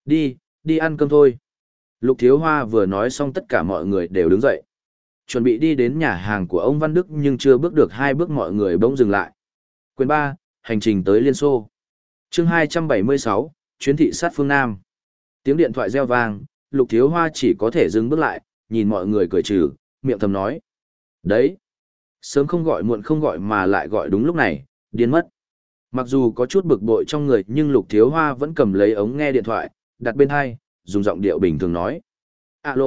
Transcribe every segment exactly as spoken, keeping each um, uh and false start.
Đi, đi ăn cơm thôi. Lục Thiếu Hoa vừa nói xong tất cả mọi người đều đứng dậy. Chuẩn bị đi đến nhà hàng của ông Văn Đức nhưng chưa bước được hai bước mọi người bỗng dừng lại. Quyền ba, hành trình tới Liên Xô. Chương hai trăm bảy mươi sáu, chuyến thị sát phương Nam. Tiếng điện thoại reo vang, Lục Thiếu Hoa chỉ có thể dừng bước lại, nhìn mọi người cười trừ, miệng thầm nói. Đấy, sớm không gọi muộn không gọi mà lại gọi đúng lúc này, điên mất. Mặc dù có chút bực bội trong người nhưng Lục Thiếu Hoa vẫn cầm lấy ống nghe điện thoại, đặt bên hai, dùng giọng điệu bình thường nói. Alo,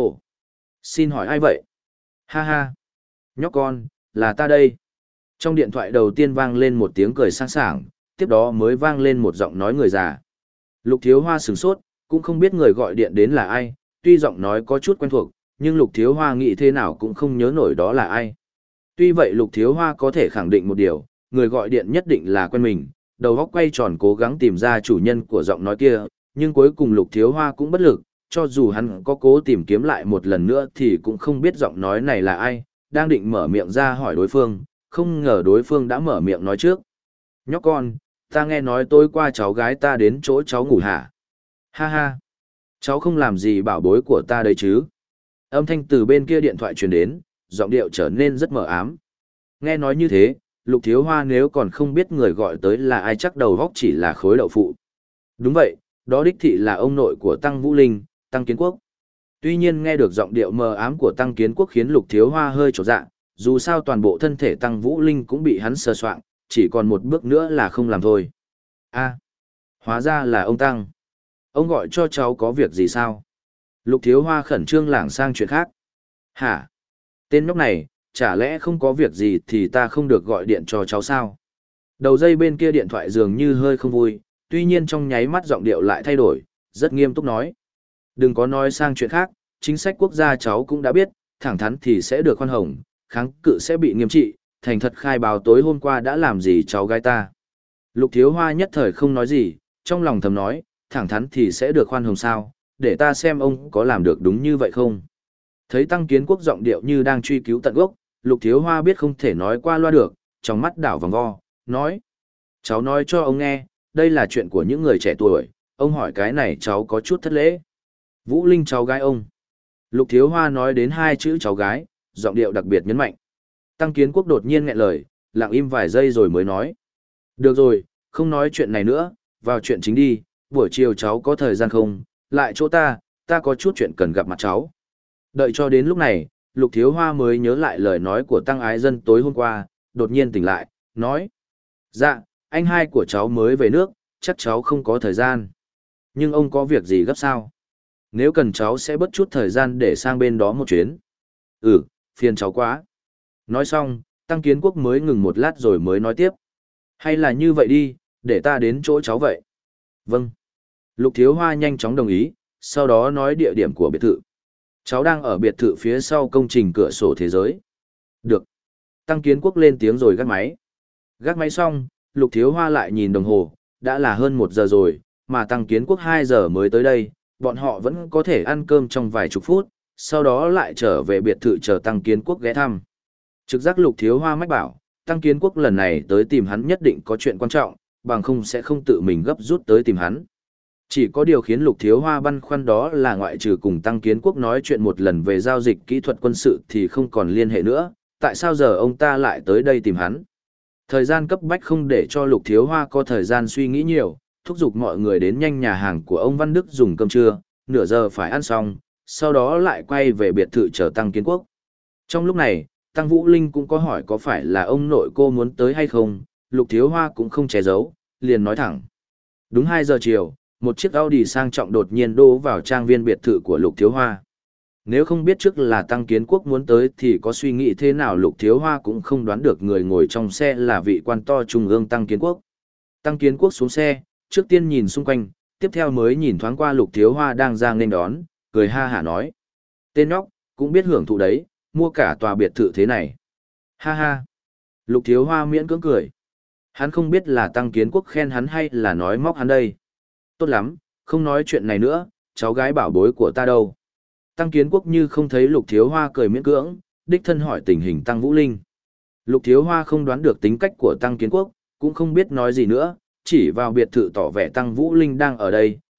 xin hỏi ai vậy? Ha ha, nhóc con, là ta đây. Trong điện thoại đầu tiên vang lên một tiếng cười sang sảng, tiếp đó mới vang lên một giọng nói người già. Lục Thiếu Hoa sửng sốt, cũng không biết người gọi điện đến là ai, tuy giọng nói có chút quen thuộc, nhưng Lục Thiếu Hoa nghĩ thế nào cũng không nhớ nổi đó là ai. Tuy vậy Lục Thiếu Hoa có thể khẳng định một điều, người gọi điện nhất định là quen mình, đầu óc quay tròn cố gắng tìm ra chủ nhân của giọng nói kia, nhưng cuối cùng Lục Thiếu Hoa cũng bất lực, cho dù hắn có cố tìm kiếm lại một lần nữa thì cũng không biết giọng nói này là ai, đang định mở miệng ra hỏi đối phương, không ngờ đối phương đã mở miệng nói trước. Nhóc con, ta nghe nói tối qua cháu gái ta đến chỗ cháu ngủ hả? Ha ha, cháu không làm gì bảo bối của ta đây chứ? Âm thanh từ bên kia điện thoại truyền đến, giọng điệu trở nên rất mờ ám. Nghe nói như thế, Lục Thiếu Hoa nếu còn không biết người gọi tới là ai chắc đầu góc chỉ là khối đậu phụ. Đúng vậy, đó đích thị là ông nội của Tăng Vũ Linh, Tăng Kiến Quốc. Tuy nhiên nghe được giọng điệu mờ ám của Tăng Kiến Quốc khiến Lục Thiếu Hoa hơi chột dạ, dù sao toàn bộ thân thể Tăng Vũ Linh cũng bị hắn sờ soạng, chỉ còn một bước nữa là không làm thôi. A, hóa ra là ông Tăng. Ông gọi cho cháu có việc gì sao? Lục Thiếu Hoa khẩn trương lảng sang chuyện khác. Hả? Tên nhóc này, chả lẽ không có việc gì thì ta không được gọi điện cho cháu sao? Đầu dây bên kia điện thoại dường như hơi không vui, tuy nhiên trong nháy mắt giọng điệu lại thay đổi, rất nghiêm túc nói. Đừng có nói sang chuyện khác, chính sách quốc gia cháu cũng đã biết, thẳng thắn thì sẽ được khoan hồng, kháng cự sẽ bị nghiêm trị, thành thật khai báo tối hôm qua đã làm gì cháu gái ta. Lục Thiếu Hoa nhất thời không nói gì, trong lòng thầm nói, thẳng thắn thì sẽ được khoan hồng sao, để ta xem ông có làm được đúng như vậy không. Thấy Tăng Kiến Quốc giọng điệu như đang truy cứu tận gốc, Lục Thiếu Hoa biết không thể nói qua loa được, trong mắt đảo vòng vo, nói. Cháu nói cho ông nghe, đây là chuyện của những người trẻ tuổi, ông hỏi cái này cháu có chút thất lễ. Vũ Linh cháu gái ông. Lục Thiếu Hoa nói đến hai chữ cháu gái, giọng điệu đặc biệt nhấn mạnh. Tăng Kiến Quốc đột nhiên nghẹn lời, lặng im vài giây rồi mới nói. Được rồi, không nói chuyện này nữa, vào chuyện chính đi, buổi chiều cháu có thời gian không, lại chỗ ta, ta có chút chuyện cần gặp mặt cháu. Đợi cho đến lúc này, Lục Thiếu Hoa mới nhớ lại lời nói của Tăng Ái Dân tối hôm qua, đột nhiên tỉnh lại, nói. Dạ, anh hai của cháu mới về nước, chắc cháu không có thời gian. Nhưng ông có việc gì gấp sao? Nếu cần cháu sẽ bớt chút thời gian để sang bên đó một chuyến. Ừ, phiền cháu quá. Nói xong, Tăng Kiến Quốc mới ngừng một lát rồi mới nói tiếp. Hay là như vậy đi, để ta đến chỗ cháu vậy. Vâng. Lục Thiếu Hoa nhanh chóng đồng ý, sau đó nói địa điểm của biệt thự. Cháu đang ở biệt thự phía sau công trình cửa sổ thế giới. Được. Tăng Kiến Quốc lên tiếng rồi gác máy. Gác máy xong, Lục Thiếu Hoa lại nhìn đồng hồ, đã là hơn một giờ rồi, mà Tăng Kiến Quốc hai giờ mới tới đây, bọn họ vẫn có thể ăn cơm trong vài chục phút, sau đó lại trở về biệt thự chờ Tăng Kiến Quốc ghé thăm. Trực giác Lục Thiếu Hoa mách bảo, Tăng Kiến Quốc lần này tới tìm hắn nhất định có chuyện quan trọng, bằng không sẽ không tự mình gấp rút tới tìm hắn. Chỉ có điều khiến Lục Thiếu Hoa băn khoăn đó là ngoại trừ cùng Tăng Kiến Quốc nói chuyện một lần về giao dịch kỹ thuật quân sự thì không còn liên hệ nữa, tại sao giờ ông ta lại tới đây tìm hắn? Thời gian cấp bách không để cho Lục Thiếu Hoa có thời gian suy nghĩ nhiều, thúc giục mọi người đến nhanh nhà hàng của ông Văn Đức dùng cơm trưa, nửa giờ phải ăn xong, sau đó lại quay về biệt thự chờ Tăng Kiến Quốc. Trong lúc này, Tăng Vũ Linh cũng có hỏi có phải là ông nội cô muốn tới hay không, Lục Thiếu Hoa cũng không che giấu, liền nói thẳng. Đúng hai giờ chiều, một chiếc Audi sang trọng đột nhiên đỗ vào trang viên biệt thự của Lục Thiếu Hoa. Nếu không biết trước là Tăng Kiến Quốc muốn tới thì có suy nghĩ thế nào Lục Thiếu Hoa cũng không đoán được người ngồi trong xe là vị quan to trung ương Tăng Kiến Quốc. Tăng Kiến Quốc xuống xe, trước tiên nhìn xung quanh, tiếp theo mới nhìn thoáng qua Lục Thiếu Hoa đang ra nên đón, cười ha hả nói. Tên nhóc, cũng biết hưởng thụ đấy, mua cả tòa biệt thự thế này. Ha ha. Lục Thiếu Hoa miễn cưỡng cười. Hắn không biết là Tăng Kiến Quốc khen hắn hay là nói móc hắn đây. Tốt lắm, không nói chuyện này nữa, cháu gái bảo bối của ta đâu. Tăng Kiến Quốc như không thấy Lục Thiếu Hoa cười miễn cưỡng, đích thân hỏi tình hình Tăng Vũ Linh. Lục Thiếu Hoa không đoán được tính cách của Tăng Kiến Quốc, cũng không biết nói gì nữa, chỉ vào biệt thự tỏ vẻ Tăng Vũ Linh đang ở đây,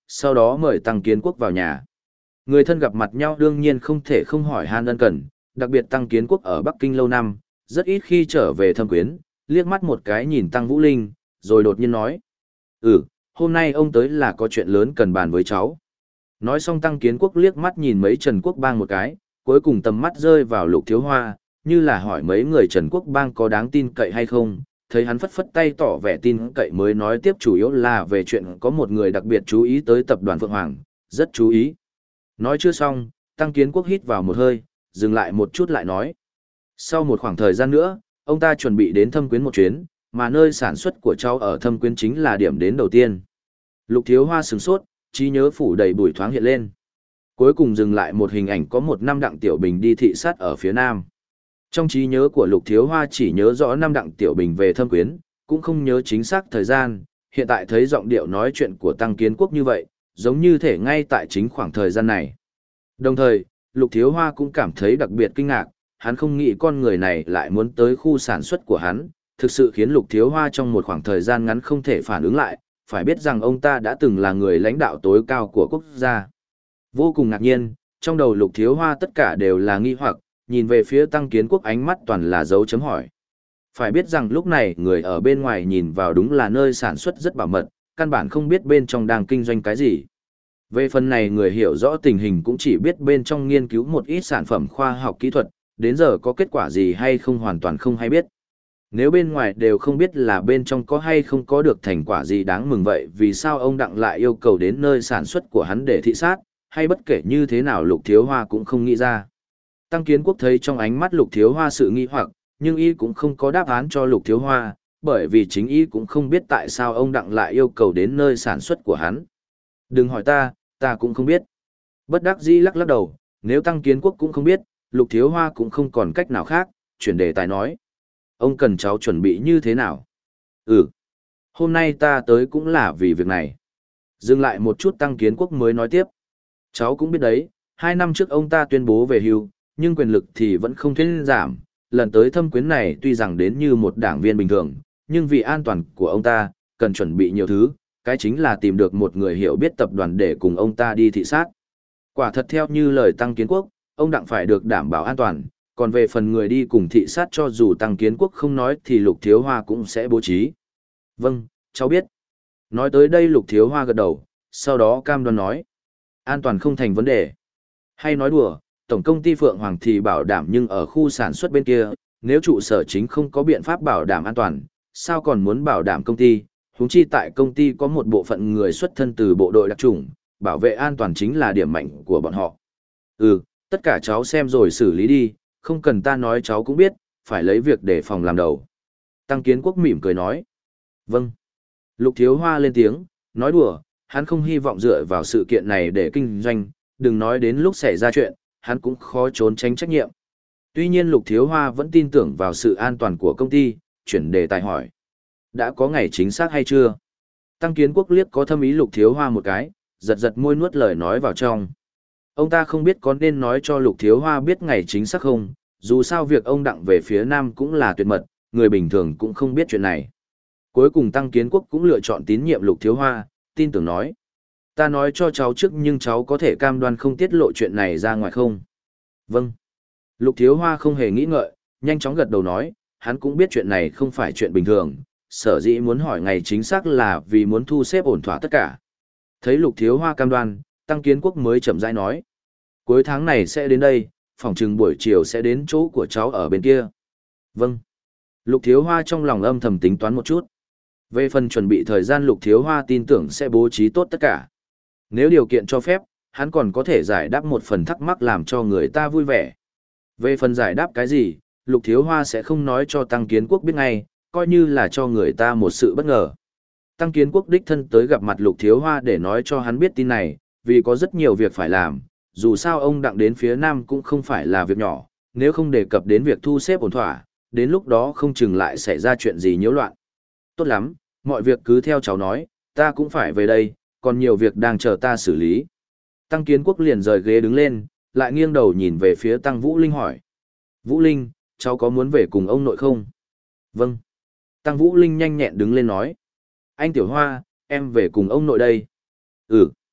sau đó mời Tăng Kiến Quốc vào nhà. Người thân gặp mặt nhau đương nhiên không thể không hỏi han ân cần, đặc biệt Tăng Kiến Quốc ở Bắc Kinh lâu năm, rất ít khi trở về thăm quyến, liếc mắt một cái nhìn Tăng Vũ Linh, rồi đột nhiên nói. Ừ, hôm nay ông tới là có chuyện lớn cần bàn với cháu. Nói xong Tăng Kiến Quốc liếc mắt nhìn mấy Trần Quốc Bang một cái, cuối cùng tầm mắt rơi vào Lục Thiếu Hoa, như là hỏi mấy người Trần Quốc Bang có đáng tin cậy hay không. Thấy hắn phất phất tay tỏ vẻ tin cậy mới nói tiếp, chủ yếu là về chuyện có một người đặc biệt chú ý tới tập đoàn Phượng Hoàng, rất chú ý. Nói chưa xong, Tăng Kiến Quốc hít vào một hơi, dừng lại một chút lại nói. Sau một khoảng thời gian nữa, ông ta chuẩn bị đến Thâm Quyến một chuyến, mà nơi sản xuất của cháu ở Thâm Quyến chính là điểm đến đầu tiên. Lục Thiếu Hoa sửng sốt, trí nhớ phủ đầy bụi thoáng hiện lên. Cuối cùng dừng lại một hình ảnh có một năm Đặng Tiểu Bình đi thị sát ở phía nam. Trong trí nhớ của Lục Thiếu Hoa chỉ nhớ rõ năm Đặng Tiểu Bình về Thâm Quyến, cũng không nhớ chính xác thời gian, hiện tại thấy giọng điệu nói chuyện của Tăng Kiến Quốc như vậy, giống như thể ngay tại chính khoảng thời gian này. Đồng thời, Lục Thiếu Hoa cũng cảm thấy đặc biệt kinh ngạc, hắn không nghĩ con người này lại muốn tới khu sản xuất của hắn, thực sự khiến Lục Thiếu Hoa trong một khoảng thời gian ngắn không thể phản ứng lại, phải biết rằng ông ta đã từng là người lãnh đạo tối cao của quốc gia. Vô cùng ngạc nhiên, trong đầu Lục Thiếu Hoa tất cả đều là nghi hoặc, nhìn về phía Tăng Kiến Quốc ánh mắt toàn là dấu chấm hỏi. Phải biết rằng lúc này người ở bên ngoài nhìn vào đúng là nơi sản xuất rất bảo mật, căn bản không biết bên trong đang kinh doanh cái gì. Về phần này người hiểu rõ tình hình cũng chỉ biết bên trong nghiên cứu một ít sản phẩm khoa học kỹ thuật, đến giờ có kết quả gì hay không hoàn toàn không hay biết. Nếu bên ngoài đều không biết là bên trong có hay không có được thành quả gì đáng mừng vậy, vì sao ông Đặng lại yêu cầu đến nơi sản xuất của hắn để thị sát, hay bất kể như thế nào Lục Thiếu Hoa cũng không nghĩ ra. Tăng Kiến Quốc thấy trong ánh mắt Lục Thiếu Hoa sự nghi hoặc, nhưng y cũng không có đáp án cho Lục Thiếu Hoa, bởi vì chính y cũng không biết tại sao ông Đặng lại yêu cầu đến nơi sản xuất của hắn. Đừng hỏi ta, ta cũng không biết. Bất đắc dĩ lắc lắc đầu, nếu Tăng Kiến Quốc cũng không biết, Lục Thiếu Hoa cũng không còn cách nào khác, chuyển đề tài nói. Ông cần cháu chuẩn bị như thế nào? Ừ, hôm nay ta tới cũng là vì việc này. Dừng lại một chút Tăng Kiến Quốc mới nói tiếp. Cháu cũng biết đấy, hai năm trước ông ta tuyên bố về hưu, nhưng quyền lực thì vẫn không thuyên giảm. Lần tới Thâm Quyến này tuy rằng đến như một đảng viên bình thường, nhưng vì an toàn của ông ta, cần chuẩn bị nhiều thứ, cái chính là tìm được một người hiểu biết tập đoàn để cùng ông ta đi thị sát. Quả thật theo như lời Tăng Kiến Quốc, ông Đặng phải được đảm bảo an toàn, còn về phần người đi cùng thị sát cho dù Tăng Kiến Quốc không nói thì Lục Thiếu Hoa cũng sẽ bố trí. Vâng, cháu biết. Nói tới đây Lục Thiếu Hoa gật đầu, sau đó cam đoan nói. An toàn không thành vấn đề. Hay nói đùa, tổng công ty Phượng Hoàng thì bảo đảm nhưng ở khu sản xuất bên kia, nếu trụ sở chính không có biện pháp bảo đảm an toàn, sao còn muốn bảo đảm công ty, huống chi tại công ty có một bộ phận người xuất thân từ bộ đội đặc chủng, bảo vệ an toàn chính là điểm mạnh của bọn họ. Ừ, tất cả cháu xem rồi xử lý đi, không cần ta nói cháu cũng biết, phải lấy việc để phòng làm đầu. Tăng Kiến Quốc mỉm cười nói. Vâng. Lục Thiếu Hoa lên tiếng, nói đùa, hắn không hy vọng dựa vào sự kiện này để kinh doanh, đừng nói đến lúc xảy ra chuyện, hắn cũng khó trốn tránh trách nhiệm. Tuy nhiên Lục Thiếu Hoa vẫn tin tưởng vào sự an toàn của công ty, chuyển đề tài hỏi. Đã có ngày chính xác hay chưa? Tăng Kiến Quốc liếc có thâm ý Lục Thiếu Hoa một cái, giật giật môi nuốt lời nói vào trong. Ông ta không biết có nên nói cho Lục Thiếu Hoa biết ngày chính xác không, dù sao việc ông Đặng về phía Nam cũng là tuyệt mật, người bình thường cũng không biết chuyện này. Cuối cùng Tăng Kiến Quốc cũng lựa chọn tín nhiệm Lục Thiếu Hoa, tin tưởng nói. Ta nói cho cháu trước nhưng cháu có thể cam đoan không tiết lộ chuyện này ra ngoài không? Vâng. Lục Thiếu Hoa không hề nghĩ ngợi, nhanh chóng gật đầu nói, hắn cũng biết chuyện này không phải chuyện bình thường, sở dĩ muốn hỏi ngày chính xác là vì muốn thu xếp ổn thỏa tất cả. Thấy Lục Thiếu Hoa cam đoan, Tăng Kiến Quốc mới chậm rãi nói. Cuối tháng này sẽ đến đây, phòng chừng buổi chiều sẽ đến chỗ của cháu ở bên kia. Vâng. Lục Thiếu Hoa trong lòng âm thầm tính toán một chút. Về phần chuẩn bị thời gian Lục Thiếu Hoa tin tưởng sẽ bố trí tốt tất cả. Nếu điều kiện cho phép, hắn còn có thể giải đáp một phần thắc mắc làm cho người ta vui vẻ. Về phần giải đáp cái gì, Lục Thiếu Hoa sẽ không nói cho Tăng Kiến Quốc biết ngay, coi như là cho người ta một sự bất ngờ. Tăng Kiến Quốc đích thân tới gặp mặt Lục Thiếu Hoa để nói cho hắn biết tin này, vì có rất nhiều việc phải làm, dù sao ông Đặng đến phía Nam cũng không phải là việc nhỏ, nếu không đề cập đến việc thu xếp ổn thỏa, đến lúc đó không chừng lại xảy ra chuyện gì nhiễu loạn. Tốt lắm, mọi việc cứ theo cháu nói, ta cũng phải về đây, còn nhiều việc đang chờ ta xử lý. Tăng Kiến Quốc liền rời ghế đứng lên, lại nghiêng đầu nhìn về phía Tăng Vũ Linh hỏi. Vũ Linh, cháu có muốn về cùng ông nội không? Vâng. Tăng Vũ Linh nhanh nhẹn đứng lên nói. Anh Tiểu Hoa, em về cùng ông nội đây. Ừ.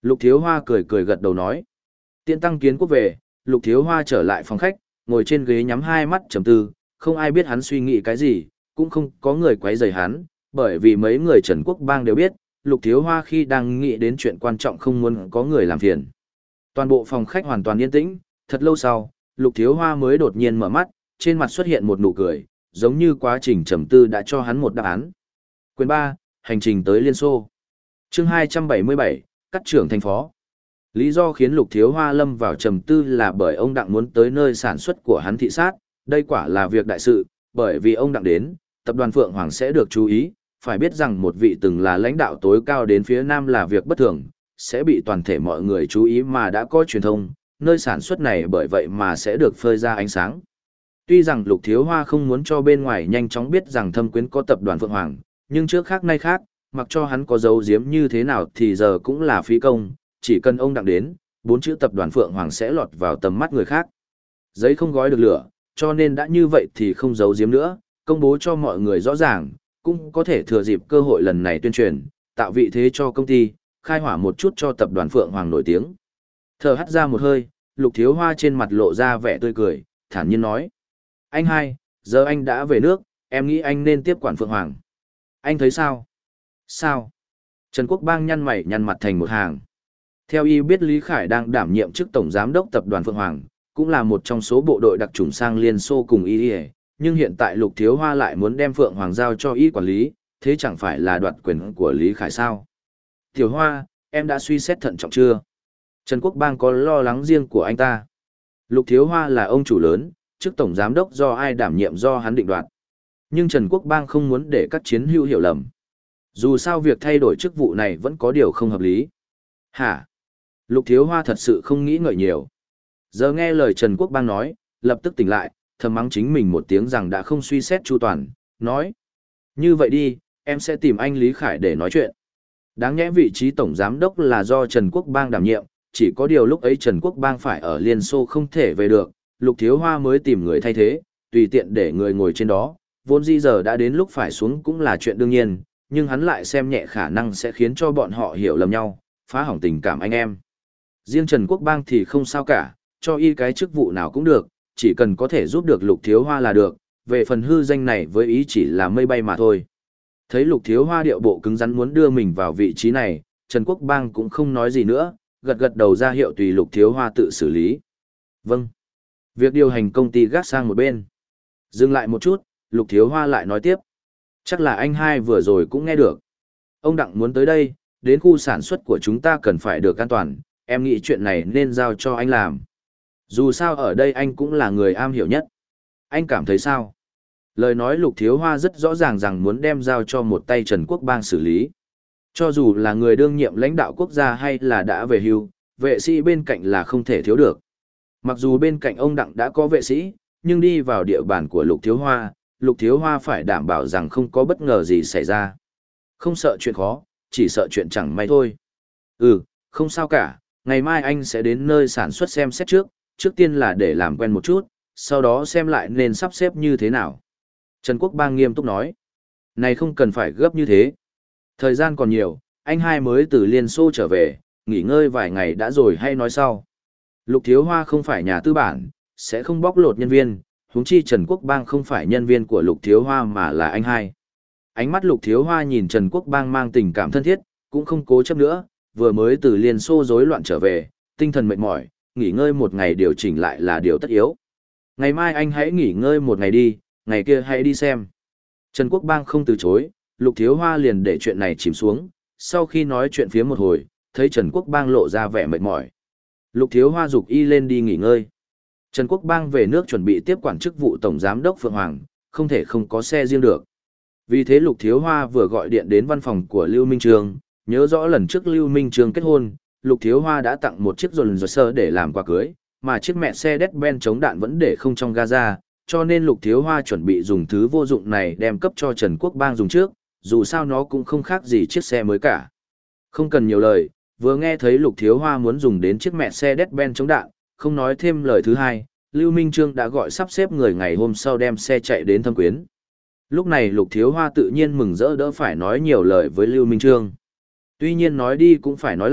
Lục Thiếu Hoa cười cười gật đầu nói. Tiễn Tăng Kiến Quốc về, Lục Thiếu Hoa trở lại phòng khách, ngồi trên ghế nhắm hai mắt trầm tư, không ai biết hắn suy nghĩ cái gì, cũng không có người quấy rầy hắn, bởi vì mấy người Trần Quốc Bang đều biết, Lục Thiếu Hoa khi đang nghĩ đến chuyện quan trọng không muốn có người làm phiền. Toàn bộ phòng khách hoàn toàn yên tĩnh, thật lâu sau, Lục Thiếu Hoa mới đột nhiên mở mắt, trên mặt xuất hiện một nụ cười, giống như quá trình trầm tư đã cho hắn một đáp án. Quyền ba, hành trình tới Liên Xô. Chương hai trăm bảy mươi bảy, cắt trưởng thành phó. Lý do khiến Lục Thiếu Hoa lâm vào trầm tư là bởi ông Đặng muốn tới nơi sản xuất của hắn thị sát, đây quả là việc đại sự, bởi vì ông Đặng đến, tập đoàn Phượng Hoàng sẽ được chú ý, phải biết rằng một vị từng là lãnh đạo tối cao đến phía Nam là việc bất thường, sẽ bị toàn thể mọi người chú ý mà đã có truyền thông, nơi sản xuất này bởi vậy mà sẽ được phơi ra ánh sáng. Tuy rằng Lục Thiếu Hoa không muốn cho bên ngoài nhanh chóng biết rằng Thâm Quyến có tập đoàn Phượng Hoàng, nhưng trước khác nay khác, mặc cho hắn có giấu giếm như thế nào thì giờ cũng là phí công, chỉ cần ông Đặng đến, bốn chữ tập đoàn Phượng Hoàng sẽ lọt vào tầm mắt người khác. Giấy không gói được lửa, cho nên đã như vậy thì không giấu giếm nữa, công bố cho mọi người rõ ràng, cũng có thể thừa dịp cơ hội lần này tuyên truyền, tạo vị thế cho công ty, khai hỏa một chút cho tập đoàn Phượng Hoàng nổi tiếng. Thở hắt ra một hơi, Lục Thiếu Hoa trên mặt lộ ra vẻ tươi cười, thản nhiên nói. Anh hai, giờ anh đã về nước, em nghĩ anh nên tiếp quản Phượng Hoàng. Anh thấy sao? Sao? Trần Quốc Bang nhăn mày nhăn mặt thành một hàng. Theo y biết Lý Khải đang đảm nhiệm chức tổng giám đốc tập đoàn Phượng Hoàng, cũng là một trong số bộ đội đặc chủng sang Liên Xô cùng y, nhưng hiện tại Lục Thiếu Hoa lại muốn đem Phượng Hoàng giao cho y quản lý, thế chẳng phải là đoạt quyền của Lý Khải sao? Tiểu Hoa, em đã suy xét thận trọng chưa? Trần Quốc Bang có lo lắng riêng của anh ta. Lục Thiếu Hoa là ông chủ lớn, chức tổng giám đốc do ai đảm nhiệm do hắn định đoạt. Nhưng Trần Quốc Bang không muốn để các chiến hữu hiểu lầm. Dù sao việc thay đổi chức vụ này vẫn có điều không hợp lý. Hả? Lục Thiếu Hoa thật sự không nghĩ ngợi nhiều. Giờ nghe lời Trần Quốc Bang nói, lập tức tỉnh lại, thầm mắng chính mình một tiếng rằng đã không suy xét chu toàn, nói. Như vậy đi, em sẽ tìm anh Lý Khải để nói chuyện. Đáng nhẽ vị trí tổng giám đốc là do Trần Quốc Bang đảm nhiệm, chỉ có điều lúc ấy Trần Quốc Bang phải ở Liên Xô không thể về được, Lục Thiếu Hoa mới tìm người thay thế, tùy tiện để người ngồi trên đó, vốn dĩ giờ đã đến lúc phải xuống cũng là chuyện đương nhiên, nhưng hắn lại xem nhẹ khả năng sẽ khiến cho bọn họ hiểu lầm nhau, phá hỏng tình cảm anh em. Riêng Trần Quốc Bang thì không sao cả, cho y cái chức vụ nào cũng được, chỉ cần có thể giúp được Lục Thiếu Hoa là được, về phần hư danh này với ý chỉ là mây bay mà thôi. Thấy Lục Thiếu Hoa điệu bộ cứng rắn muốn đưa mình vào vị trí này, Trần Quốc Bang cũng không nói gì nữa, gật gật đầu ra hiệu tùy Lục Thiếu Hoa tự xử lý. Vâng. Việc điều hành công ty gác sang một bên. Dừng lại một chút, Lục Thiếu Hoa lại nói tiếp. Chắc là anh hai vừa rồi cũng nghe được. Ông Đặng muốn tới đây, đến khu sản xuất của chúng ta cần phải được an toàn, em nghĩ chuyện này nên giao cho anh làm. Dù sao ở đây anh cũng là người am hiểu nhất. Anh cảm thấy sao? Lời nói Lục Thiếu Hoa rất rõ ràng rằng muốn đem giao cho một tay Trần Quốc Bang xử lý. Cho dù là người đương nhiệm lãnh đạo quốc gia hay là đã về hưu, vệ sĩ bên cạnh là không thể thiếu được. Mặc dù bên cạnh ông Đặng đã có vệ sĩ, nhưng đi vào địa bàn của Lục Thiếu Hoa, Lục Thiếu Hoa phải đảm bảo rằng không có bất ngờ gì xảy ra. Không sợ chuyện khó, chỉ sợ chuyện chẳng may thôi. Ừ, không sao cả, ngày mai anh sẽ đến nơi sản xuất xem xét trước, trước tiên là để làm quen một chút, sau đó xem lại nên sắp xếp như thế nào. Trần Quốc Bang nghiêm túc nói. Này không cần phải gấp như thế. Thời gian còn nhiều, anh hai mới từ Liên Xô trở về, nghỉ ngơi vài ngày đã rồi hay nói sau. Lục Thiếu Hoa không phải nhà tư bản, sẽ không bóc lột nhân viên, huống chi Trần Quốc Bang không phải nhân viên của Lục Thiếu Hoa mà là anh hai. Ánh mắt Lục Thiếu Hoa nhìn Trần Quốc Bang mang tình cảm thân thiết, cũng không cố chấp nữa, vừa mới từ Liên Xô rối loạn trở về, tinh thần mệt mỏi, nghỉ ngơi một ngày điều chỉnh lại là điều tất yếu. Ngày mai anh hãy nghỉ ngơi một ngày đi, ngày kia hãy đi xem. Trần Quốc Bang không từ chối, Lục Thiếu Hoa liền để chuyện này chìm xuống, sau khi nói chuyện phía một hồi, thấy Trần Quốc Bang lộ ra vẻ mệt mỏi. Lục Thiếu Hoa giục y lên đi nghỉ ngơi. Trần Quốc Bang về nước chuẩn bị tiếp quản chức vụ Tổng Giám đốc Phượng Hoàng, không thể không có xe riêng được. Vì thế Lục Thiếu Hoa vừa gọi điện đến văn phòng của Lưu Minh Trương, nhớ rõ lần trước Lưu Minh Trương kết hôn, Lục Thiếu Hoa đã tặng một chiếc Rolls Royce để làm quà cưới, mà chiếc mẹ xe Mercedes-Benz chống đạn vẫn để không trong Gaza, cho nên Lục Thiếu Hoa chuẩn bị dùng thứ vô dụng này đem cấp cho Trần Quốc Bang dùng trước, dù sao nó cũng không khác gì chiếc xe mới cả. Không cần nhiều lời, vừa nghe thấy Lục Thiếu Hoa muốn dùng đến chiếc mẹ xe Mercedes-Benz chống đạn, không nói thêm lời thứ hai, Lưu Minh Trương đã gọi sắp xếp người ngày hôm sau đem xe chạy đến Thâm Quyến. Lúc này Lục Thiếu Hoa tự nhiên mừng rỡ đỡ phải nói nhiều lời với Lưu Minh Trương. Tuy nhiên nói đi cũng phải nói lại,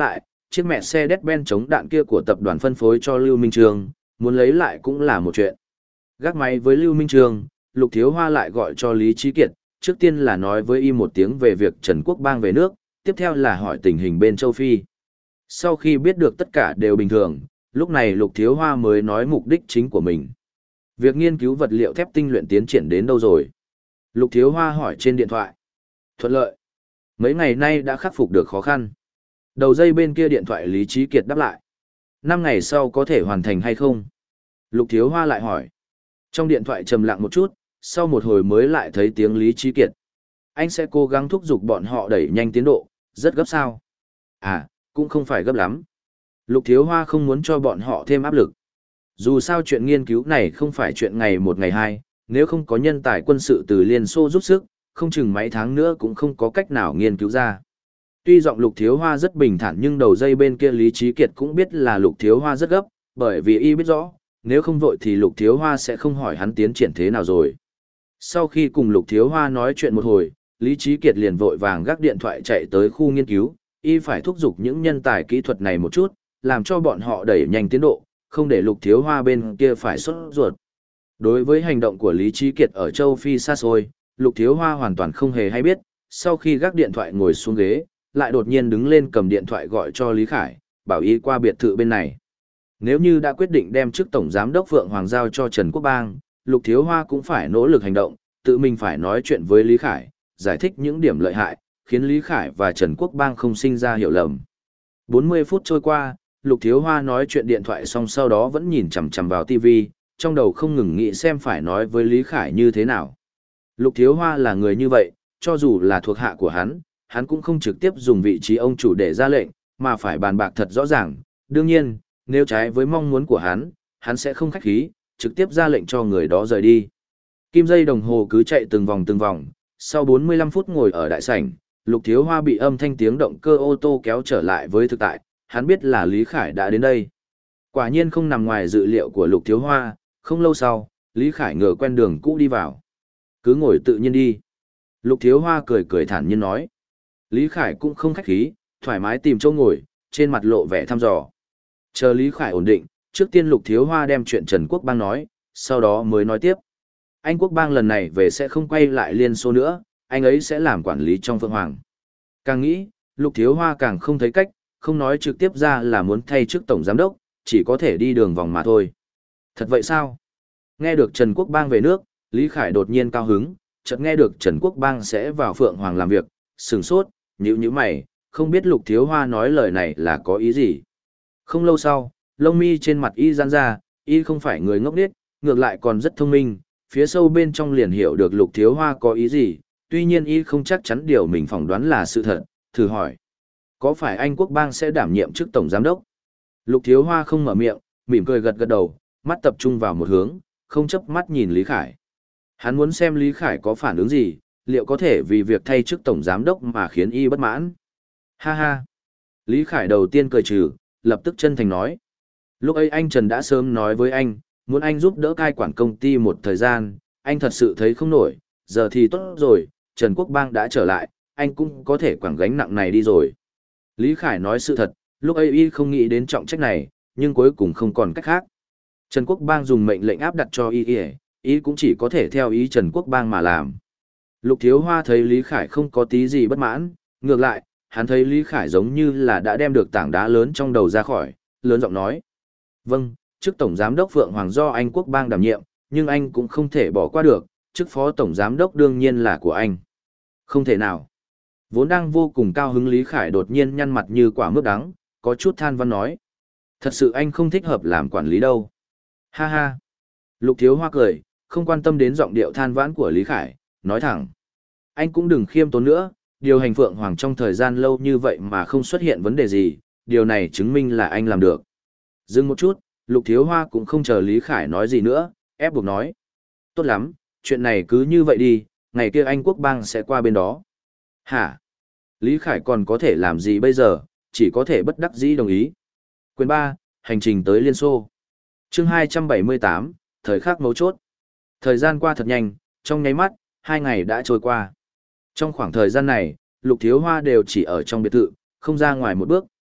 chiếc mẹ xe Mercedes-Benz chống đạn kia của tập đoàn phân phối cho Lưu Minh Trương, muốn lấy lại cũng là một chuyện. Gác máy với Lưu Minh Trương, Lục Thiếu Hoa lại gọi cho Lý Trí Kiệt, trước tiên là nói với y một tiếng về việc Trần Quốc Bang về nước, tiếp theo là hỏi tình hình bên châu Phi. Sau khi biết được tất cả đều bình thường, lúc này Lục Thiếu Hoa mới nói mục đích chính của mình. Việc nghiên cứu vật liệu thép tinh luyện tiến triển đến đâu rồi? Lục Thiếu Hoa hỏi trên điện thoại. Thuận lợi. Mấy ngày nay đã khắc phục được khó khăn. Đầu dây bên kia điện thoại Lý Trí Kiệt đáp lại. Năm ngày sau có thể hoàn thành hay không? Lục Thiếu Hoa lại hỏi. Trong điện thoại trầm lặng một chút, sau một hồi mới lại thấy tiếng Lý Trí Kiệt. Anh sẽ cố gắng thúc giục bọn họ đẩy nhanh tiến độ, rất gấp sao? À, cũng không phải gấp lắm. Lục Thiếu Hoa không muốn cho bọn họ thêm áp lực. Dù sao chuyện nghiên cứu này không phải chuyện ngày một ngày hai, nếu không có nhân tài quân sự từ Liên Xô giúp sức, không chừng mấy tháng nữa cũng không có cách nào nghiên cứu ra. Tuy giọng Lục Thiếu Hoa rất bình thản nhưng đầu dây bên kia Lý Trí Kiệt cũng biết là Lục Thiếu Hoa rất gấp, bởi vì y biết rõ, nếu không vội thì Lục Thiếu Hoa sẽ không hỏi hắn tiến triển thế nào rồi. Sau khi cùng Lục Thiếu Hoa nói chuyện một hồi, Lý Trí Kiệt liền vội vàng gác điện thoại chạy tới khu nghiên cứu, y phải thúc giục những nhân tài kỹ thuật này một chút, làm cho bọn họ đẩy nhanh tiến độ, không để Lục Thiếu Hoa bên kia phải sốt ruột. Đối với hành động của Lý Trí Kiệt ở châu Phi xa xôi, Lục Thiếu Hoa hoàn toàn không hề hay biết, sau khi gác điện thoại ngồi xuống ghế, lại đột nhiên đứng lên cầm điện thoại gọi cho Lý Khải, bảo y qua biệt thự bên này. Nếu như đã quyết định đem chức Tổng Giám đốc Phượng Hoàng giao cho Trần Quốc Bang, Lục Thiếu Hoa cũng phải nỗ lực hành động, tự mình phải nói chuyện với Lý Khải, giải thích những điểm lợi hại, khiến Lý Khải và Trần Quốc Bang không sinh ra hiểu lầm. bốn mươi phút trôi qua, Lục Thiếu Hoa nói chuyện điện thoại xong sau đó vẫn nhìn chằm chằm vào ti vi, trong đầu không ngừng nghĩ xem phải nói với Lý Khải như thế nào. Lục Thiếu Hoa là người như vậy, cho dù là thuộc hạ của hắn, hắn cũng không trực tiếp dùng vị trí ông chủ để ra lệnh, mà phải bàn bạc thật rõ ràng. Đương nhiên, nếu trái với mong muốn của hắn, hắn sẽ không khách khí, trực tiếp ra lệnh cho người đó rời đi. Kim dây đồng hồ cứ chạy từng vòng từng vòng, sau bốn mươi lăm phút ngồi ở đại sảnh, Lục Thiếu Hoa bị âm thanh tiếng động cơ ô tô kéo trở lại với thực tại, hắn biết là Lý Khải đã đến đây. Quả nhiên không nằm ngoài dự liệu của Lục Thiếu Hoa, không lâu sau, Lý Khải ngựa quen đường cũ đi vào. Cứ ngồi tự nhiên đi. Lục Thiếu Hoa cười cười thản nhiên nói. Lý Khải cũng không khách khí, thoải mái tìm chỗ ngồi, trên mặt lộ vẻ thăm dò. Chờ Lý Khải ổn định, trước tiên Lục Thiếu Hoa đem chuyện Trần Quốc Bang nói, sau đó mới nói tiếp. Anh Quốc Bang lần này về sẽ không quay lại Liên Xô nữa, anh ấy sẽ làm quản lý trong Phượng Hoàng. Càng nghĩ, Lục Thiếu Hoa càng không thấy cách, không nói trực tiếp ra là muốn thay chức Tổng Giám đốc, chỉ có thể đi đường vòng mà thôi. Thật vậy sao? Nghe được Trần Quốc Bang về nước, Lý Khải đột nhiên cao hứng, chợt nghe được Trần Quốc Bang sẽ vào Phượng Hoàng làm việc, sửng sốt, nhíu nhíu mày, không biết Lục Thiếu Hoa nói lời này là có ý gì. Không lâu sau, lông mi trên mặt y giãn ra, y không phải người ngốc nghếch, ngược lại còn rất thông minh, phía sâu bên trong liền hiểu được Lục Thiếu Hoa có ý gì, tuy nhiên y không chắc chắn điều mình phỏng đoán là sự thật, thử hỏi. Có phải anh Quốc Bang sẽ đảm nhiệm chức Tổng Giám đốc? Lục Thiếu Hoa không mở miệng, mỉm cười gật gật đầu, mắt tập trung vào một hướng, không chớp mắt nhìn Lý Khải. Hắn muốn xem Lý Khải có phản ứng gì, liệu có thể vì việc thay chức Tổng Giám đốc mà khiến y bất mãn. Ha ha! Lý Khải đầu tiên cười trừ, lập tức chân thành nói. Lúc ấy anh Trần đã sớm nói với anh, muốn anh giúp đỡ cai quản công ty một thời gian, anh thật sự thấy không nổi, giờ thì tốt rồi, Trần Quốc Bang đã trở lại, anh cũng có thể quẳng gánh nặng này đi rồi. Lý Khải nói sự thật, lúc ấy y không nghĩ đến trọng trách này, nhưng cuối cùng không còn cách khác. Trần Quốc Bang dùng mệnh lệnh áp đặt cho y y, y cũng chỉ có thể theo ý Trần Quốc Bang mà làm. Lục Thiếu Hoa thấy Lý Khải không có tí gì bất mãn, ngược lại, hắn thấy Lý Khải giống như là đã đem được tảng đá lớn trong đầu ra khỏi, lớn giọng nói. Vâng, chức Tổng Giám đốc Phượng Hoàng do anh Quốc Bang đảm nhiệm, nhưng anh cũng không thể bỏ qua được, chức Phó Tổng Giám đốc đương nhiên là của anh. Không thể nào. Vốn đang vô cùng cao hứng Lý Khải đột nhiên nhăn mặt như quả mướp đắng, có chút than văn nói. Thật sự anh không thích hợp làm quản lý đâu. Ha ha. Lục Thiếu Hoa cười, không quan tâm đến giọng điệu than vãn của Lý Khải, nói thẳng. Anh cũng đừng khiêm tốn nữa, điều hành Phượng Hoàng trong thời gian lâu như vậy mà không xuất hiện vấn đề gì, điều này chứng minh là anh làm được. Dừng một chút, Lục Thiếu Hoa cũng không chờ Lý Khải nói gì nữa, ép buộc nói. Tốt lắm, chuyện này cứ như vậy đi, ngày kia anh Quốc Bang sẽ qua bên đó. Hả? Lý Khải còn có thể làm gì bây giờ, chỉ có thể bất đắc dĩ đồng ý. Quyền ba, hành trình tới Liên Xô. Chương hai trăm bảy mươi tám, thời khắc mấu chốt. Thời gian qua thật nhanh, trong nháy mắt, hai ngày đã trôi qua. Trong khoảng thời gian này, Lục Thiếu Hoa đều chỉ ở trong biệt thự, không ra ngoài một bước,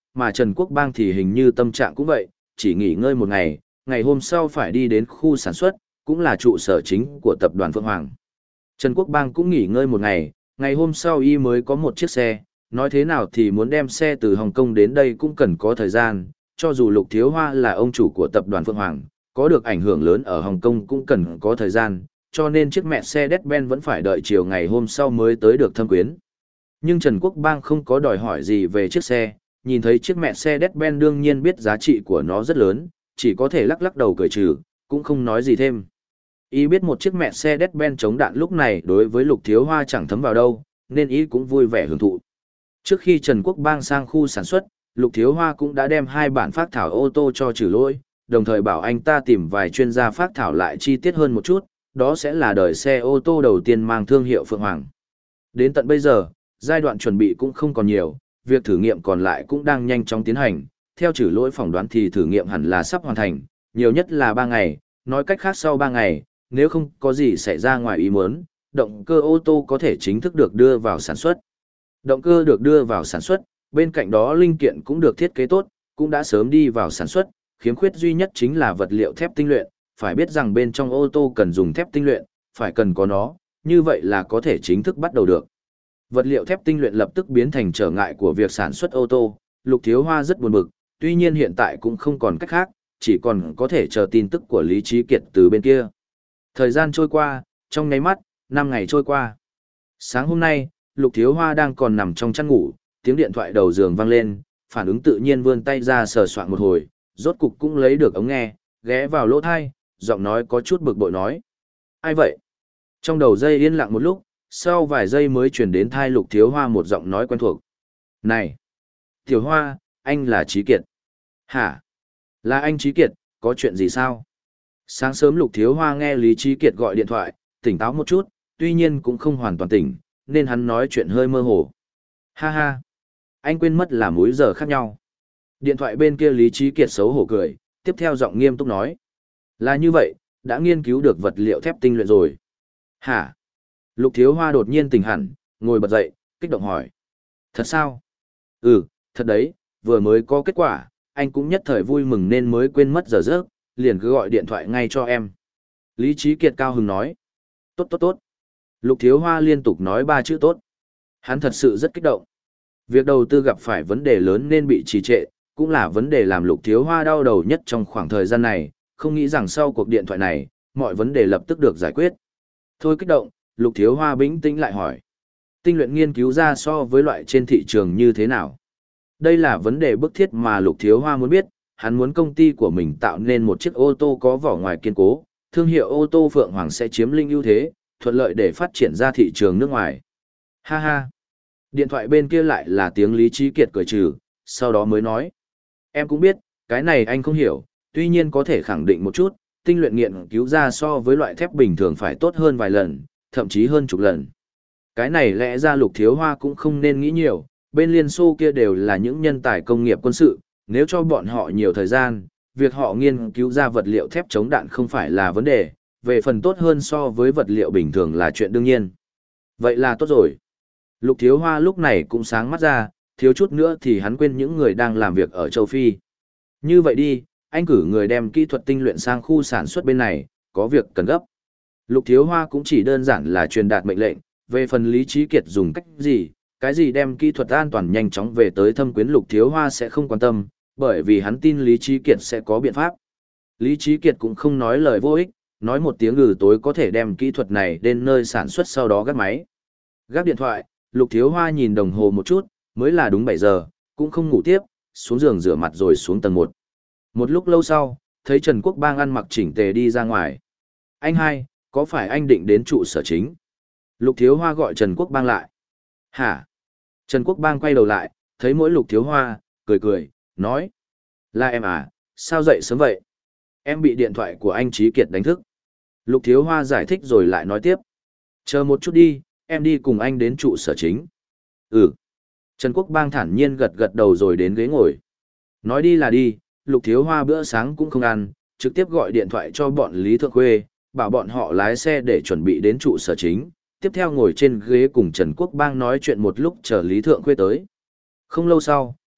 mà Trần Quốc Bang thì hình như tâm trạng cũng vậy, chỉ nghỉ ngơi một ngày, ngày hôm sau phải đi đến khu sản xuất, cũng là trụ sở chính của tập đoàn Phượng Hoàng. Trần Quốc Bang cũng nghỉ ngơi một ngày, ngày hôm sau y mới có một chiếc xe, nói thế nào thì muốn đem xe từ Hồng Kông đến đây cũng cần có thời gian, cho dù Lục Thiếu Hoa là ông chủ của tập đoàn Phượng Hoàng, có được ảnh hưởng lớn ở Hồng Kông cũng cần có thời gian, cho nên chiếc mẹ xe Mercedes-Benz vẫn phải đợi chiều ngày hôm sau mới tới được Thâm Quyến. Nhưng Trần Quốc Bang không có đòi hỏi gì về chiếc xe, nhìn thấy chiếc mẹ xe Mercedes-Benz đương nhiên biết giá trị của nó rất lớn, chỉ có thể lắc lắc đầu cười trừ, cũng không nói gì thêm. Y biết một chiếc mẹ xe Mercedes-Benz chống đạn lúc này đối với Lục Thiếu Hoa chẳng thấm vào đâu, nên y cũng vui vẻ hưởng thụ. Trước khi Trần Quốc Bang sang khu sản xuất, Lục Thiếu Hoa cũng đã đem hai bản phác thảo ô tô cho Trừ Lỗi, đồng thời bảo anh ta tìm vài chuyên gia phác thảo lại chi tiết hơn một chút, đó sẽ là đời xe ô tô đầu tiên mang thương hiệu Phượng Hoàng. Đến tận bây giờ, giai đoạn chuẩn bị cũng không còn nhiều, việc thử nghiệm còn lại cũng đang nhanh chóng tiến hành, theo Trừ Lỗi phỏng đoán thì thử nghiệm hẳn là sắp hoàn thành, nhiều nhất là ba ngày, nói cách khác sau ba ngày, nếu không có gì xảy ra ngoài ý muốn, động cơ ô tô có thể chính thức được đưa vào sản xuất. Động cơ được đưa vào sản xuất, bên cạnh đó linh kiện cũng được thiết kế tốt, cũng đã sớm đi vào sản xuất, khiếm khuyết duy nhất chính là vật liệu thép tinh luyện, phải biết rằng bên trong ô tô cần dùng thép tinh luyện, phải cần có nó, như vậy là có thể chính thức bắt đầu được. Vật liệu thép tinh luyện lập tức biến thành trở ngại của việc sản xuất ô tô, Lục Thiếu Hoa rất buồn bực, tuy nhiên hiện tại cũng không còn cách khác, chỉ còn có thể chờ tin tức của Lý Trí Kiệt từ bên kia. Thời gian trôi qua, trong nháy mắt, năm ngày trôi qua. Sáng hôm nay, Lục Thiếu Hoa đang còn nằm trong chăn ngủ, tiếng điện thoại đầu giường vang lên, phản ứng tự nhiên vươn tay ra sờ soạn một hồi, rốt cục cũng lấy được ống nghe, ghé vào lỗ thai, giọng nói có chút bực bội nói. Ai vậy? Trong đầu dây yên lặng một lúc, sau vài giây mới truyền đến thai Lục Thiếu Hoa một giọng nói quen thuộc. Này! Tiểu Hoa, anh là Trí Kiệt. Hả? Là anh Trí Kiệt, có chuyện gì sao? Sáng sớm Lục Thiếu Hoa nghe Lý Trí Kiệt gọi điện thoại, tỉnh táo một chút, tuy nhiên cũng không hoàn toàn tỉnh, nên hắn nói chuyện hơi mơ hồ. Ha ha! Anh quên mất là múi giờ khác nhau. Điện thoại bên kia Lý Trí Kiệt xấu hổ cười, tiếp theo giọng nghiêm túc nói. Là như vậy, đã nghiên cứu được vật liệu thép tinh luyện rồi. Hả? Lục Thiếu Hoa đột nhiên tỉnh hẳn, ngồi bật dậy, kích động hỏi. Thật sao? Ừ, thật đấy, vừa mới có kết quả, anh cũng nhất thời vui mừng nên mới quên mất giờ giấc, liền cứ gọi điện thoại ngay cho em. Lý Trí Kiệt cao hứng nói. Tốt tốt tốt. Lục Thiếu Hoa liên tục nói ba chữ tốt. Hắn thật sự rất kích động. Việc đầu tư gặp phải vấn đề lớn nên bị trì trệ, cũng là vấn đề làm Lục Thiếu Hoa đau đầu nhất trong khoảng thời gian này, không nghĩ rằng sau cuộc điện thoại này, mọi vấn đề lập tức được giải quyết. Thôi kích động, Lục Thiếu Hoa bình tĩnh lại hỏi. Tinh luyện nghiên cứu ra so với loại trên thị trường như thế nào? Đây là vấn đề bức thiết mà Lục Thiếu Hoa muốn biết, hắn muốn công ty của mình tạo nên một chiếc ô tô có vỏ ngoài kiên cố, thương hiệu ô tô Phượng Hoàng sẽ chiếm lĩnh ưu thế, thuận lợi để phát triển ra thị trường nước ngoài. Ha ha! Điện thoại bên kia lại là tiếng Lý Trí Kiệt cười trừ, sau đó mới nói. Em cũng biết, cái này anh không hiểu, tuy nhiên có thể khẳng định một chút, tinh luyện nghiên cứu ra so với loại thép bình thường phải tốt hơn vài lần, thậm chí hơn chục lần. Cái này lẽ ra Lục Thiếu Hoa cũng không nên nghĩ nhiều, bên Liên Xô kia đều là những nhân tài công nghiệp quân sự, nếu cho bọn họ nhiều thời gian, việc họ nghiên cứu ra vật liệu thép chống đạn không phải là vấn đề, về phần tốt hơn so với vật liệu bình thường là chuyện đương nhiên. Vậy là tốt rồi. Lục Thiếu Hoa lúc này cũng sáng mắt ra, thiếu chút nữa thì hắn quên những người đang làm việc ở châu Phi. Như vậy đi, anh cử người đem kỹ thuật tinh luyện sang khu sản xuất bên này, có việc cần gấp. Lục Thiếu Hoa cũng chỉ đơn giản là truyền đạt mệnh lệnh, về phần Lý Trí Kiệt dùng cách gì, cái gì đem kỹ thuật an toàn nhanh chóng về tới Thâm Quyến Lục Thiếu Hoa sẽ không quan tâm, bởi vì hắn tin Lý Trí Kiệt sẽ có biện pháp. Lý Trí Kiệt cũng không nói lời vô ích, nói một tiếng gừ tối có thể đem kỹ thuật này đến nơi sản xuất sau đó gác máy. Gác điện thoại, Lục Thiếu Hoa nhìn đồng hồ một chút, mới là đúng bảy giờ, cũng không ngủ tiếp, xuống giường rửa mặt rồi xuống tầng một. Một lúc lâu sau, thấy Trần Quốc Bang ăn mặc chỉnh tề đi ra ngoài. Anh hai, có phải anh định đến trụ sở chính? Lục Thiếu Hoa gọi Trần Quốc Bang lại. Hả? Trần Quốc Bang quay đầu lại, thấy mỗi Lục Thiếu Hoa, cười cười, nói. Là em à, sao dậy sớm vậy? Em bị điện thoại của anh Trí Kiệt đánh thức. Lục Thiếu Hoa giải thích rồi lại nói tiếp. Chờ một chút đi, em đi cùng anh đến trụ sở chính. Ừ. Trần Quốc Bang thản nhiên gật gật đầu rồi đến ghế ngồi. Nói đi là đi, Lục Thiếu Hoa bữa sáng cũng không ăn, trực tiếp gọi điện thoại cho bọn Lý Thượng Khuê, bảo bọn họ lái xe để chuẩn bị đến trụ sở chính, tiếp theo ngồi trên ghế cùng Trần Quốc Bang nói chuyện một lúc chờ Lý Thượng Khuê tới. Không lâu sau,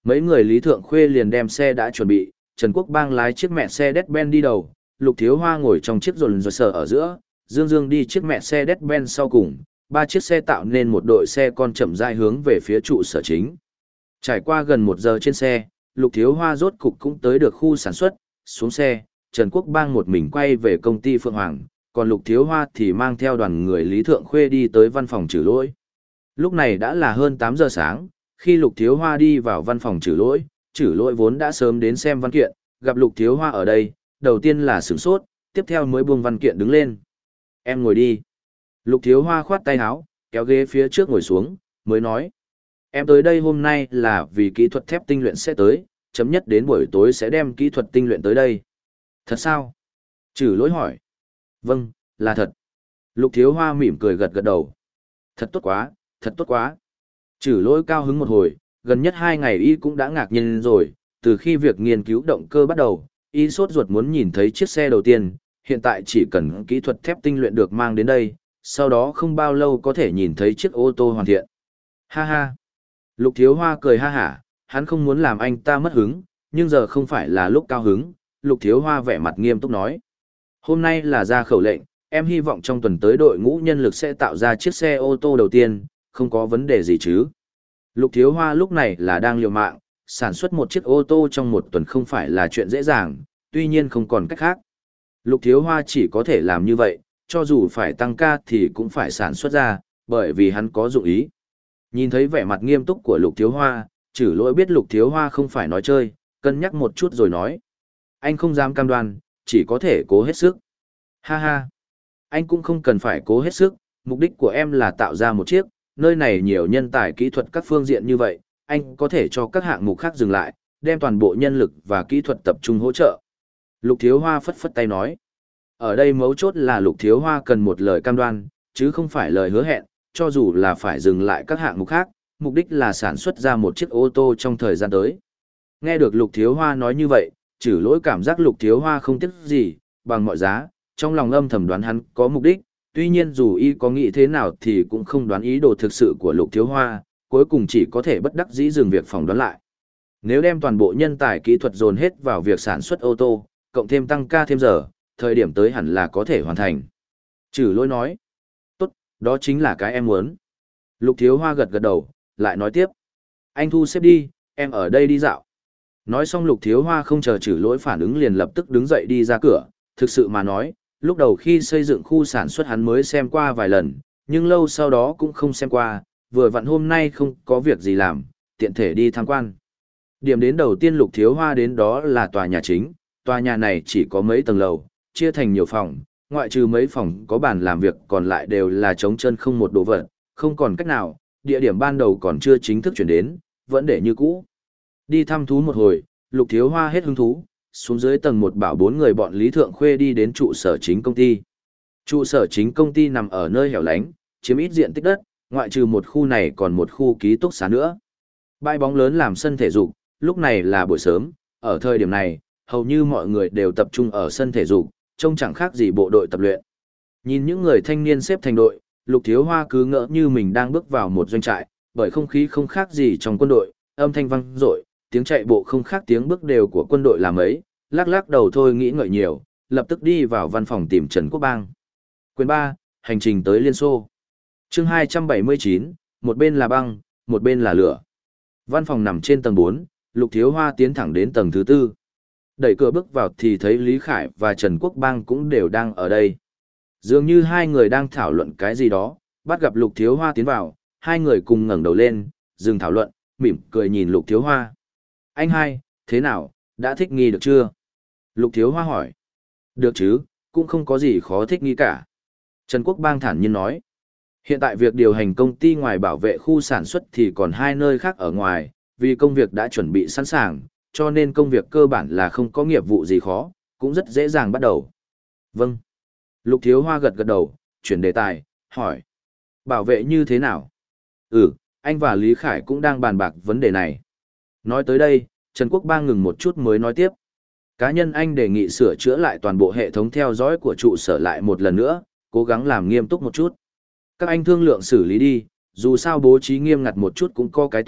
mấy người Lý Thượng Khuê liền đem xe đã chuẩn bị, Trần Quốc Bang lái chiếc mẹ xe Mercedes-Benz đi đầu, Lục Thiếu Hoa ngồi trong chiếc rồn rồi sở ở giữa, Dương Dương đi chiếc mẹ xe Mercedes-Benz sau cùng, ba chiếc xe tạo nên một đội xe con chậm rãi hướng về phía trụ sở chính. Trải qua gần một giờ trên xe, Lục Thiếu Hoa rốt cục cũng tới được khu sản xuất, xuống xe, Trần Quốc Bang một mình quay về công ty Phượng Hoàng, còn Lục Thiếu Hoa thì mang theo đoàn người Lý Thượng Khuê đi tới văn phòng trừ lỗi. Lúc này đã là hơn tám giờ sáng, khi Lục Thiếu Hoa đi vào văn phòng trừ lỗi, trừ lỗi vốn đã sớm đến xem văn kiện, gặp Lục Thiếu Hoa ở đây, đầu tiên là sửng sốt, tiếp theo mới buông văn kiện đứng lên. Em ngồi đi. Lục Thiếu Hoa khoát tay áo, kéo ghế phía trước ngồi xuống, mới nói. Em tới đây hôm nay là vì kỹ thuật thép tinh luyện sẽ tới, chấm nhất đến buổi tối sẽ đem kỹ thuật tinh luyện tới đây. Thật sao? Trừ lỗi hỏi. Vâng, là thật. Lục Thiếu Hoa mỉm cười gật gật đầu. Thật tốt quá, thật tốt quá. Trừ lỗi cao hứng một hồi, gần nhất hai ngày y cũng đã ngạc nhiên rồi, từ khi việc nghiên cứu động cơ bắt đầu, y sốt ruột muốn nhìn thấy chiếc xe đầu tiên, hiện tại chỉ cần kỹ thuật thép tinh luyện được mang đến đây, sau đó không bao lâu có thể nhìn thấy chiếc ô tô hoàn thiện. Ha ha. Lục Thiếu Hoa cười ha hả, hắn không muốn làm anh ta mất hứng, nhưng giờ không phải là lúc cao hứng, Lục Thiếu Hoa vẻ mặt nghiêm túc nói. Hôm nay là ra khẩu lệnh, em hy vọng trong tuần tới đội ngũ nhân lực sẽ tạo ra chiếc xe ô tô đầu tiên, không có vấn đề gì chứ. Lục Thiếu Hoa lúc này là đang liều mạng, sản xuất một chiếc ô tô trong một tuần không phải là chuyện dễ dàng, tuy nhiên không còn cách khác. Lục Thiếu Hoa chỉ có thể làm như vậy, cho dù phải tăng ca thì cũng phải sản xuất ra, bởi vì hắn có dụng ý. Nhìn thấy vẻ mặt nghiêm túc của Lục Thiếu Hoa, Trử Lỗi biết Lục Thiếu Hoa không phải nói chơi, cân nhắc một chút rồi nói. Anh không dám cam đoan, chỉ có thể cố hết sức. Ha ha, anh cũng không cần phải cố hết sức, mục đích của em là tạo ra một chiếc, nơi này nhiều nhân tài kỹ thuật các phương diện như vậy, anh có thể cho các hạng mục khác dừng lại, đem toàn bộ nhân lực và kỹ thuật tập trung hỗ trợ. Lục Thiếu Hoa phất phất tay nói. Ở đây mấu chốt là Lục Thiếu Hoa cần một lời cam đoan, chứ không phải lời hứa hẹn, cho dù là phải dừng lại các hạng mục khác, mục đích là sản xuất ra một chiếc ô tô trong thời gian tới. Nghe được Lục Thiếu Hoa nói như vậy, Trử Lỗi cảm giác Lục Thiếu Hoa không tiếc gì, bằng mọi giá, trong lòng âm thầm đoán hắn có mục đích, tuy nhiên dù y có nghĩ thế nào thì cũng không đoán ý đồ thực sự của Lục Thiếu Hoa, cuối cùng chỉ có thể bất đắc dĩ dừng việc phỏng đoán lại. Nếu đem toàn bộ nhân tài kỹ thuật dồn hết vào việc sản xuất ô tô, cộng thêm tăng ca thêm giờ, thời điểm tới hẳn là có thể hoàn thành. Trử Lỗi nói, tốt, đó chính là cái em muốn. Lục Thiếu Hoa gật gật đầu, lại nói tiếp, anh thu xếp đi, em ở đây đi dạo. Nói xong Lục Thiếu Hoa không chờ Trử Lỗi phản ứng liền lập tức đứng dậy đi ra cửa, thực sự mà nói, lúc đầu khi xây dựng khu sản xuất hắn mới xem qua vài lần, nhưng lâu sau đó cũng không xem qua, vừa vặn hôm nay không có việc gì làm, tiện thể đi tham quan. Điểm đến đầu tiên Lục Thiếu Hoa đến đó là tòa nhà chính, tòa nhà này chỉ có mấy tầng lầu, chia thành nhiều phòng, ngoại trừ mấy phòng có bàn làm việc còn lại đều là trống chân không một đồ vật, không còn cách nào, địa điểm ban đầu còn chưa chính thức chuyển đến, vẫn để như cũ. Đi thăm thú một hồi, Lục Thiếu Hoa hết hứng thú, xuống dưới tầng một bảo bốn người bọn Lý Thượng Khuê đi đến trụ sở chính công ty. Trụ sở chính công ty nằm ở nơi hẻo lánh, chiếm ít diện tích đất, ngoại trừ một khu này còn một khu ký túc xá nữa. Bãi bóng lớn làm sân thể dục, lúc này là buổi sớm, ở thời điểm này, hầu như mọi người đều tập trung ở sân thể dục, trông chẳng khác gì bộ đội tập luyện. Nhìn những người thanh niên xếp thành đội, Lục Thiếu Hoa cứ ngỡ như mình đang bước vào một doanh trại, bởi không khí không khác gì trong quân đội, âm thanh vang dội, tiếng chạy bộ không khác tiếng bước đều của quân đội làm ấy, lắc lắc đầu thôi nghĩ ngợi nhiều, lập tức đi vào văn phòng tìm Trần Quốc Bang. Quyền ba, hành trình tới Liên Xô. Chương hai trăm bảy mươi chín, một bên là băng, một bên là lửa. Văn phòng nằm trên tầng bốn, Lục Thiếu Hoa tiến thẳng đến tầng thứ tư. Đẩy cửa bước vào thì thấy Lý Khải và Trần Quốc Bang cũng đều đang ở đây. Dường như hai người đang thảo luận cái gì đó, bắt gặp Lục Thiếu Hoa tiến vào, hai người cùng ngẩng đầu lên, dừng thảo luận, mỉm cười nhìn Lục Thiếu Hoa. Anh hai, thế nào, đã thích nghi được chưa? Lục Thiếu Hoa hỏi. Được chứ, cũng không có gì khó thích nghi cả. Trần Quốc Bang thản nhiên nói. Hiện tại việc điều hành công ty ngoài bảo vệ khu sản xuất thì còn hai nơi khác ở ngoài, vì công việc đã chuẩn bị sẵn sàng, cho nên công việc cơ bản là không có nghiệp vụ gì khó, cũng rất dễ dàng bắt đầu. Vâng. Lục Thiếu Hoa gật gật đầu, chuyển đề tài, hỏi. Bảo vệ như thế nào? Ừ, anh và Lý Khải cũng đang bàn bạc vấn đề này. Nói tới đây, Trần Quốc Bang ngừng một chút mới nói tiếp. Cá nhân anh đề nghị sửa chữa lại toàn bộ hệ thống theo dõi của trụ sở lại một lần nữa, cố gắng làm nghiêm túc một chút. Các anh thương lượng xử lý đi, dù sao bố trí nghiêm ngặt một chút cũng có cái tốt,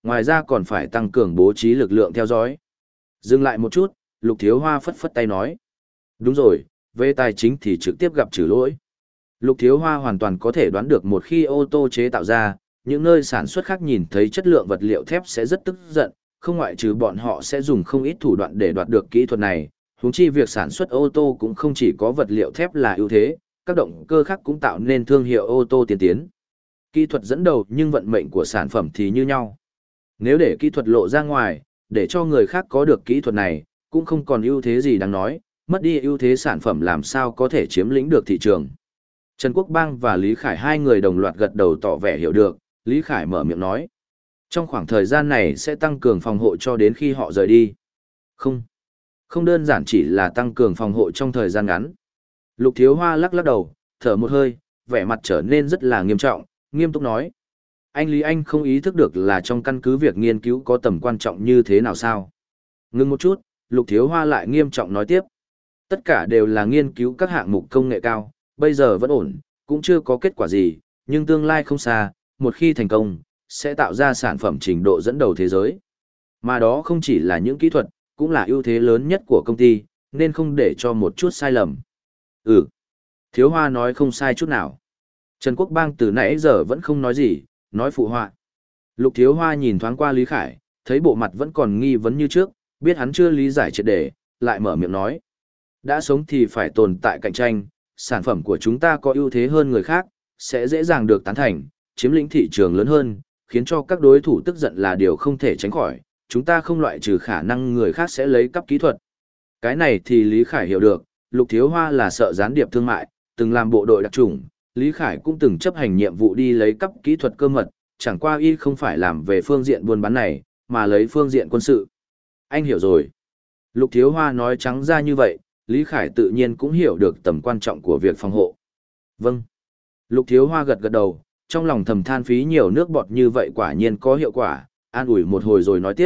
ngoài ra còn phải tăng cường bố trí lực lượng theo dõi. Dừng lại một chút, Lục Thiếu Hoa phất phất tay nói. Đúng rồi, về tài chính thì trực tiếp gặp trừ lỗi. Lục Thiếu Hoa hoàn toàn có thể đoán được một khi ô tô chế tạo ra, những nơi sản xuất khác nhìn thấy chất lượng vật liệu thép sẽ rất tức giận, không ngoại trừ bọn họ sẽ dùng không ít thủ đoạn để đoạt được kỹ thuật này. Huống chi việc sản xuất ô tô cũng không chỉ có vật liệu thép là ưu thế, các động cơ khác cũng tạo nên thương hiệu ô tô tiên tiến. Kỹ thuật dẫn đầu nhưng vận mệnh của sản phẩm thì như nhau. Nếu để kỹ thuật lộ ra ngoài, để cho người khác có được kỹ thuật này, cũng không còn ưu thế gì đáng nói, mất đi ưu thế sản phẩm làm sao có thể chiếm lĩnh được thị trường. Trần Quốc Bang và Lý Khải hai người đồng loạt gật đầu tỏ vẻ hiểu được, Lý Khải mở miệng nói. Trong khoảng thời gian này sẽ tăng cường phòng hộ cho đến khi họ rời đi. Không, không đơn giản chỉ là tăng cường phòng hộ trong thời gian ngắn. Lục Thiếu Hoa lắc lắc đầu, thở một hơi, vẻ mặt trở nên rất là nghiêm trọng, nghiêm túc nói. Anh Lý Anh không ý thức được là trong căn cứ việc nghiên cứu có tầm quan trọng như thế nào sao. Ngưng một chút, Lục Thiếu Hoa lại nghiêm trọng nói tiếp. Tất cả đều là nghiên cứu các hạng mục công nghệ cao, bây giờ vẫn ổn, cũng chưa có kết quả gì, nhưng tương lai không xa, một khi thành công, sẽ tạo ra sản phẩm trình độ dẫn đầu thế giới. Mà đó không chỉ là những kỹ thuật, cũng là ưu thế lớn nhất của công ty, nên không để cho một chút sai lầm. Ừ, Thiếu Hoa nói không sai chút nào. Trần Quốc Bang từ nãy giờ vẫn không nói gì, nói phụ họa. Lục Thiếu Hoa nhìn thoáng qua Lý Khải, thấy bộ mặt vẫn còn nghi vấn như trước, biết hắn chưa lý giải triệt để, lại mở miệng nói. Đã sống thì phải tồn tại cạnh tranh, sản phẩm của chúng ta có ưu thế hơn người khác, sẽ dễ dàng được tán thành, chiếm lĩnh thị trường lớn hơn, khiến cho các đối thủ tức giận là điều không thể tránh khỏi, chúng ta không loại trừ khả năng người khác sẽ lấy cắp kỹ thuật. Cái này thì Lý Khải hiểu được, Lục Thiếu Hoa là sợ gián điệp thương mại, từng làm bộ đội đặc chủng, Lý Khải cũng từng chấp hành nhiệm vụ đi lấy cắp kỹ thuật cơ mật, chẳng qua y không phải làm về phương diện buôn bán này, mà lấy phương diện quân sự. Anh hiểu rồi. Lục Thiếu Hoa nói trắng ra như vậy, Lý Khải tự nhiên cũng hiểu được tầm quan trọng của việc phòng hộ. Vâng. Lục Thiếu Hoa gật gật đầu, trong lòng thầm than phí nhiều nước bọt như vậy quả nhiên có hiệu quả, an ủi một hồi rồi nói tiếp.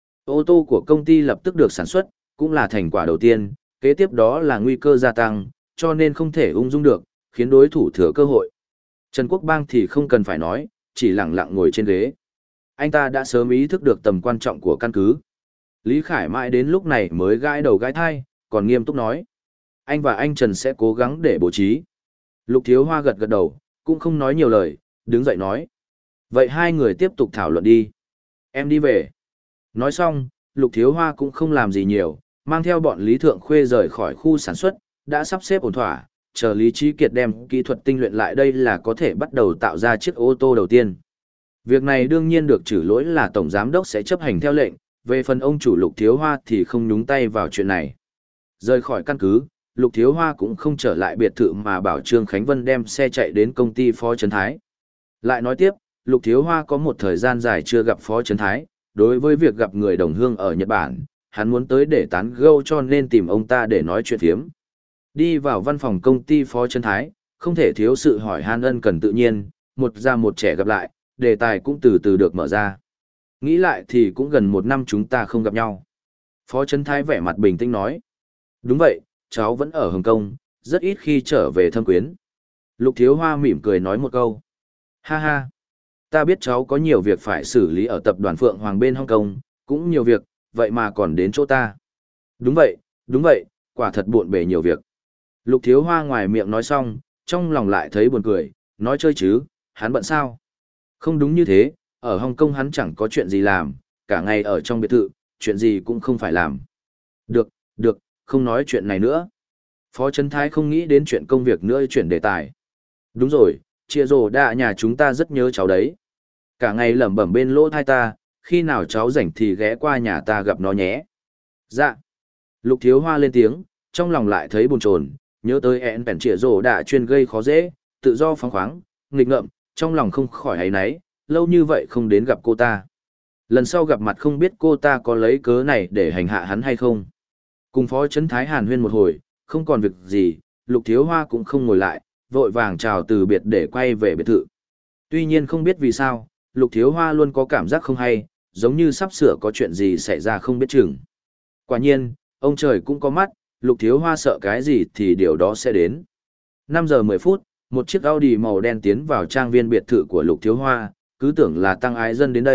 Ô tô của công ty lập tức được sản xuất, cũng là thành quả đầu tiên, kế tiếp đó là nguy cơ gia tăng, cho nên không thể ung dung được, khiến đối thủ thừa cơ hội. Trần Quốc Bang thì không cần phải nói, chỉ lặng lặng ngồi trên ghế. Anh ta đã sớm ý thức được tầm quan trọng của căn cứ. Lý Khải mãi đến lúc này mới gãi đầu gãi thai, còn nghiêm túc nói. Anh và anh Trần sẽ cố gắng để bố trí. Lục Thiếu Hoa gật gật đầu, cũng không nói nhiều lời, đứng dậy nói. Vậy hai người tiếp tục thảo luận đi. Em đi về. Nói xong, Lục Thiếu Hoa cũng không làm gì nhiều, mang theo bọn Lý Thượng Khuê rời khỏi khu sản xuất, đã sắp xếp ổn thỏa, chờ Lý Trí Kiệt đem kỹ thuật tinh luyện lại đây là có thể bắt đầu tạo ra chiếc ô tô đầu tiên. Việc này đương nhiên được trừ lỗi là Tổng Giám đốc sẽ chấp hành theo lệnh, về phần ông chủ Lục Thiếu Hoa thì không nhúng tay vào chuyện này. Rời khỏi căn cứ, Lục Thiếu Hoa cũng không trở lại biệt thự mà bảo Trương Khánh Vân đem xe chạy đến công ty Phó Trấn Thái. Lại nói tiếp, Lục Thiếu Hoa có một thời gian dài chưa gặp Phó Trấn Thái, đối với việc gặp người đồng hương ở Nhật Bản, hắn muốn tới để tán gẫu cho nên tìm ông ta để nói chuyện phiếm. Đi vào văn phòng công ty Phó Trấn Thái, không thể thiếu sự hỏi han ân cần tự nhiên, một già một trẻ gặp lại, đề tài cũng từ từ được mở ra. Nghĩ lại thì cũng gần một năm chúng ta không gặp nhau. Phó Trấn Thái vẻ mặt bình tĩnh nói. Đúng vậy, cháu vẫn ở Hồng Kông, rất ít khi trở về thăm quyến. Lục Thiếu Hoa mỉm cười nói một câu. Ha ha, ta biết cháu có nhiều việc phải xử lý ở tập đoàn Phượng Hoàng bên Hồng Kông, cũng nhiều việc, vậy mà còn đến chỗ ta. Đúng vậy, đúng vậy, quả thật buồn bề nhiều việc. Lục Thiếu Hoa ngoài miệng nói xong, trong lòng lại thấy buồn cười, nói chơi chứ, hắn bận sao? Không đúng như thế, ở Hồng Kông hắn chẳng có chuyện gì làm, cả ngày ở trong biệt thự, chuyện gì cũng không phải làm. Được, được, không nói chuyện này nữa. Phó Trấn Thái không nghĩ đến chuyện công việc nữa chuyển đề tài. Đúng rồi, chia rồ đạ nhà chúng ta rất nhớ cháu đấy. Cả ngày lẩm bẩm bên lỗ thai ta, khi nào cháu rảnh thì ghé qua nhà ta gặp nó nhé. Dạ. Lục Thiếu Hoa lên tiếng, trong lòng lại thấy buồn chồn, nhớ tới ẹn bèn chia rồ đạ chuyên gây khó dễ, tự do phóng khoáng, nghịch ngợm, trong lòng không khỏi áy náy, lâu như vậy không đến gặp cô ta. Lần sau gặp mặt không biết cô ta có lấy cớ này để hành hạ hắn hay không. Cùng Phó Trấn Thái hàn huyên một hồi, không còn việc gì, Lục Thiếu Hoa cũng không ngồi lại, vội vàng chào từ biệt để quay về biệt thự. Tuy nhiên không biết vì sao, Lục Thiếu Hoa luôn có cảm giác không hay, giống như sắp sửa có chuyện gì xảy ra không biết chừng. Quả nhiên, ông trời cũng có mắt, Lục Thiếu Hoa sợ cái gì thì điều đó sẽ đến. năm giờ mười phút, một chiếc Audi màu đen tiến vào trang viên biệt thự của Lục Thiếu Hoa, cứ tưởng là tăng ái dân đến đây,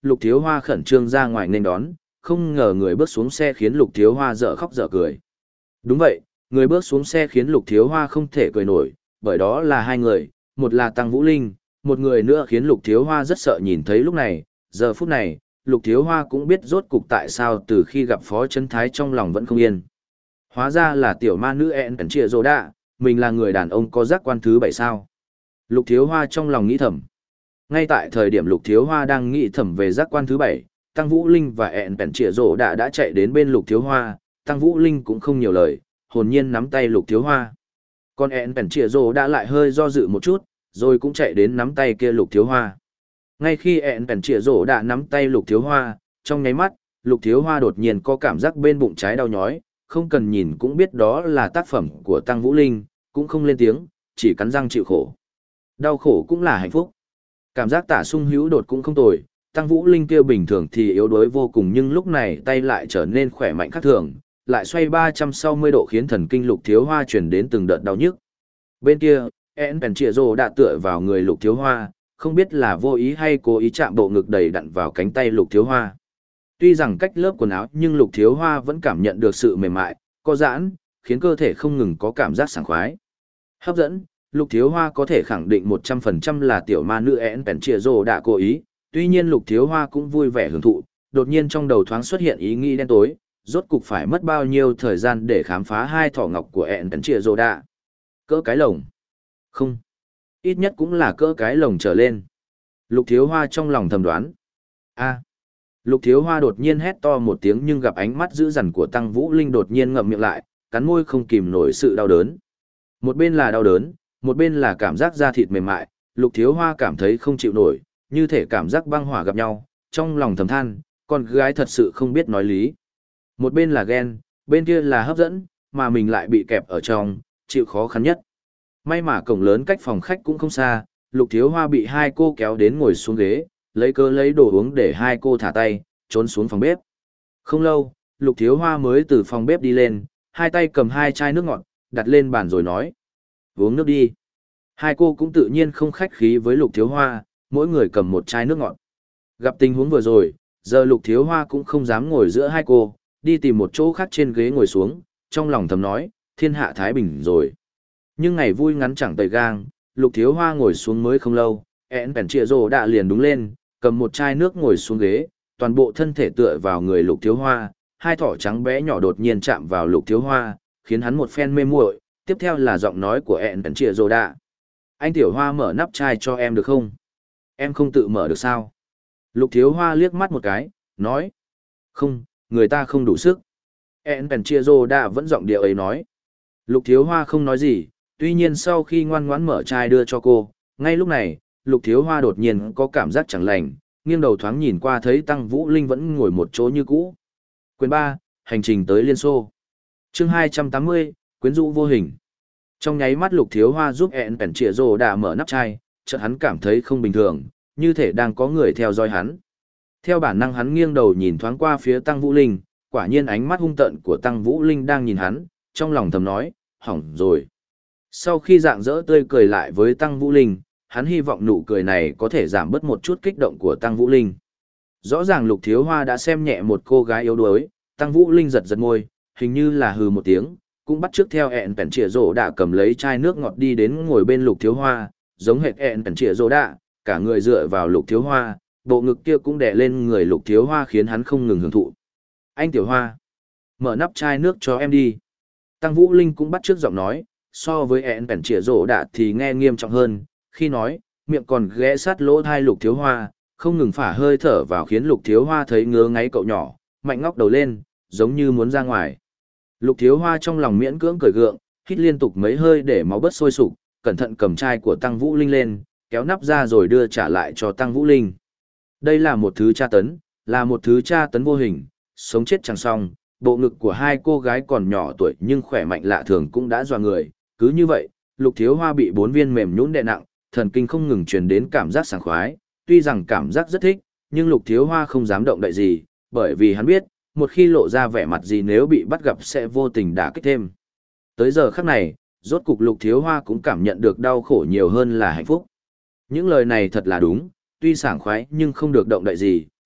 Lục Thiếu Hoa khẩn trương ra ngoài nên đón, không ngờ người bước xuống xe khiến Lục Thiếu Hoa dở khóc dở cười. Đúng vậy, người bước xuống xe khiến Lục Thiếu Hoa không thể cười nổi, bởi đó là hai người, một là Tăng Vũ Linh, một người nữa khiến Lục Thiếu Hoa rất sợ nhìn thấy lúc này, giờ phút này, Lục Thiếu Hoa cũng biết rốt cục tại sao từ khi gặp Phó Chấn Thái trong lòng vẫn không yên. Hóa ra là tiểu ma nữ ẹn ẩn trịa rồ đạ, mình là người đàn ông có giác quan thứ bảy sao. Lục Thiếu Hoa trong lòng nghĩ thầm. Ngay tại thời điểm Lục Thiếu Hoa đang nghĩ thầm về giác quan thứ bảy, Tăng Vũ Linh và ẹn ẩn trịa rồ đạ đã chạy đến bên Lục Thiếu Hoa, Tăng Vũ Linh cũng không nhiều lời, hồn nhiên nắm tay Lục Thiếu Hoa. Còn ẹn ẩn trịa rồ đã lại hơi do dự một chút, rồi cũng chạy đến nắm tay kia Lục Thiếu Hoa. Ngay khi ẹn ẩn trịa rồ đã nắm tay Lục Thiếu Hoa, trong nháy mắt, Lục Thiếu Hoa đột nhiên có cảm giác bên bụng trái đau nhói, không cần nhìn cũng biết đó là tác phẩm của Tăng Vũ Linh, cũng không lên tiếng, chỉ cắn răng chịu khổ. Đau khổ cũng là hạnh phúc. Cảm giác tả sung hữu đột cũng không tồi, Tăng Vũ Linh kia bình thường thì yếu đuối vô cùng nhưng lúc này tay lại trở nên khỏe mạnh khác thường, lại xoay ba trăm sáu mươi độ khiến thần kinh Lục Thiếu Hoa truyền đến từng đợt đau nhức. Bên kia, ẹn ẩn trịa rồ đã tựa vào người Lục Thiếu Hoa, không biết là vô ý hay cố ý chạm bộ ngực đầy đặn vào cánh tay Lục Thiếu Hoa. Tuy rằng cách lớp quần áo nhưng Lục Thiếu Hoa vẫn cảm nhận được sự mềm mại, co giãn, khiến cơ thể không ngừng có cảm giác sảng khoái. Hấp dẫn, Lục Thiếu Hoa có thể khẳng định một trăm phần trăm là tiểu ma nữ ẹn ẩn trịa rồ đã cố ý, tuy nhiên Lục Thiếu Hoa cũng vui vẻ hưởng thụ, đột nhiên trong đầu thoáng xuất hiện ý nghĩ đen tối, rốt cục phải mất bao nhiêu thời gian để khám phá hai thỏ ngọc của ẹn ẩn trịa rồ đã. Cỡ cái lồng? Không. Ít nhất cũng là cỡ cái lồng trở lên. Lục Thiếu Hoa trong lòng thầm đoán. A. Lục Thiếu Hoa đột nhiên hét to một tiếng nhưng gặp ánh mắt dữ dằn của Tăng Vũ Linh đột nhiên ngậm miệng lại, cắn môi không kìm nổi sự đau đớn. Một bên là đau đớn, một bên là cảm giác da thịt mềm mại, Lục Thiếu Hoa cảm thấy không chịu nổi, như thể cảm giác băng hỏa gặp nhau, trong lòng thầm than, con gái thật sự không biết nói lý. Một bên là ghen, bên kia là hấp dẫn, mà mình lại bị kẹp ở trong, chịu khó khăn nhất. May mà cổng lớn cách phòng khách cũng không xa, Lục Thiếu Hoa bị hai cô kéo đến ngồi xuống ghế, lấy cớ lấy đồ uống để hai cô thả tay, trốn xuống phòng bếp. Không lâu, Lục Thiếu Hoa mới từ phòng bếp đi lên, hai tay cầm hai chai nước ngọt, đặt lên bàn rồi nói. Uống nước đi. Hai cô cũng tự nhiên không khách khí với Lục Thiếu Hoa, mỗi người cầm một chai nước ngọt. Gặp tình huống vừa rồi, giờ Lục Thiếu Hoa cũng không dám ngồi giữa hai cô, đi tìm một chỗ khác trên ghế ngồi xuống, trong lòng thầm nói, thiên hạ thái bình rồi. Nhưng ngày vui ngắn chẳng tời gang, Lục Thiếu Hoa ngồi xuống mới không lâu, ẹn bèn trịa rồ đã liền đứng lên, cầm một chai nước ngồi xuống ghế, toàn bộ thân thể tựa vào người Lục Thiếu Hoa, hai thỏ trắng bé nhỏ đột nhiên chạm vào Lục Thiếu Hoa, khiến hắn một phen mê muội. Tiếp theo là giọng nói của ẹn bèn trịa rồ đã. Anh Tiểu Hoa mở nắp chai cho em được không? Em không tự mở được sao? Lục Thiếu Hoa liếc mắt một cái, nói. Không, người ta không đủ sức. ẹn bèn trịa rồ đã vẫn giọng điệu ấy nói. Lục Thiếu Hoa không nói gì, tuy nhiên sau khi ngoan ngoãn mở chai đưa cho cô, ngay lúc này, Lục Thiếu Hoa đột nhiên có cảm giác chẳng lành, nghiêng đầu thoáng nhìn qua thấy Tăng Vũ Linh vẫn ngồi một chỗ như cũ. Quyền ba, hành trình tới Liên Xô. Chương hai trăm tám mươi, quyến rũ vô hình. Trong nháy mắt Lục Thiếu Hoa giúp ẹn bèn trịa rồ đã mở nắp chai, chợt hắn cảm thấy không bình thường, như thể đang có người theo dõi hắn. Theo bản năng hắn nghiêng đầu nhìn thoáng qua phía Tăng Vũ Linh, quả nhiên ánh mắt hung tợn của Tăng Vũ Linh đang nhìn hắn, trong lòng thầm nói, hỏng rồi. Sau khi rạng rỡ tươi cười lại với Tăng Vũ Linh, hắn hy vọng nụ cười này có thể giảm bớt một chút kích động của Tăng Vũ Linh. Rõ ràng Lục Thiếu Hoa đã xem nhẹ một cô gái yếu đuối, Tăng Vũ Linh giật giật môi, hình như là hừ một tiếng, cũng bắt chước theo ẹn bèn trịa rồ đã cầm lấy chai nước ngọt đi đến ngồi bên Lục Thiếu Hoa, giống hệt ẹn bèn trịa rồ đã, cả người dựa vào Lục Thiếu Hoa, bộ ngực kia cũng đè lên người Lục Thiếu Hoa khiến hắn không ngừng hưởng thụ. Anh Tiểu Hoa, mở nắp chai nước cho em đi. Tăng Vũ Linh cũng bắt chước giọng nói, so với ẹn bèn trịa rồ đã thì nghe nghiêm trọng hơn, khi nói, miệng còn ghé sát lỗ thai Lục Thiếu Hoa, không ngừng phả hơi thở vào khiến Lục Thiếu Hoa thấy ngứa ngáy cậu nhỏ, mạnh ngóc đầu lên, giống như muốn ra ngoài. Lục Thiếu Hoa trong lòng miễn cưỡng cười gượng, hít liên tục mấy hơi để máu bớt sôi sục, cẩn thận cầm chai của Tăng Vũ Linh lên, kéo nắp ra rồi đưa trả lại cho Tăng Vũ Linh. Đây là một thứ tra tấn, là một thứ tra tấn vô hình, sống chết chẳng xong, bộ ngực của hai cô gái còn nhỏ tuổi nhưng khỏe mạnh lạ thường cũng đã dọa người, cứ như vậy, Lục Thiếu Hoa bị bốn viên mềm nhũn đè nặng, thần kinh không ngừng truyền đến cảm giác sảng khoái, tuy rằng cảm giác rất thích, nhưng Lục Thiếu Hoa không dám động đậy gì, bởi vì hắn biết, một khi lộ ra vẻ mặt gì nếu bị bắt gặp sẽ vô tình đả kích thêm. Tới giờ khắc này, rốt cục Lục Thiếu Hoa cũng cảm nhận được đau khổ nhiều hơn là hạnh phúc. Những lời này thật là đúng, tuy sảng khoái nhưng không được động đậy gì,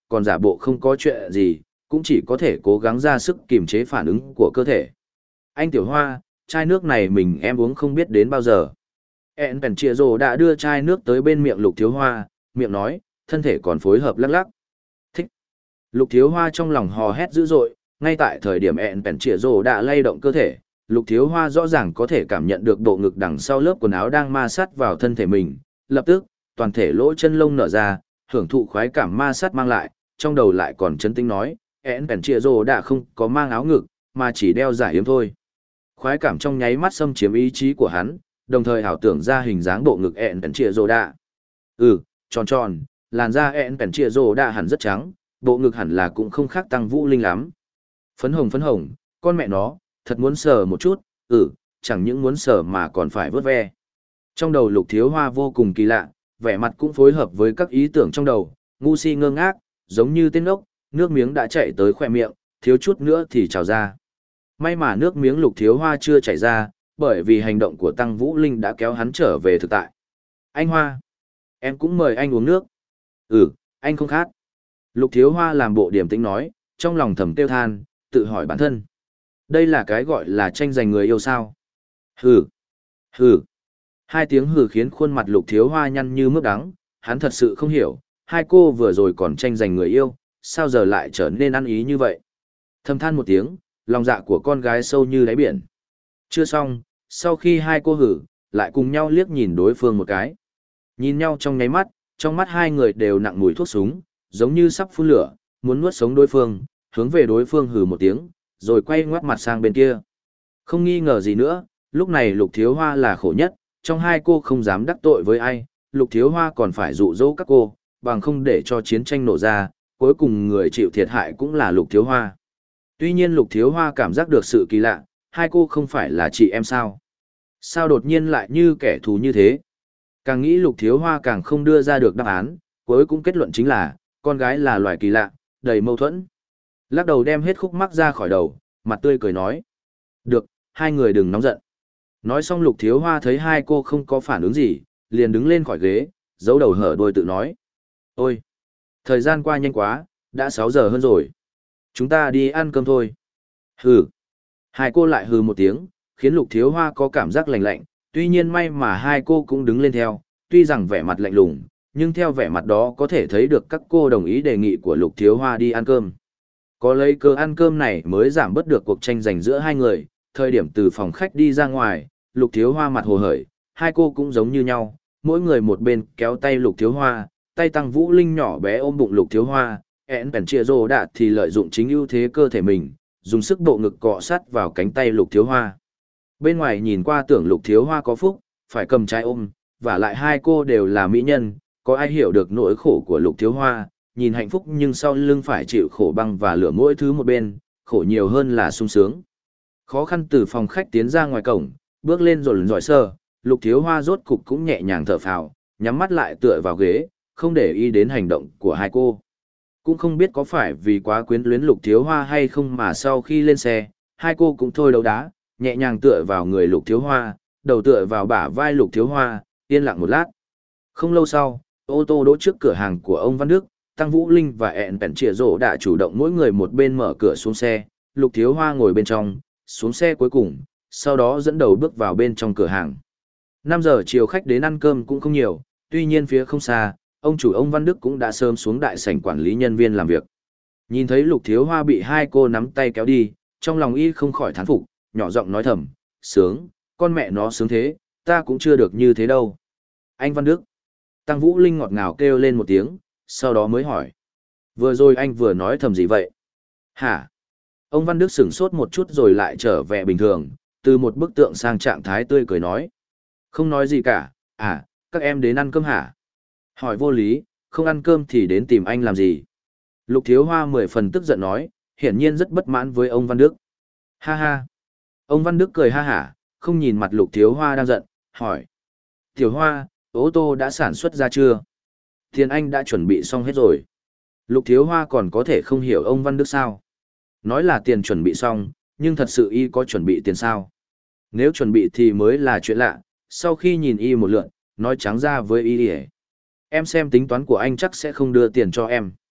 còn giả bộ không có chuyện gì, cũng chỉ có thể cố gắng ra sức kiềm chế phản ứng của cơ thể. Anh Tiểu Hoa, chai nước này mình em uống không biết đến bao giờ. En Pèn Chìa Rồ đã đưa chai nước tới bên miệng Lục Thiếu Hoa, miệng nói, thân thể còn phối hợp lắc lắc. Thích. Lục Thiếu Hoa trong lòng hò hét dữ dội, ngay tại thời điểm En Pèn Chìa Rồ đã lay động cơ thể, Lục Thiếu Hoa rõ ràng có thể cảm nhận được bộ ngực đằng sau lớp quần áo đang ma sát vào thân thể mình, lập tức, toàn thể lỗ chân lông nở ra, hưởng thụ khoái cảm ma sát mang lại, trong đầu lại còn chấn tĩnh nói, En Pèn Chìa Rồ đã không có mang áo ngực, mà chỉ đeo giải yếm thôi. Khoái cảm trong nháy mắt xâm chiếm ý chí của hắn, đồng thời ảo tưởng ra hình dáng bộ ngực En Pèn Chìa Rồ đã. Ừ, tròn tròn, làn da En Pèn Chìa Rồ đã hẳn rất trắng, bộ ngực hẳn là cũng không khác Tăng Vũ Linh lắm. Phấn hồng phấn hồng, con mẹ nó, thật muốn sờ một chút, ừ, chẳng những muốn sờ mà còn phải vớt ve. Trong đầu Lục Thiếu Hoa vô cùng kỳ lạ, vẻ mặt cũng phối hợp với các ý tưởng trong đầu, ngu si ngơ ngác, giống như tên ốc, nước miếng đã chảy tới khỏe miệng, thiếu chút nữa thì trào ra. May mà nước miếng Lục Thiếu Hoa chưa chảy ra, bởi vì hành động của Tăng Vũ Linh đã kéo hắn trở về thực tại. Anh Hoa, em cũng mời anh uống nước. Ừ, anh không khát. Lục Thiếu Hoa làm bộ điềm tĩnh nói, trong lòng thầm tiêu than, tự hỏi bản thân. Đây là cái gọi là tranh giành người yêu sao? Hừ, hừ. Hai tiếng hừ khiến khuôn mặt Lục Thiếu Hoa nhăn như mức đắng, hắn thật sự không hiểu, hai cô vừa rồi còn tranh giành người yêu, sao giờ lại trở nên ăn ý như vậy? Thầm than một tiếng, lòng dạ của con gái sâu như đáy biển. Chưa xong, sau khi hai cô hử, lại cùng nhau liếc nhìn đối phương một cái. Nhìn nhau trong nháy mắt, trong mắt hai người đều nặng mùi thuốc súng, giống như sắp phun lửa, muốn nuốt sống đối phương, hướng về đối phương hừ một tiếng, rồi quay ngoắt mặt sang bên kia. Không nghi ngờ gì nữa, lúc này Lục Thiếu Hoa là khổ nhất, trong hai cô không dám đắc tội với ai, Lục Thiếu Hoa còn phải dụ dỗ các cô, bằng không để cho chiến tranh nổ ra, cuối cùng người chịu thiệt hại cũng là Lục Thiếu Hoa. Tuy nhiên Lục Thiếu Hoa cảm giác được sự kỳ lạ, hai cô không phải là chị em sao? Sao đột nhiên lại như kẻ thù như thế? Càng nghĩ Lục Thiếu Hoa càng không đưa ra được đáp án, cuối cùng kết luận chính là, con gái là loài kỳ lạ, đầy mâu thuẫn. Lắc đầu đem hết khúc mắc ra khỏi đầu, mặt tươi cười nói. Được, hai người đừng nóng giận. Nói xong Lục Thiếu Hoa thấy hai cô không có phản ứng gì, liền đứng lên khỏi ghế, giấu đầu hở đuôi tự nói. Ôi, thời gian qua nhanh quá, đã sáu giờ hơn rồi. Chúng ta đi ăn cơm thôi. Hừ. Hai cô lại hừ một tiếng, khiến Lục Thiếu Hoa có cảm giác lạnh lạnh, tuy nhiên may mà hai cô cũng đứng lên theo, tuy rằng vẻ mặt lạnh lùng, nhưng theo vẻ mặt đó có thể thấy được các cô đồng ý đề nghị của Lục Thiếu Hoa đi ăn cơm. Có lấy cơ ăn cơm này mới giảm bớt được cuộc tranh giành giữa hai người, thời điểm từ phòng khách đi ra ngoài, Lục Thiếu Hoa mặt hồ hởi, hai cô cũng giống như nhau, mỗi người một bên kéo tay Lục Thiếu Hoa, tay Tăng Vũ Linh nhỏ bé ôm bụng Lục Thiếu Hoa, En Pèn Chìa Rồ Đạ thì lợi dụng chính ưu thế cơ thể mình, dùng sức bộ ngực cọ sát vào cánh tay Lục Thiếu Hoa. Bên ngoài nhìn qua tưởng Lục Thiếu Hoa có phúc, phải cầm trái ôm, và lại hai cô đều là mỹ nhân, có ai hiểu được nỗi khổ của Lục Thiếu Hoa, nhìn hạnh phúc nhưng sau lưng phải chịu khổ băng và lửa mỗi thứ một bên, khổ nhiều hơn là sung sướng. Khó khăn từ phòng khách tiến ra ngoài cổng, bước lên rồi lần giỏi sơ, Lục Thiếu Hoa rốt cục cũng nhẹ nhàng thở phào, nhắm mắt lại tựa vào ghế, không để ý đến hành động của hai cô. Cũng không biết có phải vì quá quyến luyến Lục Thiếu Hoa hay không mà sau khi lên xe, hai cô cũng thôi đấu đá, nhẹ nhàng tựa vào người Lục Thiếu Hoa, đầu tựa vào bả vai Lục Thiếu Hoa, yên lặng một lát. Không lâu sau, ô tô đỗ trước cửa hàng của ông Văn Đức, Tăng Vũ Linh và En Pèn Chìa Rồ đã chủ động mỗi người một bên mở cửa xuống xe, Lục Thiếu Hoa ngồi bên trong, xuống xe cuối cùng, sau đó dẫn đầu bước vào bên trong cửa hàng. năm giờ chiều khách đến ăn cơm cũng không nhiều, tuy nhiên phía không xa, ông chủ ông Văn Đức cũng đã sớm xuống đại sảnh quản lý nhân viên làm việc. Nhìn thấy Lục Thiếu Hoa bị hai cô nắm tay kéo đi, trong lòng y không khỏi thán phục, nhỏ giọng nói thầm, sướng, con mẹ nó sướng thế, ta cũng chưa được như thế đâu. Anh Văn Đức. Tăng Vũ Linh ngọt ngào kêu lên một tiếng, sau đó mới hỏi. Vừa rồi anh vừa nói thầm gì vậy? Hả? Ông Văn Đức sửng sốt một chút rồi lại trở về bình thường, từ một bức tượng sang trạng thái tươi cười nói. Không nói gì cả, à, các em đến ăn cơm hả? Hỏi vô lý, không ăn cơm thì đến tìm anh làm gì? Lục Thiếu Hoa mười phần tức giận nói, hiển nhiên rất bất mãn với ông Văn Đức. Ha ha. Ông Văn Đức cười ha hả, không nhìn mặt Lục Thiếu Hoa đang giận, hỏi. Tiểu Hoa, ô tô đã sản xuất ra chưa? Tiền anh đã chuẩn bị xong hết rồi. Lục Thiếu Hoa còn có thể không hiểu ông Văn Đức sao? Nói là tiền chuẩn bị xong, nhưng thật sự y có chuẩn bị tiền sao? Nếu chuẩn bị thì mới là chuyện lạ, sau khi nhìn y một lượn, nói trắng ra với y. Em xem tính toán của anh chắc sẽ không đưa tiền cho em.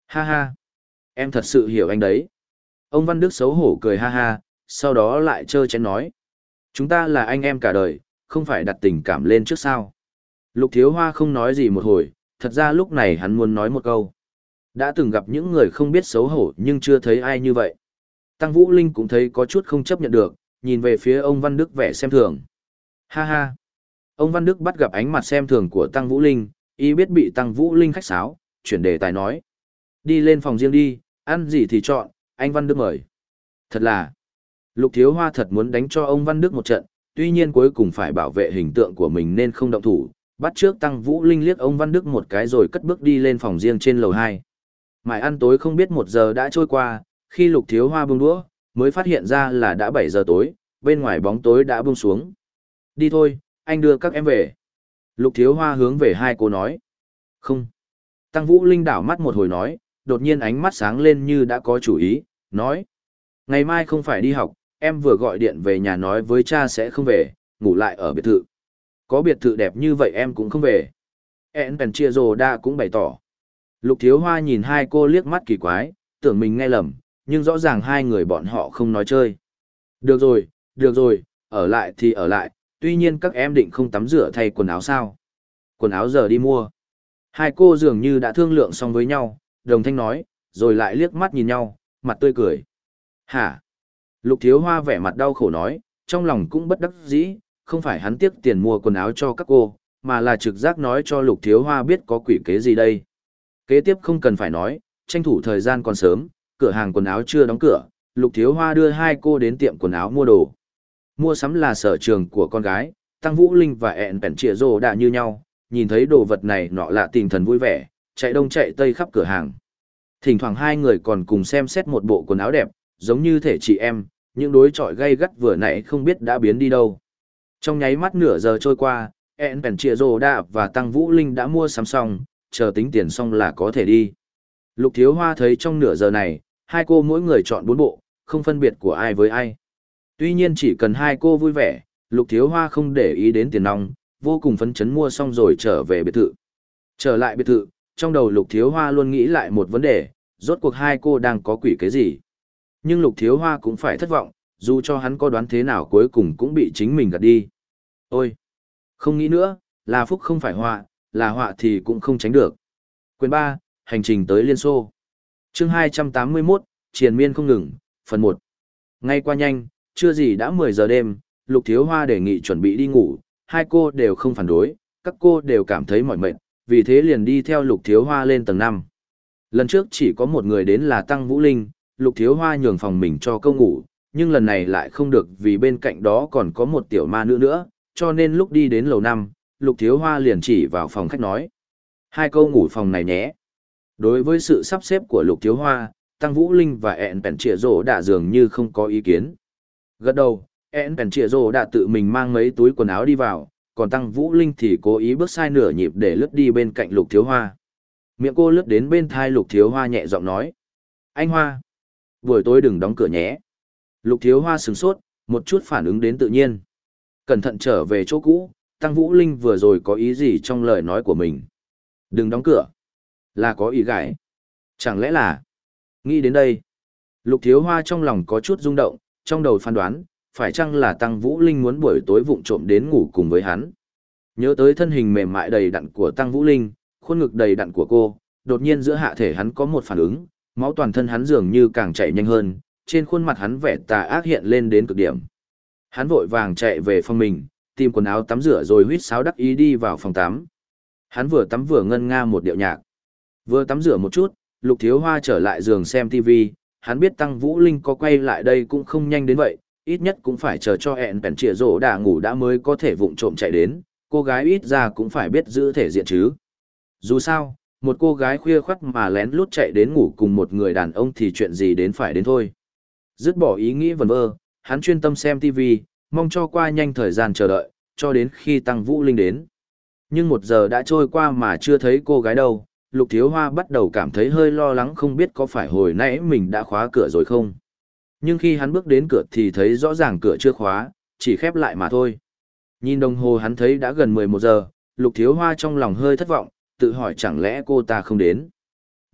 Ha ha, em thật sự hiểu anh đấy. Ông Văn Đức xấu hổ cười ha ha, sau đó lại trơ chén nói. Chúng ta là anh em cả đời, không phải đặt tình cảm lên trước sao. Lục Thiếu Hoa không nói gì một hồi, thật ra lúc này hắn muốn nói một câu. Đã từng gặp những người không biết xấu hổ nhưng chưa thấy ai như vậy. Tăng Vũ Linh cũng thấy có chút không chấp nhận được, nhìn về phía ông Văn Đức vẻ xem thường. Ha ha. Ông Văn Đức bắt gặp ánh mặt xem thường của Tăng Vũ Linh, y biết bị Tăng Vũ Linh khách sáo, chuyển đề tài nói. Đi lên phòng riêng đi, ăn gì thì chọn, anh Văn Đức mời. Thật là, Lục Thiếu Hoa thật muốn đánh cho ông Văn Đức một trận, tuy nhiên cuối cùng phải bảo vệ hình tượng của mình nên không động thủ, bắt trước Tăng Vũ Linh liếc ông Văn Đức một cái rồi cất bước đi lên phòng riêng trên lầu hai. Mãi ăn tối không biết một giờ đã trôi qua, khi Lục Thiếu Hoa buông đũa, mới phát hiện ra là đã bảy giờ tối, bên ngoài bóng tối đã buông xuống. Đi thôi, anh đưa các em về. Lục Thiếu Hoa hướng về hai cô nói. Không. Tăng Vũ Linh đảo mắt một hồi nói, đột nhiên ánh mắt sáng lên như đã có chủ ý, nói. Ngày mai không phải đi học, em vừa gọi điện về nhà nói với cha sẽ không về, ngủ lại ở biệt thự. Có biệt thự đẹp như vậy em cũng không về. En Penchiero đã cũng bày tỏ. Lục Thiếu Hoa nhìn hai cô liếc mắt kỳ quái, tưởng mình nghe lầm, nhưng rõ ràng hai người bọn họ không nói chơi. Được rồi, được rồi, ở lại thì ở lại, tuy nhiên các em định không tắm rửa thay quần áo sao? Quần áo giờ đi mua. Hai cô dường như đã thương lượng xong với nhau, đồng thanh nói, rồi lại liếc mắt nhìn nhau, mặt tươi cười. Hả? Lục Thiếu Hoa vẻ mặt đau khổ nói, trong lòng cũng bất đắc dĩ, không phải hắn tiếc tiền mua quần áo cho các cô, mà là trực giác nói cho Lục Thiếu Hoa biết có quỷ kế gì đây. Kế tiếp không cần phải nói, tranh thủ thời gian còn sớm, cửa hàng quần áo chưa đóng cửa, Lục Thiếu Hoa đưa hai cô đến tiệm quần áo mua đồ. Mua sắm là sở trường của con gái, Tăng Vũ Linh và ẹn bèn trịa rồ đã như nhau, nhìn thấy đồ vật này nọ lạ tình thần vui vẻ, chạy đông chạy tây khắp cửa hàng. Thỉnh thoảng hai người còn cùng xem xét một bộ quần áo đẹp, giống như thể chị em, những đối chọi gay gắt vừa nãy không biết đã biến đi đâu. Trong nháy mắt nửa giờ trôi qua, ẹn bèn trịa rồ đã và Tăng Vũ Linh đã mua sắm xong, chờ tính tiền xong là có thể đi. Lục Thiếu Hoa thấy trong nửa giờ này, hai cô mỗi người chọn bốn bộ, không phân biệt của ai với ai. Tuy nhiên chỉ cần hai cô vui vẻ, Lục Thiếu Hoa không để ý đến tiền nong, vô cùng phấn chấn mua xong rồi trở về biệt thự. Trở lại biệt thự, trong đầu Lục Thiếu Hoa luôn nghĩ lại một vấn đề, rốt cuộc hai cô đang có quỷ cái gì. Nhưng Lục Thiếu Hoa cũng phải thất vọng, dù cho hắn có đoán thế nào cuối cùng cũng bị chính mình gạt đi. Ôi! Không nghĩ nữa, là phúc không phải họa, là họa thì cũng không tránh được. Quyền ba, Hành trình tới Liên Xô. Chương hai trăm tám mươi mốt, Triền miên không ngừng, phần một. Ngay qua nhanh, chưa gì đã mười giờ đêm, Lục Thiếu Hoa đề nghị chuẩn bị đi ngủ, hai cô đều không phản đối, các cô đều cảm thấy mỏi mệt, vì thế liền đi theo Lục Thiếu Hoa lên tầng năm. Lần trước chỉ có một người đến là Tăng Vũ Linh, Lục Thiếu Hoa nhường phòng mình cho câu ngủ, nhưng lần này lại không được vì bên cạnh đó còn có một tiểu ma nữ nữa, cho nên lúc đi đến lầu năm, Lục Thiếu Hoa liền chỉ vào phòng khách nói. Hai câu ngủ phòng này nhé. Đối với sự sắp xếp của Lục Thiếu Hoa, Tăng Vũ Linh và ẹn bèn trịa rồ đã dường như không có ý kiến. Gật đầu, ẹn bèn trịa rồ đã tự mình mang mấy túi quần áo đi vào, còn Tăng Vũ Linh thì cố ý bước sai nửa nhịp để lướt đi bên cạnh Lục Thiếu Hoa. Miệng cô lướt đến bên thai Lục Thiếu Hoa nhẹ giọng nói. Anh Hoa, buổi tối đừng đóng cửa nhé. Lục Thiếu Hoa sửng sốt, một chút phản ứng đến tự nhiên. Cẩn thận trở về chỗ cũ, Tăng Vũ Linh vừa rồi có ý gì trong lời nói của mình. Đừng đóng cửa. Là có ý gái. Chẳng lẽ là... Nghĩ đến đây. Lục Thiếu Hoa trong lòng có chút rung động, trong đầu phán đoán, phải chăng là Tăng Vũ Linh muốn buổi tối vụng trộm đến ngủ cùng với hắn. Nhớ tới thân hình mềm mại đầy đặn của Tăng Vũ Linh, khuôn ngực đầy đặn của cô, đột nhiên giữa hạ thể hắn có một phản ứng, máu toàn thân hắn dường như càng chạy nhanh hơn, trên khuôn mặt hắn vẻ tà ác hiện lên đến cực điểm. Hắn vội vàng chạy về phòng mình, tìm quần áo tắm rửa rồi huýt sáo đắc ý đi vào phòng tắm. Hắn vừa tắm vừa ngân nga một điệu nhạc. Vừa tắm rửa một chút, Lục Thiếu Hoa trở lại giường xem ti vi, hắn biết Tăng Vũ Linh có quay lại đây cũng không nhanh đến vậy, ít nhất cũng phải chờ cho ẹn bèn trịa rỗ đã ngủ đã mới có thể vụng trộm chạy đến, cô gái ít ra cũng phải biết giữ thể diện chứ. Dù sao, một cô gái khuya khoắt mà lén lút chạy đến ngủ cùng một người đàn ông thì chuyện gì đến phải đến thôi. Dứt bỏ ý nghĩ vẩn vơ, hắn chuyên tâm xem ti vi, mong cho qua nhanh thời gian chờ đợi, cho đến khi Tăng Vũ Linh đến. Nhưng một giờ đã trôi qua mà chưa thấy cô gái đâu, Lục Thiếu Hoa bắt đầu cảm thấy hơi lo lắng không biết có phải hồi nãy mình đã khóa cửa rồi không. Nhưng khi hắn bước đến cửa thì thấy rõ ràng cửa chưa khóa, chỉ khép lại mà thôi. Nhìn đồng hồ hắn thấy đã gần mười một giờ, Lục Thiếu Hoa trong lòng hơi thất vọng, tự hỏi chẳng lẽ cô ta không đến.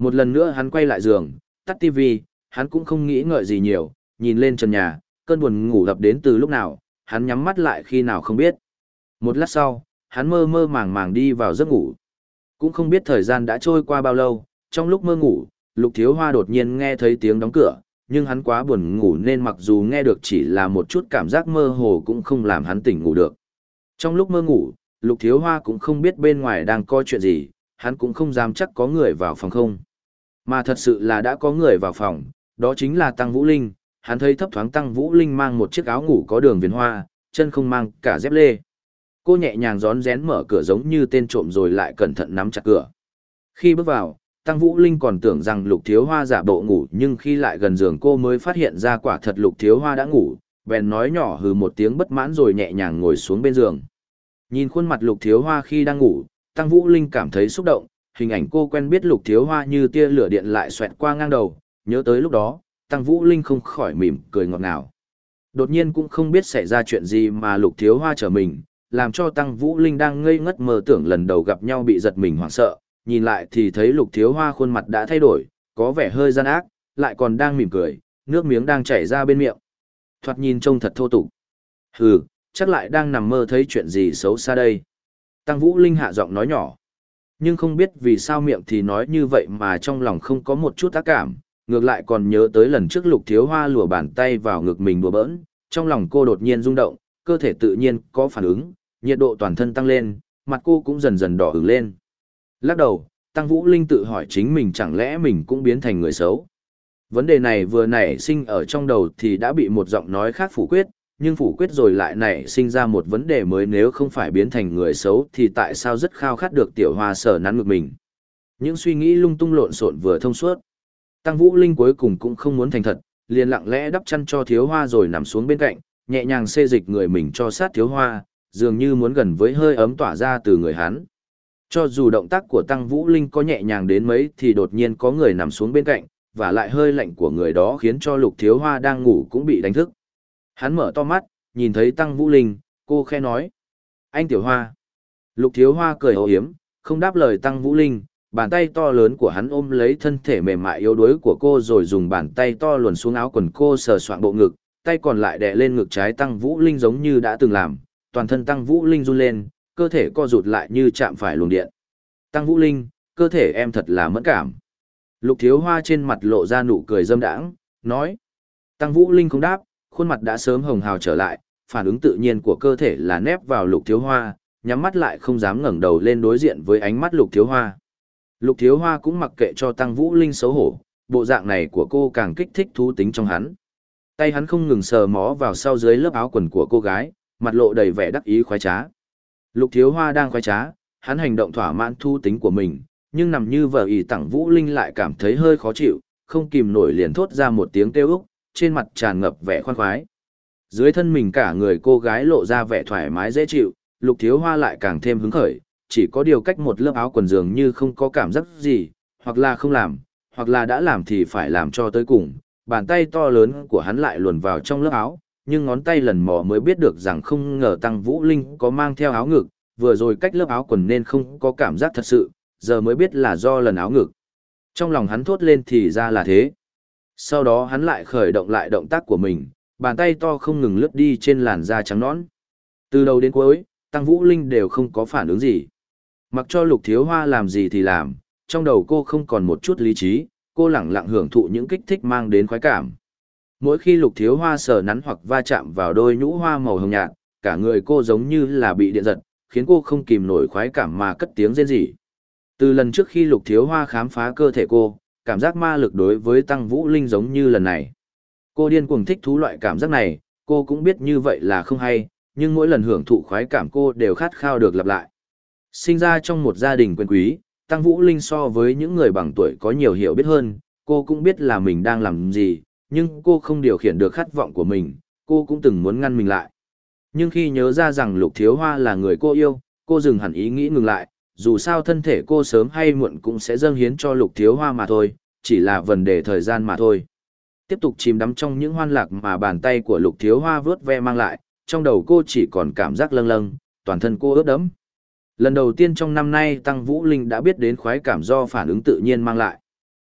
Một lần nữa hắn quay lại giường, tắt tivi, hắn cũng không nghĩ ngợi gì nhiều, nhìn lên trần nhà, cơn buồn ngủ ập đến từ lúc nào, hắn nhắm mắt lại khi nào không biết. Một lát sau, hắn mơ mơ màng màng đi vào giấc ngủ. Cũng không biết thời gian đã trôi qua bao lâu, trong lúc mơ ngủ, Lục Thiếu Hoa đột nhiên nghe thấy tiếng đóng cửa, nhưng hắn quá buồn ngủ nên mặc dù nghe được chỉ là một chút cảm giác mơ hồ cũng không làm hắn tỉnh ngủ được. Trong lúc mơ ngủ, Lục Thiếu Hoa cũng không biết bên ngoài đang có chuyện gì, hắn cũng không dám chắc có người vào phòng không. Mà thật sự là đã có người vào phòng, đó chính là Tăng Vũ Linh, hắn thấy thấp thoáng Tăng Vũ Linh mang một chiếc áo ngủ có đường viền hoa, chân không mang cả dép lê. Cô nhẹ nhàng rón rén mở cửa giống như tên trộm rồi lại cẩn thận nắm chặt cửa. Khi bước vào, Tăng Vũ Linh còn tưởng rằng Lục Thiếu Hoa giả bộ ngủ, nhưng khi lại gần giường cô mới phát hiện ra quả thật Lục Thiếu Hoa đã ngủ, bèn nói nhỏ hừ một tiếng bất mãn rồi nhẹ nhàng ngồi xuống bên giường. Nhìn khuôn mặt Lục Thiếu Hoa khi đang ngủ, Tăng Vũ Linh cảm thấy xúc động, hình ảnh cô quen biết Lục Thiếu Hoa như tia lửa điện lại xoẹt qua ngang đầu, nhớ tới lúc đó, Tăng Vũ Linh không khỏi mỉm cười ngọt ngào. Đột nhiên cũng không biết xảy ra chuyện gì mà Lục Thiếu Hoa trở mình, làm cho Tăng Vũ Linh đang ngây ngất mơ tưởng lần đầu gặp nhau bị giật mình hoảng sợ, nhìn lại thì thấy Lục Thiếu Hoa khuôn mặt đã thay đổi, có vẻ hơi gian ác, lại còn đang mỉm cười, nước miếng đang chảy ra bên miệng. Thoạt nhìn trông thật thô tục. Hừ, chắc lại đang nằm mơ thấy chuyện gì xấu xa đây. Tăng Vũ Linh hạ giọng nói nhỏ. Nhưng không biết vì sao miệng thì nói như vậy mà trong lòng không có một chút ác cảm, ngược lại còn nhớ tới lần trước Lục Thiếu Hoa lùa bàn tay vào ngực mình đùa bỡn, trong lòng cô đột nhiên rung động, cơ thể tự nhiên có phản ứng, nhiệt độ toàn thân tăng lên, mặt cô cũng dần dần đỏ ửng lên. Lắc đầu, Tăng Vũ Linh tự hỏi chính mình chẳng lẽ mình cũng biến thành người xấu. Vấn đề này vừa nảy sinh ở trong đầu thì đã bị một giọng nói khác phủ quyết, nhưng phủ quyết rồi lại nảy sinh ra một vấn đề mới, nếu không phải biến thành người xấu thì tại sao rất khao khát được Tiểu Hoa sờ nắn ngực mình. Những suy nghĩ lung tung lộn xộn vừa thông suốt. Tăng Vũ Linh cuối cùng cũng không muốn thành thật, liền lặng lẽ đắp chăn cho Thiếu Hoa rồi nằm xuống bên cạnh, nhẹ nhàng xê dịch người mình cho sát Thiếu Hoa, dường như muốn gần với hơi ấm tỏa ra từ người hắn. Cho dù động tác của Tăng Vũ Linh có nhẹ nhàng đến mấy thì đột nhiên có người nằm xuống bên cạnh, và lại hơi lạnh của người đó khiến cho Lục Thiếu Hoa đang ngủ cũng bị đánh thức. Hắn mở to mắt, nhìn thấy Tăng Vũ Linh, cô khẽ nói: "Anh Tiểu Hoa." Lục Thiếu Hoa cười ấu yếm, không đáp lời Tăng Vũ Linh, bàn tay to lớn của hắn ôm lấy thân thể mềm mại yếu đuối của cô rồi dùng bàn tay to luồn xuống áo quần cô sờ soạng bộ ngực, tay còn lại đè lên ngực trái Tăng Vũ Linh giống như đã từng làm, toàn thân Tăng Vũ Linh run lên, cơ thể co rụt lại như chạm phải luồng điện. "Tăng Vũ Linh, cơ thể em thật là mẫn cảm." Lục Thiếu Hoa trên mặt lộ ra nụ cười dâm đãng, nói. Tăng Vũ Linh không đáp, khuôn mặt đã sớm hồng hào trở lại, phản ứng tự nhiên của cơ thể là nép vào Lục Thiếu Hoa, nhắm mắt lại không dám ngẩng đầu lên đối diện với ánh mắt Lục Thiếu Hoa. Lục Thiếu Hoa cũng mặc kệ cho Tăng Vũ Linh xấu hổ, bộ dạng này của cô càng kích thích thú tính trong hắn. Tay hắn không ngừng sờ mó vào sau dưới lớp áo quần của cô gái, mặt lộ đầy vẻ đắc ý khoái trá. Lục Thiếu Hoa đang khoái trá, hắn hành động thỏa mãn thu tính của mình, nhưng nằm như vợ ỷ Tăng Vũ Linh lại cảm thấy hơi khó chịu, không kìm nổi liền thốt ra một tiếng kêu úc, trên mặt tràn ngập vẻ khoan khoái. Dưới thân mình cả người cô gái lộ ra vẻ thoải mái dễ chịu, Lục Thiếu Hoa lại càng thêm hứng khởi, chỉ có điều cách một lớp áo quần dường như không có cảm giác gì, hoặc là không làm, hoặc là đã làm thì phải làm cho tới cùng. Bàn tay to lớn của hắn lại luồn vào trong lớp áo, nhưng ngón tay lần mò mới biết được rằng không ngờ Tăng Vũ Linh có mang theo áo ngực, vừa rồi cách lớp áo quần nên không có cảm giác thật sự, giờ mới biết là do lần áo ngực. Trong lòng hắn thốt lên thì ra là thế. Sau đó hắn lại khởi động lại động tác của mình, bàn tay to không ngừng lướt đi trên làn da trắng nõn. Từ đầu đến cuối, Tăng Vũ Linh đều không có phản ứng gì. Mặc cho Lục Thiếu Hoa làm gì thì làm, trong đầu cô không còn một chút lý trí, cô lẳng lặng hưởng thụ những kích thích mang đến khoái cảm. Mỗi khi Lục Thiếu Hoa sờ nắn hoặc va chạm vào đôi nhũ hoa màu hồng nhạt, cả người cô giống như là bị điện giật, khiến cô không kìm nổi khoái cảm mà cất tiếng rên rỉ. Từ lần trước khi Lục Thiếu Hoa khám phá cơ thể cô, cảm giác ma lực đối với Tăng Vũ Linh giống như lần này. Cô điên cuồng thích thú loại cảm giác này, cô cũng biết như vậy là không hay, nhưng mỗi lần hưởng thụ khoái cảm cô đều khát khao được lặp lại. Sinh ra trong một gia đình quyền quý, Tăng Vũ Linh so với những người bằng tuổi có nhiều hiểu biết hơn, cô cũng biết là mình đang làm gì, nhưng cô không điều khiển được khát vọng của mình, cô cũng từng muốn ngăn mình lại. Nhưng khi nhớ ra rằng Lục Thiếu Hoa là người cô yêu, cô dừng hẳn ý nghĩ ngừng lại, dù sao thân thể cô sớm hay muộn cũng sẽ dâng hiến cho Lục Thiếu Hoa mà thôi, chỉ là vấn đề thời gian mà thôi. Tiếp tục chìm đắm trong những hoan lạc mà bàn tay của Lục Thiếu Hoa vướt ve mang lại, trong đầu cô chỉ còn cảm giác lâng lâng, toàn thân cô ướt đẫm. Lần đầu tiên trong năm nay Tăng Vũ Linh đã biết đến khoái cảm do phản ứng tự nhiên mang lại.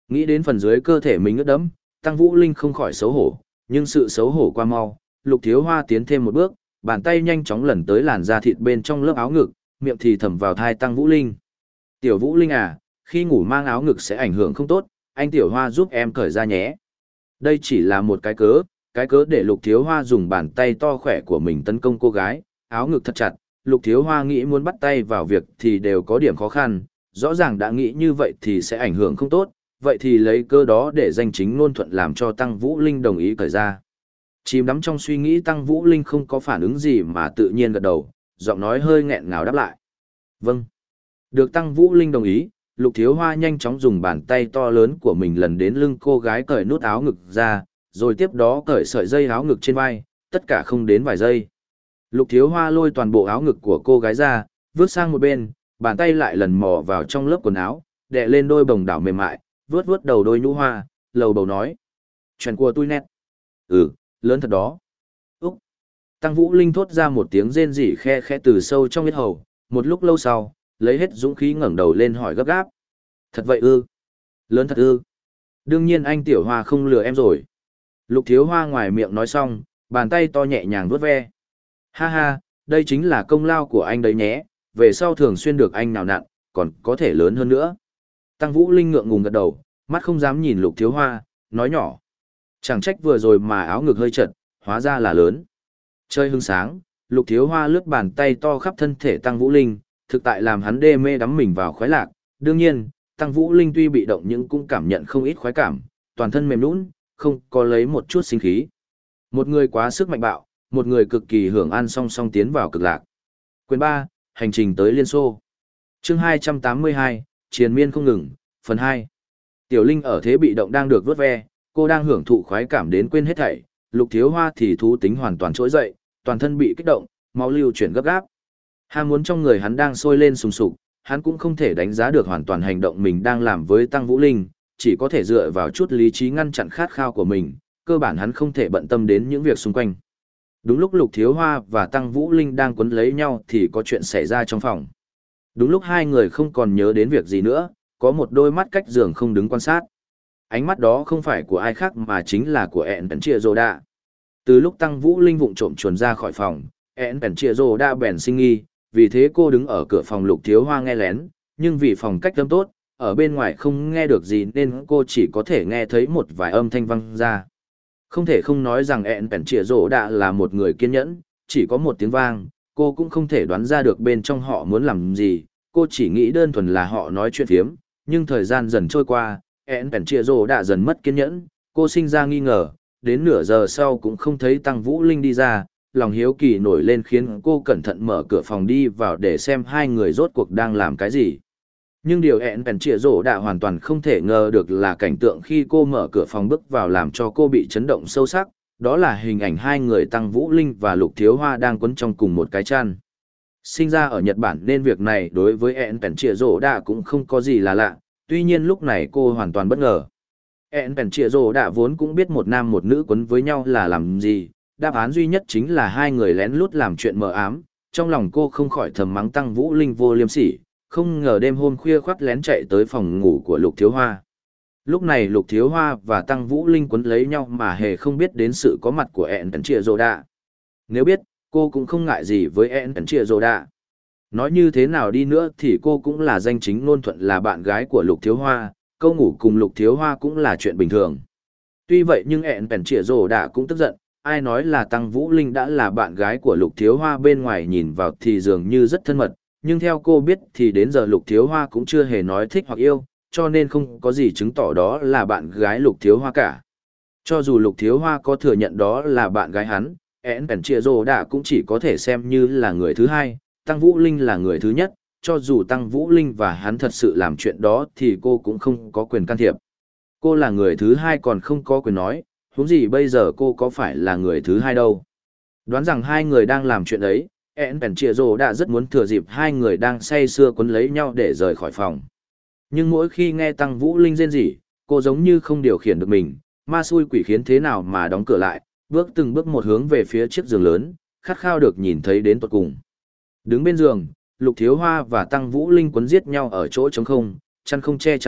Nghĩ đến phần dưới cơ thể mình ướt đẫm, Tăng Vũ Linh không khỏi xấu hổ, nhưng sự xấu hổ qua mau, Lục Thiếu Hoa tiến thêm một bước, bàn tay nhanh chóng lần tới làn da thịt bên trong lớp áo ngực, miệng thì thầm vào thai Tăng Vũ Linh. Tiểu Vũ Linh à, khi ngủ mang áo ngực sẽ ảnh hưởng không tốt, anh Tiểu Hoa giúp em cởi ra nhé. Đây chỉ là một cái cớ, cái cớ để Lục Thiếu Hoa dùng bàn tay to khỏe của mình tấn công cô gái, áo ngực thật chặt, Lục Thiếu Hoa nghĩ muốn bắt tay vào việc thì đều có điểm khó khăn, rõ ràng đã nghĩ như vậy thì sẽ ảnh hưởng không tốt, vậy thì lấy cơ đó để danh chính ngôn thuận làm cho Tăng Vũ Linh đồng ý cởi ra. Chìm đắm trong suy nghĩ Tăng Vũ Linh không có phản ứng gì mà tự nhiên gật đầu, giọng nói hơi nghẹn ngào đáp lại. Vâng. Được Tăng Vũ Linh đồng ý, Lục Thiếu Hoa nhanh chóng dùng bàn tay to lớn của mình lần đến lưng cô gái cởi nút áo ngực ra, rồi tiếp đó cởi sợi dây áo ngực trên vai, tất cả không đến vài giây. Lục Thiếu Hoa lôi toàn bộ áo ngực của cô gái ra, vứt sang một bên, bàn tay lại lần mò vào trong lớp quần áo, đè lên đôi bồng đảo mềm mại, vướt vướt đầu đôi nhũ hoa, lầu bầu nói. Chuyện của tôi nét. Ừ, lớn thật đó. Úc. Tăng Vũ Linh thốt ra một tiếng rên rỉ khe khẽ từ sâu trong huyết hầu, một lúc lâu sau, lấy hết dũng khí ngẩng đầu lên hỏi gấp gáp. Thật vậy ư? Lớn thật ư? Đương nhiên anh Tiểu Hoa không lừa em rồi. Lục Thiếu Hoa ngoài miệng nói xong, bàn tay to nhẹ nhàng vuốt ve. Ha ha, đây chính là công lao của anh đấy nhé, về sau thường xuyên được anh nào nặn, còn có thể lớn hơn nữa. Tăng Vũ Linh ngượng ngùng gật đầu, mắt không dám nhìn Lục Thiếu Hoa, nói nhỏ. Chẳng trách vừa rồi mà áo ngực hơi chật, hóa ra là lớn. Chơi hưng sáng, Lục Thiếu Hoa lướt bàn tay to khắp thân thể Tăng Vũ Linh, thực tại làm hắn đê mê đắm mình vào khoái lạc. Đương nhiên, Tăng Vũ Linh tuy bị động nhưng cũng cảm nhận không ít khoái cảm, toàn thân mềm nhũn, không có lấy một chút sinh khí. Một người quá sức mạnh bạo, một người cực kỳ hưởng an song song tiến vào cực lạc. Quyền ba, hành trình tới Liên Xô. Chương hai trăm tám mươi hai, triền miên không ngừng, phần hai. Tiểu Linh ở thế bị động đang được vuốt ve, cô đang hưởng thụ khoái cảm đến quên hết thảy, Lục Thiếu Hoa thì thú tính hoàn toàn trỗi dậy, toàn thân bị kích động, máu lưu chuyển gấp gáp. Ham muốn trong người hắn đang sôi lên sùng sục, hắn cũng không thể đánh giá được hoàn toàn hành động mình đang làm với Tăng Vũ Linh, chỉ có thể dựa vào chút lý trí ngăn chặn khát khao của mình, cơ bản hắn không thể bận tâm đến những việc xung quanh. Đúng lúc Lục Thiếu Hoa và Tăng Vũ Linh đang quấn lấy nhau thì có chuyện xảy ra trong phòng. Đúng lúc hai người không còn nhớ đến việc gì nữa, có một đôi mắt cách giường không đứng quan sát. Ánh mắt đó không phải của ai khác mà chính là của ẹn bèn chia rô đa. Từ lúc Tăng Vũ Linh vụng trộm chuồn ra khỏi phòng, ẹn bèn chia rô đa bèn sinh nghi, vì thế cô đứng ở cửa phòng Lục Thiếu Hoa nghe lén, nhưng vì phòng cách âm tốt, ở bên ngoài không nghe được gì nên cô chỉ có thể nghe thấy một vài âm thanh vang ra. Không thể không nói rằng ẹn bèn chia rô đa là một người kiên nhẫn, chỉ có một tiếng vang, cô cũng không thể đoán ra được bên trong họ muốn làm gì, cô chỉ nghĩ đơn thuần là họ nói chuyện phiếm, nhưng thời gian dần trôi qua, ẹn bèn chia rô đã dần mất kiên nhẫn, cô sinh ra nghi ngờ, đến nửa giờ sau cũng không thấy Tăng Vũ Linh đi ra, lòng hiếu kỳ nổi lên khiến cô cẩn thận mở cửa phòng đi vào để xem hai người rốt cuộc đang làm cái gì. Nhưng điều ẹn bèn chia rô đã hoàn toàn không thể ngờ được là cảnh tượng khi cô mở cửa phòng bước vào làm cho cô bị chấn động sâu sắc, đó là hình ảnh hai người Tăng Vũ Linh và Lục Thiếu Hoa đang quấn trong cùng một cái chăn. Sinh ra ở Nhật Bản nên việc này đối với ẹn bèn chia rô đã cũng không có gì là lạ, tuy nhiên lúc này cô hoàn toàn bất ngờ. ẹn bèn chia rô đã vốn cũng biết một nam một nữ quấn với nhau là làm gì, đáp án duy nhất chính là hai người lén lút làm chuyện mờ ám, trong lòng cô không khỏi thầm mắng Tăng Vũ Linh vô liêm sỉ, không ngờ đêm hôm khuya khoắt lén chạy tới phòng ngủ của Lục Thiếu Hoa. Lúc này Lục Thiếu Hoa và Tăng Vũ Linh quấn lấy nhau mà hề không biết đến sự có mặt của ẹn bèn chia rô đã. Nếu biết, cô cũng không ngại gì với ẹn bèn chia rô đã. Nói như thế nào đi nữa thì cô cũng là danh chính ngôn thuận là bạn gái của Lục Thiếu Hoa, câu ngủ cùng Lục Thiếu Hoa cũng là chuyện bình thường. Tuy vậy nhưng ẹn bèn chia rô đã cũng tức giận, ai nói là Tăng Vũ Linh đã là bạn gái của Lục Thiếu Hoa, bên ngoài nhìn vào thì dường như rất thân mật, nhưng theo cô biết thì đến giờ Lục Thiếu Hoa cũng chưa hề nói thích hoặc yêu, cho nên không có gì chứng tỏ đó là bạn gái Lục Thiếu Hoa cả. Cho dù Lục Thiếu Hoa có thừa nhận đó là bạn gái hắn, ẹn bèn chia rô đã cũng chỉ có thể xem như là người thứ hai, Tăng Vũ Linh là người thứ nhất, cho dù Tăng Vũ Linh và hắn thật sự làm chuyện đó thì cô cũng không có quyền can thiệp. Cô là người thứ hai còn không có quyền nói, huống gì bây giờ cô có phải là người thứ hai đâu. Đoán rằng hai người đang làm chuyện ấy, ẹn bèn chia rô đã rất muốn thừa dịp hai người đang say sưa quấn lấy nhau để rời khỏi phòng. Nhưng mỗi khi nghe Tăng Vũ Linh rên rỉ, cô giống như không điều khiển được mình, ma xui quỷ khiến thế nào mà đóng cửa lại, bước từng bước một hướng về phía chiếc giường lớn, khát khao được nhìn thấy đến tận cùng. Đứng bên giường, Lục Thiếu Hoa và Tăng Vũ Linh quấn giết nhau ở chỗ trống không, chăn không che chắn được,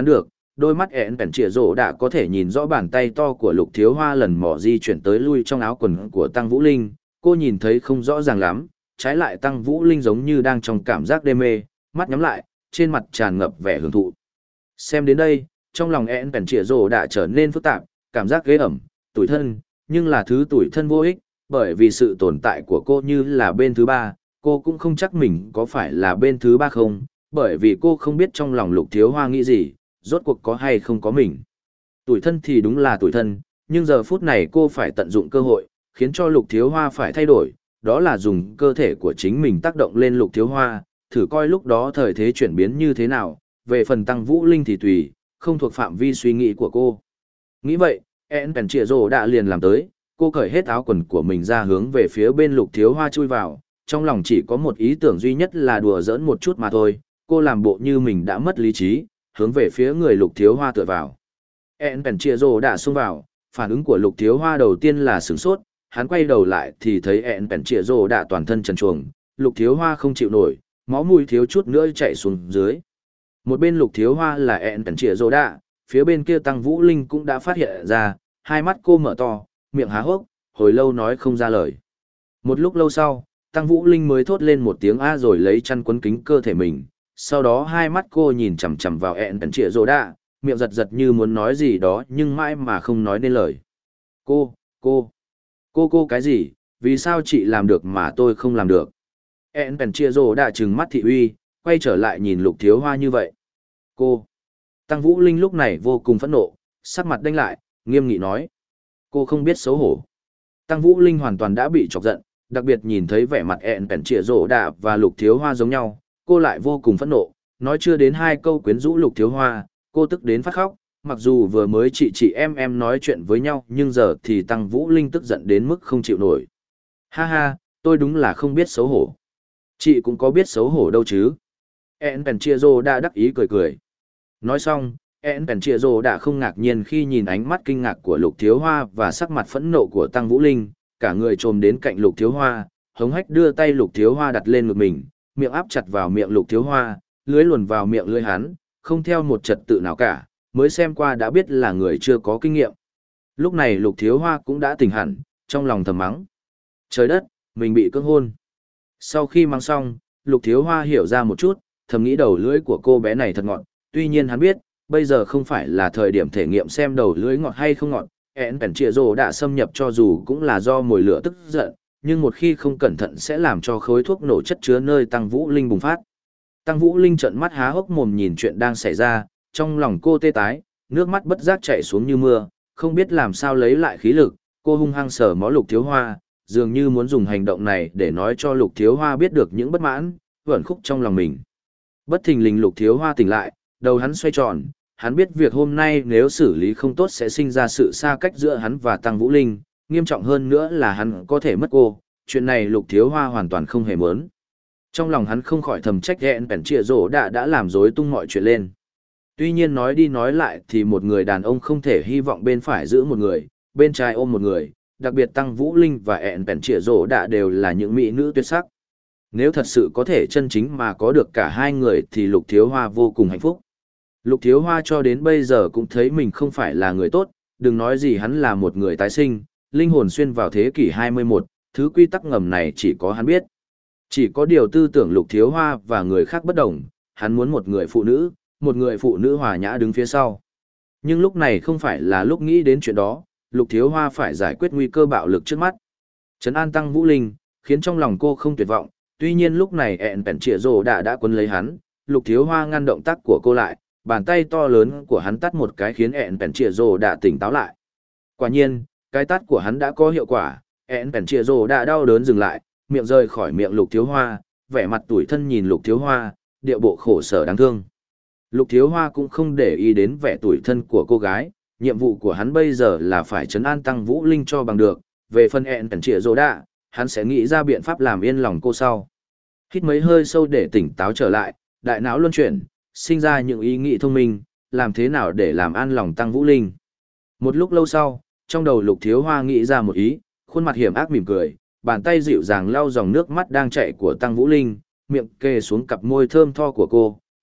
đôi mắt ẹn bèn chĩa rổ đã có thể nhìn rõ bàn tay to của Lục Thiếu Hoa lần mò di chuyển tới lui trong áo quần của Tăng Vũ Linh, cô nhìn thấy không rõ ràng lắm, trái lại Tăng Vũ Linh giống như đang trong cảm giác đê mê, mắt nhắm lại, trên mặt tràn ngập vẻ hưởng thụ. Xem đến đây, trong lòng ẹn bèn chĩa rổ đã trở nên phức tạp, cảm giác ghê ẩm, tủi thân, nhưng là thứ tủi thân vô ích, bởi vì sự tồn tại của cô như là bên thứ ba, cô cũng không chắc mình có phải là bên thứ ba không, bởi vì cô không biết trong lòng Lục Thiếu Hoa nghĩ gì, rốt cuộc có hay không có mình. Tủi thân thì đúng là tủi thân, nhưng giờ phút này cô phải tận dụng cơ hội, khiến cho Lục Thiếu Hoa phải thay đổi, đó là dùng cơ thể của chính mình tác động lên Lục Thiếu Hoa, thử coi lúc đó thời thế chuyển biến như thế nào, về phần Tăng Vũ Linh thì tùy, không thuộc phạm vi suy nghĩ của cô. Nghĩ vậy, En Pèn Chĩa Rồ đã liền làm tới, cô cởi hết áo quần của mình ra hướng về phía bên Lục Thiếu Hoa chui vào, trong lòng chỉ có một ý tưởng duy nhất là đùa giỡn một chút mà thôi, cô làm bộ như mình đã mất lý trí, hướng về phía người Lục Thiếu Hoa tựa vào. En Pèn Chĩa Rồ đã xông vào, phản ứng của Lục Thiếu Hoa đầu tiên là sửng sốt, hắn quay đầu lại thì thấy En Pèn Chĩa Rồ đã toàn thân trần truồng, Lục Thiếu Hoa không chịu nổi, máu mũi thiếu chút nữa chảy xuống dưới. Một bên Lục Thiếu Hoa là En Pèn Chĩa Rồ đã, phía bên kia Tăng Vũ Linh cũng đã phát hiện ra, hai mắt cô mở to, miệng há hốc, hồi lâu nói không ra lời. Một lúc lâu sau, Tăng Vũ Linh mới thốt lên một tiếng a rồi lấy chăn quấn kín cơ thể mình, sau đó hai mắt cô nhìn chằm chằm vào En Pèn Chĩa Rồ đã, miệng giật giật như muốn nói gì đó nhưng mãi mà không nói nên lời. Cô, cô, cô cô cái gì, vì sao chị làm được mà tôi không làm được? En Pèn Chĩa Rồ đã trừng mắt thị uy, quay trở lại nhìn Lục Thiếu Hoa như vậy. Cô, Tăng Vũ Linh lúc này vô cùng phẫn nộ, sắc mặt đanh lại, nghiêm nghị nói. Cô không biết xấu hổ. Tăng Vũ Linh hoàn toàn đã bị chọc giận, đặc biệt nhìn thấy vẻ mặt En Pèn Chĩa Rồ đã và Lục Thiếu Hoa giống nhau, cô lại vô cùng phẫn nộ, nói chưa đến hai câu quyến rũ Lục Thiếu Hoa, cô tức đến phát khóc, mặc dù vừa mới chị chị em em nói chuyện với nhau nhưng giờ thì Tăng Vũ Linh tức giận đến mức không chịu nổi. Ha ha, tôi đúng là không biết xấu hổ. Chị cũng có biết xấu hổ đâu chứ. En Pèn Chĩa Rồ đã đắc ý cười cười. Nói xong, En Pèn Chĩa Rồ đã không ngạc nhiên khi nhìn ánh mắt kinh ngạc của Lục Thiếu Hoa và sắc mặt phẫn nộ của Tăng Vũ Linh, cả người trồm đến cạnh Lục Thiếu Hoa, hống hách đưa tay Lục Thiếu Hoa đặt lên ngực mình, miệng áp chặt vào miệng Lục Thiếu Hoa, lưới luồn vào miệng lưỡi hắn, không theo một trật tự nào cả, mới xem qua đã biết là người chưa có kinh nghiệm. Lúc này Lục Thiếu Hoa cũng đã tỉnh hẳn, trong lòng thầm mắng. Trời đất, mình bị cưỡng hôn. Sau khi mắng xong, Lục Thiếu Hoa hiểu ra một chút, thầm nghĩ đầu lưỡi của cô bé này thật ngọt, tuy nhiên hắn biết, bây giờ không phải là thời điểm thể nghiệm xem đầu lưỡi ngọt hay không ngọt. En Pèn Chĩa Rồ đã xâm nhập cho dù cũng là do mồi lửa tức giận, nhưng một khi không cẩn thận sẽ làm cho khối thuốc nổ chất chứa nơi Tăng Vũ Linh bùng phát. Tăng Vũ Linh trợn mắt há hốc mồm nhìn chuyện đang xảy ra, trong lòng cô tê tái, nước mắt bất giác chảy xuống như mưa, không biết làm sao lấy lại khí lực, cô hung hăng sờ mó Lục Thiếu Hoa, dường như muốn dùng hành động này để nói cho Lục Thiếu Hoa biết được những bất mãn, vẩn khúc trong lòng mình. Bất thình lình Lục Thiếu Hoa tỉnh lại, đầu hắn xoay tròn, hắn biết việc hôm nay nếu xử lý không tốt sẽ sinh ra sự xa cách giữa hắn và Tăng Vũ Linh, nghiêm trọng hơn nữa là hắn có thể mất cô, chuyện này Lục Thiếu Hoa hoàn toàn không hề muốn. Trong lòng hắn không khỏi thầm trách En Pèn Chĩa Rồ đã đã làm rối tung mọi chuyện lên. Tuy nhiên nói đi nói lại thì một người đàn ông không thể hy vọng bên phải giữ một người, bên trái ôm một người, đặc biệt Tăng Vũ Linh và En Pèn Chĩa Rồ đã đều là những mỹ nữ tuyệt sắc. Nếu thật sự có thể chân chính mà có được cả hai người thì Lục Thiếu Hoa vô cùng hạnh phúc. Lục Thiếu Hoa cho đến bây giờ cũng thấy mình không phải là người tốt, đừng nói gì hắn là một người tái sinh, linh hồn xuyên vào thế kỷ hai mươi mốt, thứ quy tắc ngầm này chỉ có hắn biết. Chỉ có điều tư tưởng Lục Thiếu Hoa và người khác bất đồng, hắn muốn một người phụ nữ, một người phụ nữ hòa nhã đứng phía sau. Nhưng lúc này không phải là lúc nghĩ đến chuyện đó, Lục Thiếu Hoa phải giải quyết nguy cơ bạo lực trước mắt. Trấn an Tăng Vũ Linh, khiến trong lòng cô không tuyệt vọng, tuy nhiên lúc này En Pèn Chĩa Rồ đã đã quấn lấy hắn, Lục Thiếu Hoa ngăn động tác của cô lại, bàn tay to lớn của hắn tát một cái khiến En Pèn Chĩa Rồ đã tỉnh táo lại. Quả nhiên, cái tát của hắn đã có hiệu quả, En Pèn Chĩa Rồ đã đau đớn dừng lại, miệng rơi khỏi miệng Lục Thiếu Hoa, vẻ mặt tủi thân nhìn Lục Thiếu Hoa, điệu bộ khổ sở đáng thương. Lục Thiếu Hoa cũng không để ý đến vẻ tủi thân của cô gái, nhiệm vụ của hắn bây giờ là phải trấn an Tăng Vũ Linh cho bằng được, về phần En Pèn Chĩa Rồ đã, hắn sẽ nghĩ ra biện pháp làm yên lòng cô sau. Hít mấy hơi sâu để tỉnh táo trở lại, đại não luân chuyển, sinh ra những ý nghĩ thông minh, làm thế nào để làm an lòng Tăng Vũ Linh. Một lúc lâu sau, trong đầu Lục Thiếu Hoa nghĩ ra một ý, khuôn mặt hiểm ác mỉm cười, bàn tay dịu dàng lau dòng nước mắt đang chảy của Tăng Vũ Linh, miệng kề xuống cặp môi thơm tho của cô,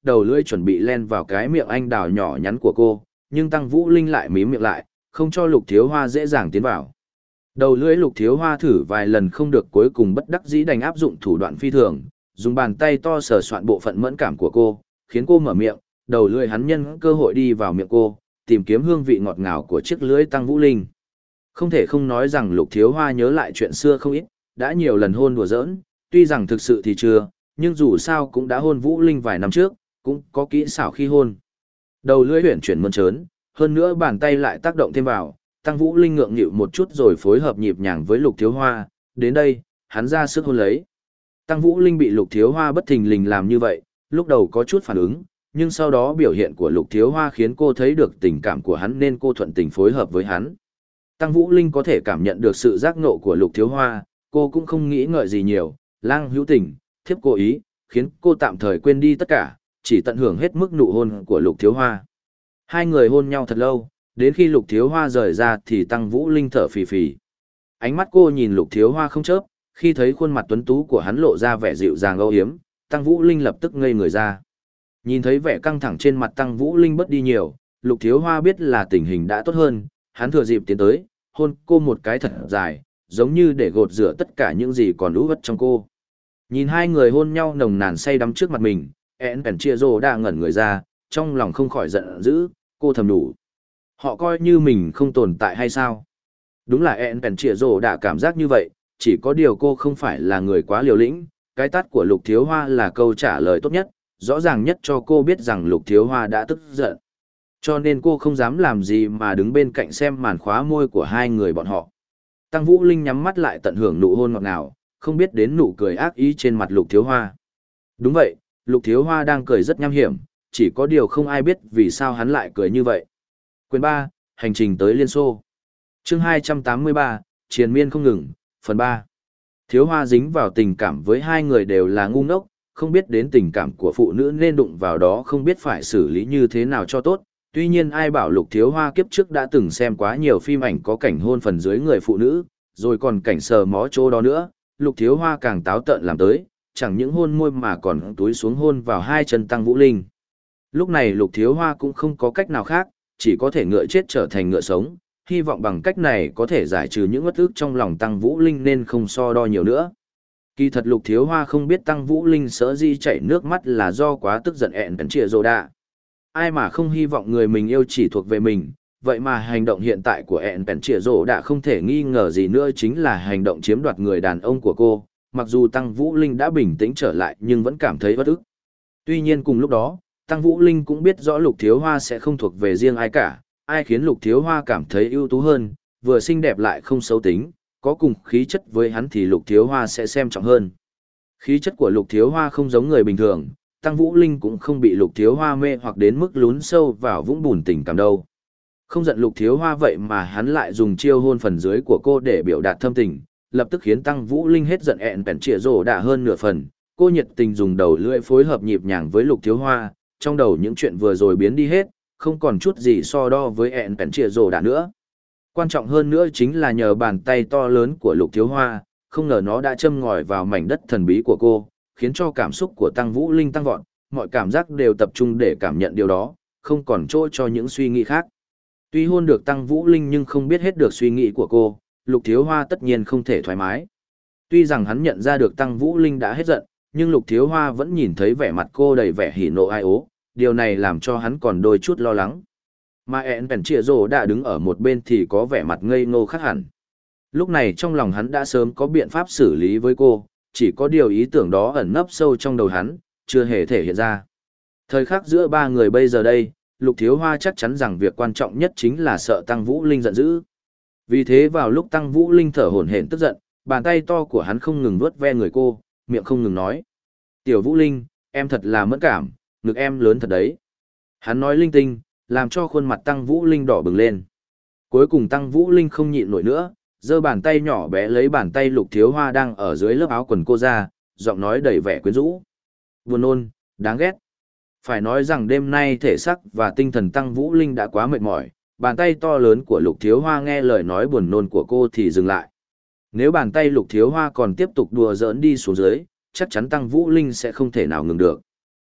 đầu lưỡi chuẩn bị len vào cái miệng anh đào nhỏ nhắn của cô, nhưng Tăng Vũ Linh lại mím miệng lại, không cho Lục Thiếu Hoa dễ dàng tiến vào. Đầu lưỡi Lục Thiếu Hoa thử vài lần không được, cuối cùng bất đắc dĩ đành áp dụng thủ đoạn phi thường, dùng bàn tay to sờ soạn bộ phận mẫn cảm của cô, khiến cô mở miệng, đầu lưỡi hắn nhân cơ hội đi vào miệng cô, tìm kiếm hương vị ngọt ngào của chiếc lưỡi Tăng Vũ Linh. Không thể không nói rằng Lục Thiếu Hoa nhớ lại chuyện xưa không ít, đã nhiều lần hôn đùa giỡn, tuy rằng thực sự thì chưa, nhưng dù sao cũng đã hôn Vũ Linh vài năm trước, cũng có kỹ xảo khi hôn. Đầu lưỡi huyển chuyển mơn trớn, hơn nữa bàn tay lại tác động thêm vào, Tăng Vũ Linh ngượng nghịu một chút rồi phối hợp nhịp nhàng với Lục Thiếu Hoa, đến đây, hắn ra sức hôn lấy. Tăng Vũ Linh bị Lục Thiếu Hoa bất thình lình làm như vậy, lúc đầu có chút phản ứng, nhưng sau đó biểu hiện của Lục Thiếu Hoa khiến cô thấy được tình cảm của hắn nên cô thuận tình phối hợp với hắn. Tăng Vũ Linh có thể cảm nhận được sự giác ngộ của Lục Thiếu Hoa, cô cũng không nghĩ ngợi gì nhiều, lang hữu tình, thiếp cố ý, khiến cô tạm thời quên đi tất cả, chỉ tận hưởng hết mức nụ hôn của Lục Thiếu Hoa. Hai người hôn nhau thật lâu, đến khi Lục Thiếu Hoa rời ra thì Tăng Vũ Linh thở phì phì. Ánh mắt cô nhìn Lục Thiếu Hoa không chớp, khi thấy khuôn mặt tuấn tú của hắn lộ ra vẻ dịu dàng âu yếm, Tăng Vũ Linh lập tức ngây người ra. Nhìn thấy vẻ căng thẳng trên mặt Tăng Vũ Linh bớt đi nhiều, Lục Thiếu Hoa biết là tình hình đã tốt hơn, hắn thừa dịp tiến tới, hôn cô một cái thật dài, giống như để gột rửa tất cả những gì còn lũ vất trong cô. Nhìn hai người hôn nhau nồng nàn say đắm trước mặt mình, én bèn chia rô đã ngẩn người ra, trong lòng không khỏi giận dữ, cô thầm đủ. Họ coi như mình không tồn tại hay sao? Đúng là én bèn chia rô đã cảm giác như vậy, chỉ có điều cô không phải là người quá liều lĩnh, cái tát của Lục Thiếu Hoa là câu trả lời tốt nhất, rõ ràng nhất cho cô biết rằng Lục Thiếu Hoa đã tức giận. Cho nên cô không dám làm gì mà đứng bên cạnh xem màn khóa môi của hai người bọn họ. Tăng Vũ Linh nhắm mắt lại tận hưởng nụ hôn ngọt ngào, không biết đến nụ cười ác ý trên mặt Lục Thiếu Hoa. Đúng vậy, Lục Thiếu Hoa đang cười rất nham hiểm, chỉ có điều không ai biết vì sao hắn lại cười như vậy. Quyền ba, Hành trình tới Liên Xô. Chương hai trăm tám mươi ba, Triền miên không ngừng, phần ba. Thiếu Hoa dính vào tình cảm với hai người đều là ngu ngốc, không biết đến tình cảm của phụ nữ nên đụng vào đó không biết phải xử lý như thế nào cho tốt. Tuy nhiên ai bảo Lục Thiếu Hoa kiếp trước đã từng xem quá nhiều phim ảnh có cảnh hôn phần dưới người phụ nữ, rồi còn cảnh sờ mó chỗ đó nữa, Lục Thiếu Hoa càng táo tợn làm tới, chẳng những hôn môi mà còn túi xuống hôn vào hai chân Tăng Vũ Linh. Lúc này Lục Thiếu Hoa cũng không có cách nào khác, chỉ có thể ngựa chết trở thành ngựa sống, hy vọng bằng cách này có thể giải trừ những uất ức trong lòng Tăng Vũ Linh nên không so đo nhiều nữa. Kỳ thật Lục Thiếu Hoa không biết Tăng Vũ Linh sở dĩ chảy nước mắt là do quá tức giận ẹn bèn chia rô đạ. Ai mà không hy vọng người mình yêu chỉ thuộc về mình, vậy mà hành động hiện tại của ẹn bèn chia rô đã không thể nghi ngờ gì nữa chính là hành động chiếm đoạt người đàn ông của cô, mặc dù Tăng Vũ Linh đã bình tĩnh trở lại nhưng vẫn cảm thấy bất ức. Tuy nhiên cùng lúc đó, Tăng Vũ Linh cũng biết rõ Lục Thiếu Hoa sẽ không thuộc về riêng ai cả, ai khiến Lục Thiếu Hoa cảm thấy ưu tú hơn, vừa xinh đẹp lại không xấu tính, có cùng khí chất với hắn thì Lục Thiếu Hoa sẽ xem trọng hơn. Khí chất của Lục Thiếu Hoa không giống người bình thường, Tăng Vũ Linh cũng không bị Lục Thiếu Hoa mê hoặc đến mức lún sâu vào vũng bùn tình cảm đâu. Không giận Lục Thiếu Hoa vậy mà hắn lại dùng chiêu hôn phần dưới của cô để biểu đạt thâm tình, lập tức khiến Tăng Vũ Linh hết giận ẹn bèn chĩa rổ đã hơn nửa phần. Cô nhiệt tình dùng đầu lưỡi phối hợp nhịp nhàng với Lục Thiếu Hoa, trong đầu những chuyện vừa rồi biến đi hết, không còn chút gì so đo với ẹn bèn chĩa rổ đã nữa. Quan trọng hơn nữa chính là nhờ bàn tay to lớn của Lục Thiếu Hoa, không ngờ nó đã châm ngòi vào mảnh đất thần bí của cô, khiến cho cảm xúc của Tăng Vũ Linh tăng vọt, mọi cảm giác đều tập trung để cảm nhận điều đó, không còn chỗ cho những suy nghĩ khác. Tuy hôn được Tăng Vũ Linh nhưng không biết hết được suy nghĩ của cô, Lục Thiếu Hoa tất nhiên không thể thoải mái. Tuy rằng hắn nhận ra được Tăng Vũ Linh đã hết giận, nhưng Lục Thiếu Hoa vẫn nhìn thấy vẻ mặt cô đầy vẻ hỉ nộ ai ố, điều này làm cho hắn còn đôi chút lo lắng. Mà ẹn bèn chĩa rồ đã đứng ở một bên thì có vẻ mặt ngây ngô khác hẳn. Lúc này trong lòng hắn đã sớm có biện pháp xử lý với cô, chỉ có điều ý tưởng đó ẩn nấp sâu trong đầu hắn, chưa hề thể hiện ra. Thời khắc giữa ba người bây giờ đây, Lục Thiếu Hoa chắc chắn rằng việc quan trọng nhất chính là sợ Tăng Vũ Linh giận dữ. Vì thế vào lúc Tăng Vũ Linh thở hổn hển tức giận, bàn tay to của hắn không ngừng vuốt ve người cô, miệng không ngừng nói: "Tiểu Vũ Linh, em thật là mẫn cảm, ngực em lớn thật đấy." Hắn nói linh tinh, làm cho khuôn mặt Tăng Vũ Linh đỏ bừng lên. Cuối cùng Tăng Vũ Linh không nhịn nổi nữa, giơ bàn tay nhỏ bé lấy bàn tay Lục Thiếu Hoa đang ở dưới lớp áo quần cô ra, giọng nói đầy vẻ quyến rũ: "Buồn nôn, đáng ghét." Phải nói rằng đêm nay thể xác và tinh thần Tăng Vũ Linh đã quá mệt mỏi, bàn tay to lớn của Lục Thiếu Hoa nghe lời nói buồn nôn của cô thì dừng lại. Nếu bàn tay Lục Thiếu Hoa còn tiếp tục đùa giỡn đi xuống dưới, chắc chắn Tăng Vũ Linh sẽ không thể nào ngừng được.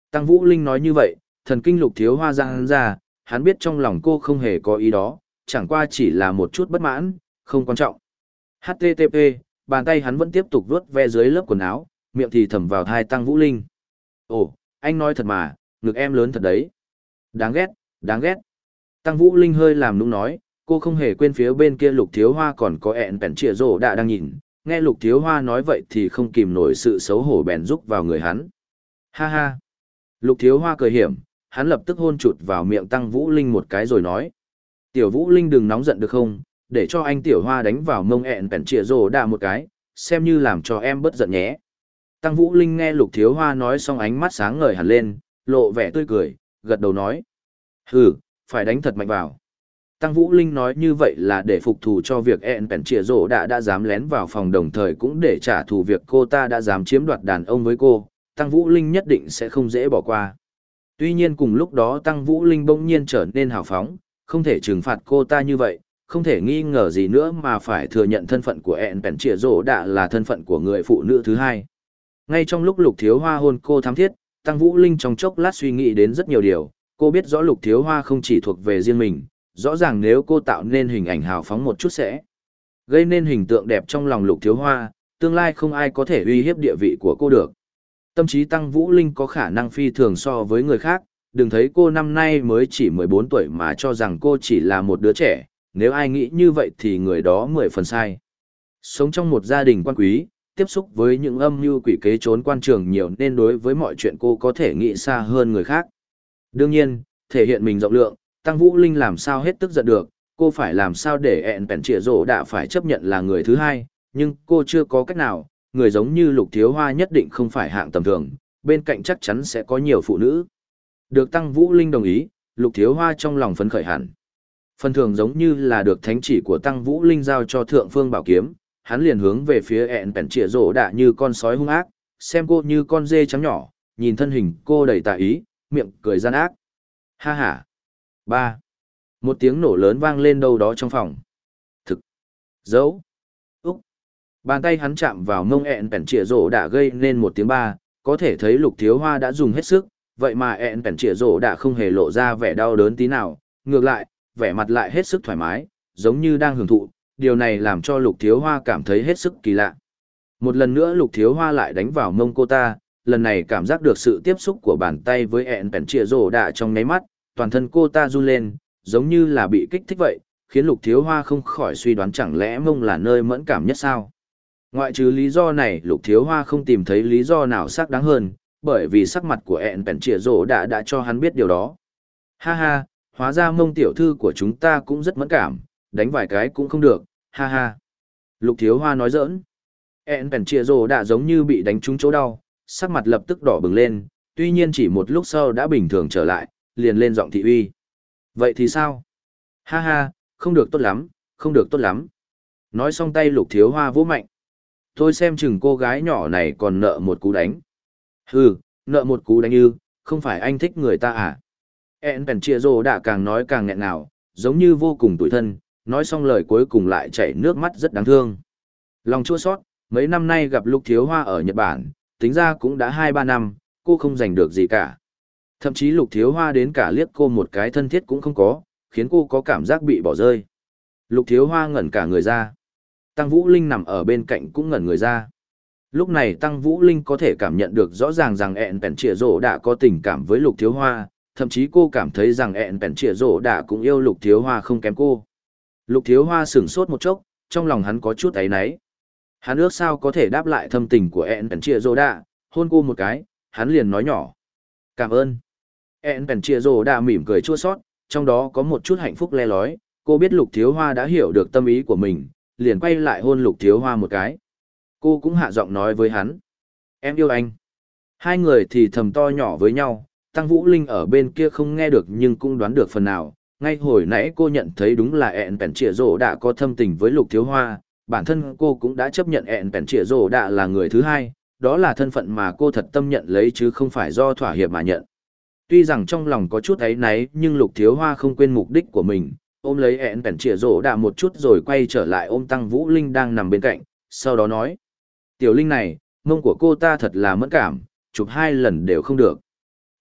Tăng Vũ Linh nói như vậy, thần kinh Lục Thiếu Hoa giang hắn ra, hắn biết trong lòng cô không hề có ý đó, chẳng qua chỉ là một chút bất mãn, không quan trọng. hát tê tê pê, bàn tay hắn vẫn tiếp tục vuốt ve dưới lớp quần áo, miệng thì thầm vào thai Tăng Vũ Linh. Ồ, anh nói thật mà, ngực em lớn thật đấy. Đáng ghét, đáng ghét. Tăng Vũ Linh hơi làm nũng nói, cô không hề quên phía bên kia Lục Thiếu Hoa còn có ẹn bèn trịa rổ đã đang nhìn. Nghe Lục Thiếu Hoa nói vậy thì không kìm nổi sự xấu hổ bèn rúc vào người hắn. Ha ha. Lục Thiếu Hoa cười hiểm, hắn lập tức hôn chụt vào miệng Tăng Vũ Linh một cái rồi nói. Tiểu Vũ Linh đừng nóng giận được không, để cho anh Tiểu Hoa đánh vào mông ẹn bèn trịa rổ đã một cái, xem như làm cho em bớt giận nhé. Tăng Vũ Linh nghe Lục Thiếu Hoa nói xong ánh mắt sáng ngời hẳn lên, lộ vẻ tươi cười, gật đầu nói. Hừ, phải đánh thật mạnh vào. Tăng Vũ Linh nói như vậy là để phục thù cho việc ẹn bèn trịa rổ đã đã dám lén vào phòng, đồng thời cũng để trả thù việc cô ta đã dám chiếm đoạt đàn ông với cô. Tăng Vũ Linh nhất định sẽ không dễ bỏ qua. Tuy nhiên cùng lúc đó Tăng Vũ Linh bỗng nhiên trở nên hào phóng, không thể trừng phạt cô ta như vậy, không thể nghi ngờ gì nữa mà phải thừa nhận thân phận của ẹn bèn trịa rổ đã là thân phận của người phụ nữ thứ hai. Ngay trong lúc Lục Thiếu Hoa hôn cô thắm thiết, Tăng Vũ Linh trong chốc lát suy nghĩ đến rất nhiều điều, cô biết rõ Lục Thiếu Hoa không chỉ thuộc về riêng mình, rõ ràng nếu cô tạo nên hình ảnh hào phóng một chút sẽ gây nên hình tượng đẹp trong lòng Lục Thiếu Hoa, tương lai không ai có thể uy hiếp địa vị của cô được. Tâm trí Tăng Vũ Linh có khả năng phi thường so với người khác, đừng thấy cô năm nay mới chỉ mười bốn tuổi mà cho rằng cô chỉ là một đứa trẻ, nếu ai nghĩ như vậy thì người đó mười phần sai. Sống trong một gia đình quan quý, tiếp xúc với những âm mưu quỷ kế trốn quan trường nhiều nên đối với mọi chuyện cô có thể nghĩ xa hơn người khác. Đương nhiên, thể hiện mình rộng lượng, Tăng Vũ Linh làm sao hết tức giận được, cô phải làm sao để ẹn bèn trịa rổ đã phải chấp nhận là người thứ hai, nhưng cô chưa có cách nào, người giống như Lục Thiếu Hoa nhất định không phải hạng tầm thường, bên cạnh chắc chắn sẽ có nhiều phụ nữ. Được Tăng Vũ Linh đồng ý, Lục Thiếu Hoa trong lòng phấn khởi hẳn. Phần thưởng giống như là được thánh chỉ của Tăng Vũ Linh giao cho Thượng Phương Bảo Kiếm, hắn liền hướng về phía ẹn bèn trịa rổ đã như con sói hung ác, xem cô như con dê trắng nhỏ, nhìn thân hình cô đầy tà ý, miệng cười gian ác. Ha ha. Ba. Một tiếng nổ lớn vang lên đâu đó trong phòng. Thực. Dấu. Úc. Bàn tay hắn chạm vào mông ẹn bèn trịa rổ đã gây nên một tiếng ba, có thể thấy Lục Thiếu Hoa đã dùng hết sức, vậy mà ẹn bèn trịa rổ đã không hề lộ ra vẻ đau đớn tí nào, ngược lại, vẻ mặt lại hết sức thoải mái, giống như đang hưởng thụ, điều này làm cho Lục Thiếu Hoa cảm thấy hết sức kỳ lạ. Một lần nữa Lục Thiếu Hoa lại đánh vào mông cô ta, lần này cảm giác được sự tiếp xúc của bàn tay với ẹn bèn trịa rổ đã trong nháy mắt, toàn thân cô ta run lên, giống như là bị kích thích vậy, khiến Lục Thiếu Hoa không khỏi suy đoán chẳng lẽ mông là nơi mẫn cảm nhất sao. Ngoại trừ lý do này, Lục Thiếu Hoa không tìm thấy lý do nào xác đáng hơn, bởi vì sắc mặt của ẹn bèn trịa rổ đã đã cho hắn biết điều đó. Ha ha, hóa ra mông tiểu thư của chúng ta cũng rất mẫn cảm, đánh vài cái cũng không được, ha ha. Lục Thiếu Hoa nói giỡn. ẹn bèn trịa rổ đã giống như bị đánh trúng chỗ đau, sắc mặt lập tức đỏ bừng lên, tuy nhiên chỉ một lúc sau đã bình thường trở lại, liền lên giọng thị uy. Vậy thì sao? Ha ha, không được tốt lắm, không được tốt lắm. Nói xong tay Lục Thiếu Hoa vỗ mạnh. Tôi xem chừng cô gái nhỏ này còn nợ một cú đánh. Hừ, nợ một cú đánh ư, không phải anh thích người ta à? ẹn bèn trịa rổ đã càng nói càng nghẹn ngào, giống như vô cùng tủi thân, nói xong lời cuối cùng lại chảy nước mắt rất đáng thương. Lòng chua xót, mấy năm nay gặp Lục Thiếu Hoa ở Nhật Bản, tính ra cũng đã hai ba năm, cô không giành được gì cả. Thậm chí Lục Thiếu Hoa đến cả liếc cô một cái thân thiết cũng không có, khiến cô có cảm giác bị bỏ rơi. Lục Thiếu Hoa ngẩn cả người ra. Tăng Vũ Linh nằm ở bên cạnh cũng ngẩn người ra. Lúc này Tăng Vũ Linh có thể cảm nhận được rõ ràng rằng ẹn bèn trịa rổ đã có tình cảm với Lục Thiếu Hoa, thậm chí cô cảm thấy rằng ẹn bèn trịa rổ đã cũng yêu Lục Thiếu Hoa không kém cô. Lục Thiếu Hoa sửng sốt một chốc, trong lòng hắn có chút áy náy. Hắn ước sao có thể đáp lại thâm tình của ẹn bèn trịa rổ đã, hôn cô một cái, hắn liền nói nhỏ. Cảm ơn. ẹn bèn trịa rổ đã mỉm cười chua xót, trong đó có một chút hạnh phúc le lói, cô biết Lục Thiếu Hoa đã hiểu được tâm ý của mình, liền quay lại hôn Lục Thiếu Hoa một cái. Cô cũng hạ giọng nói với hắn. Em yêu anh. Hai người thì thầm to nhỏ với nhau, Tăng Vũ Linh ở bên kia không nghe được nhưng cũng đoán được phần nào. Ngay hồi nãy cô nhận thấy đúng là ẹn bèn trịa rổ đã có thâm tình với Lục Thiếu Hoa, bản thân cô cũng đã chấp nhận ẹn bèn trịa rổ đã là người thứ hai, đó là thân phận mà cô thật tâm nhận lấy chứ không phải do thỏa hiệp mà nhận. Tuy rằng trong lòng có chút áy náy nhưng Lục Thiếu Hoa không quên mục đích của mình, ôm lấy ẹn bèn trịa rổ đã một chút rồi quay trở lại ôm Tăng Vũ Linh đang nằm bên cạnh, sau đó nói. Tiểu Linh này, mông của cô ta thật là mẫn cảm, chụp hai lần đều không được.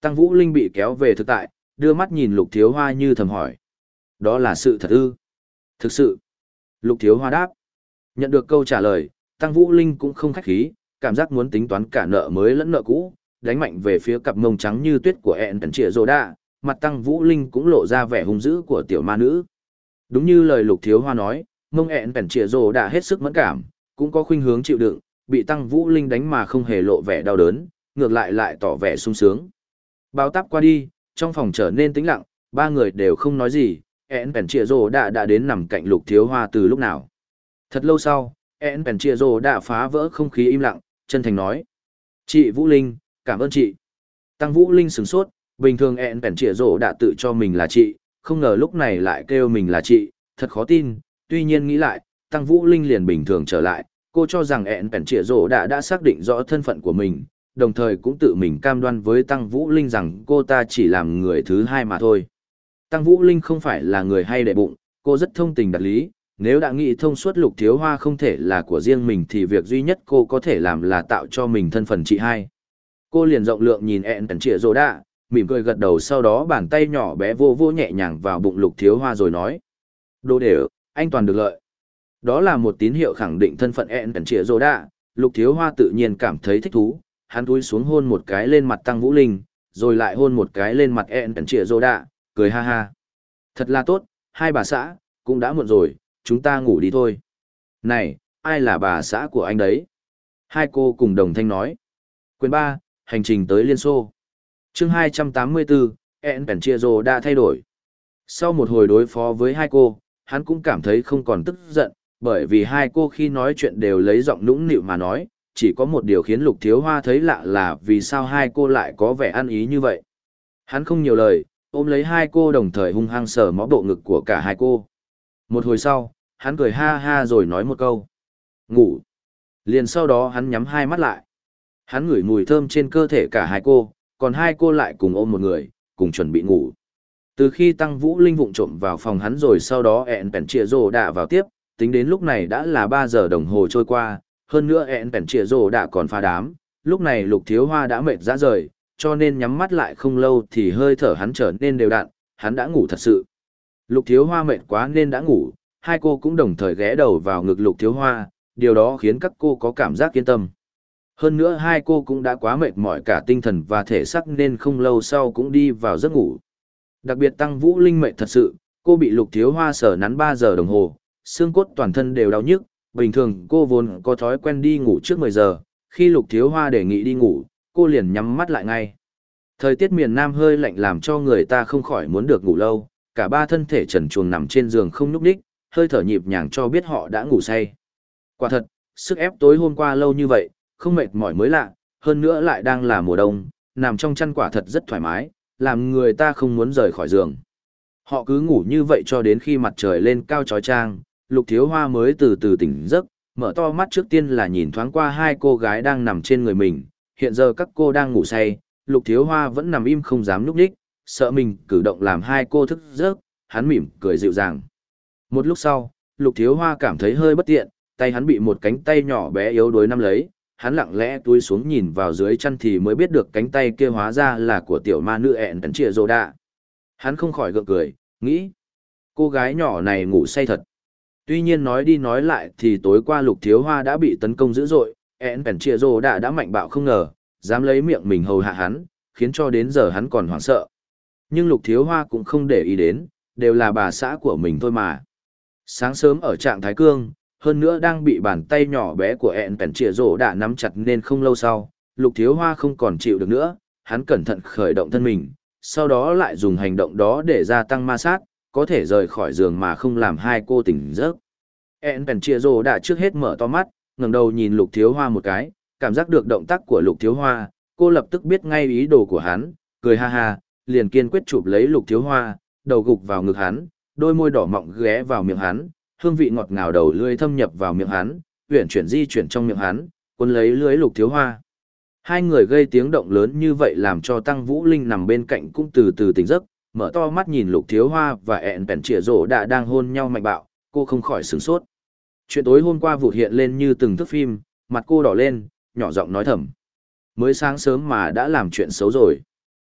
Tăng Vũ Linh bị kéo về thực tại, đưa mắt nhìn Lục Thiếu Hoa như thầm hỏi. Đó là sự thật ư? Thực sự. Lục Thiếu Hoa đáp. Nhận được câu trả lời, Tăng Vũ Linh cũng không khách khí, cảm giác muốn tính toán cả nợ mới lẫn nợ cũ, đánh mạnh về phía cặp mông trắng như tuyết của ẹn tần trịa rồ đạ, mặt Tăng Vũ Linh cũng lộ ra vẻ hung dữ của tiểu ma nữ. Đúng như lời Lục Thiếu Hoa nói, mông ẹn tần trịa rồ đạ hết sức mẫn cảm, cũng có khuynh hướng chịu đựng, bị Tăng Vũ Linh đánh mà không hề lộ vẻ đau đớn, ngược lại lại tỏ vẻ sung sướng. Bao táp qua đi, trong phòng trở nên tĩnh lặng, ba người đều không nói gì, ẹn tần trịa rồ đạ đã đến nằm cạnh Lục Thiếu Hoa từ lúc nào. Thật lâu sau, ẹn tần trịa rồ đạ phá vỡ không khí im lặng, chân thành nói. Chị Vũ Linh, cảm ơn chị. Tăng Vũ Linh sửng sốt, bình thường ẹn tần trịa rồ đạ tự cho mình là chị, không ngờ lúc này lại kêu mình là chị, thật khó tin. Tuy nhiên nghĩ lại, Tăng Vũ Linh liền bình thường trở lại, cô cho rằng ẹn tần trịa rồ đạ đã xác định rõ thân phận của mình, đồng thời cũng tự mình cam đoan với Tăng Vũ Linh rằng cô ta chỉ làm người thứ hai mà thôi. Tăng Vũ Linh không phải là người hay để bụng, cô rất thông tình đạt lý, nếu đã nghĩ thông suốt Lục Thiếu Hoa không thể là của riêng mình thì việc duy nhất cô có thể làm là tạo cho mình thân phận chị hai. Cô liền rộng lượng nhìn ẹn tần trịa rồ đạ, mỉm cười gật đầu, sau đó bàn tay nhỏ bé vô vô nhẹ nhàng vào bụng Lục Thiếu Hoa rồi nói. Đồ đều, anh toàn được lợi. Đó là một tín hiệu khẳng định thân phận ẹn tần trịa rồ đạ, Lục Thiếu Hoa tự nhiên cảm thấy thích thú, hắn cúi xuống hôn một cái lên mặt Tăng Vũ Linh, rồi lại hôn một cái lên mặt ẹn tần trịa rồ đạ, cười ha ha. Thật là tốt, hai bà xã, cũng đã muộn rồi, chúng ta ngủ đi thôi. Này, ai là bà xã của anh đấy? Hai cô cùng đồng thanh nói. Quyền ba, hành trình tới Liên Xô. Chương hai trăm tám mươi bốn, ẹn tần trịa rồ đã thay đổi. Sau một hồi đối phó với hai cô, hắn cũng cảm thấy không còn tức giận, bởi vì hai cô khi nói chuyện đều lấy giọng nũng nịu mà nói, chỉ có một điều khiến Lục Thiếu Hoa thấy lạ là vì sao hai cô lại có vẻ ăn ý như vậy. Hắn không nhiều lời, ôm lấy hai cô đồng thời hung hăng sờ mó bộ ngực của cả hai cô. Một hồi sau, hắn cười ha ha rồi nói một câu. Ngủ. Liền sau đó hắn nhắm hai mắt lại. Hắn ngửi mùi thơm trên cơ thể cả hai cô, còn hai cô lại cùng ôm một người, cùng chuẩn bị ngủ. Từ khi Tăng Vũ Linh vụng trộm vào phòng hắn rồi sau đó ẹn tần trịa rồ đạ vào tiếp, tính đến lúc này đã là ba giờ đồng hồ trôi qua, hơn nữa ẹn tần trịa rồ đạ còn phá đám, lúc này Lục Thiếu Hoa đã mệt rã rời, cho nên nhắm mắt lại không lâu thì hơi thở hắn trở nên đều đặn, hắn đã ngủ thật sự. Lục Thiếu Hoa mệt quá nên đã ngủ, hai cô cũng đồng thời ghé đầu vào ngực Lục Thiếu Hoa, điều đó khiến các cô có cảm giác yên tâm. Hơn nữa hai cô cũng đã quá mệt mỏi cả tinh thần và thể xác nên không lâu sau cũng đi vào giấc ngủ. Đặc biệt Tăng Vũ Linh mệt thật sự, cô bị Lục Thiếu Hoa sờ nắn ba giờ đồng hồ, xương cốt toàn thân đều đau nhức, bình thường cô vốn có thói quen đi ngủ trước mười giờ, khi Lục Thiếu Hoa đề nghị đi ngủ, cô liền nhắm mắt lại ngay. Thời tiết miền Nam hơi lạnh làm cho người ta không khỏi muốn được ngủ lâu, cả ba thân thể trần truồng nằm trên giường không nhúc nhích, hơi thở nhịp nhàng cho biết họ đã ngủ say. Quả thật, sức ép tối hôm qua lâu như vậy, không mệt mỏi mới lạ, hơn nữa lại đang là mùa đông, nằm trong chăn quả thật rất thoải mái, làm người ta không muốn rời khỏi giường. Họ cứ ngủ như vậy cho đến khi mặt trời lên cao chói chang, Lục Thiếu Hoa mới từ từ tỉnh giấc, mở to mắt trước tiên là nhìn thoáng qua hai cô gái đang nằm trên người mình, hiện giờ các cô đang ngủ say, Lục Thiếu Hoa vẫn nằm im không dám nhúc nhích, sợ mình cử động làm hai cô thức giấc, hắn mỉm cười dịu dàng. Một lúc sau, Lục Thiếu Hoa cảm thấy hơi bất tiện, tay hắn bị một cánh tay nhỏ bé yếu đuối nắm lấy, hắn lặng lẽ túi xuống nhìn vào dưới chăn thì mới biết được cánh tay kia hóa ra là của tiểu ma nữ ẹn tần trịa rồ đạ. Hắn không khỏi gượng cười, nghĩ, cô gái nhỏ này ngủ say thật. Tuy nhiên nói đi nói lại thì tối qua Lục Thiếu Hoa đã bị tấn công dữ dội, ẹn tần trịa rồ đạ đã mạnh bạo không ngờ, dám lấy miệng mình hầu hạ hắn, khiến cho đến giờ hắn còn hoảng sợ. Nhưng Lục Thiếu Hoa cũng không để ý đến, đều là bà xã của mình thôi mà. Sáng sớm ở trạng thái cương, hơn nữa đang bị bàn tay nhỏ bé của ẹn tần trịa rồ đạ nắm chặt nên không lâu sau, Lục Thiếu Hoa không còn chịu được nữa, hắn cẩn thận khởi động thân mình, sau đó lại dùng hành động đó để gia tăng ma sát, có thể rời khỏi giường mà không làm hai cô tỉnh giấc. ẹn tần trịa rồ đạ trước hết mở to mắt, ngẩng đầu nhìn Lục Thiếu Hoa một cái, cảm giác được động tác của Lục Thiếu Hoa, cô lập tức biết ngay ý đồ của hắn, cười ha ha, liền kiên quyết chụp lấy Lục Thiếu Hoa, đầu gục vào ngực hắn, đôi môi đỏ mọng ghé vào miệng hắn, hương vị ngọt ngào đầu lưỡi thâm nhập vào miệng hắn, uyển chuyển di chuyển trong miệng hắn, cuốn lấy lưỡi Lục Thiếu Hoa. Hai người gây tiếng động lớn như vậy làm cho Tăng Vũ Linh nằm bên cạnh cũng từ từ tỉnh giấc, mở to mắt nhìn Lục Thiếu Hoa và ẹn tần trịa rồ đã đang hôn nhau mạnh bạo, cô không khỏi sửng sốt. Chuyện tối hôm qua vụt hiện lên như từng thước phim, mặt cô đỏ lên, nhỏ giọng nói thầm. Mới sáng sớm mà đã làm chuyện xấu rồi.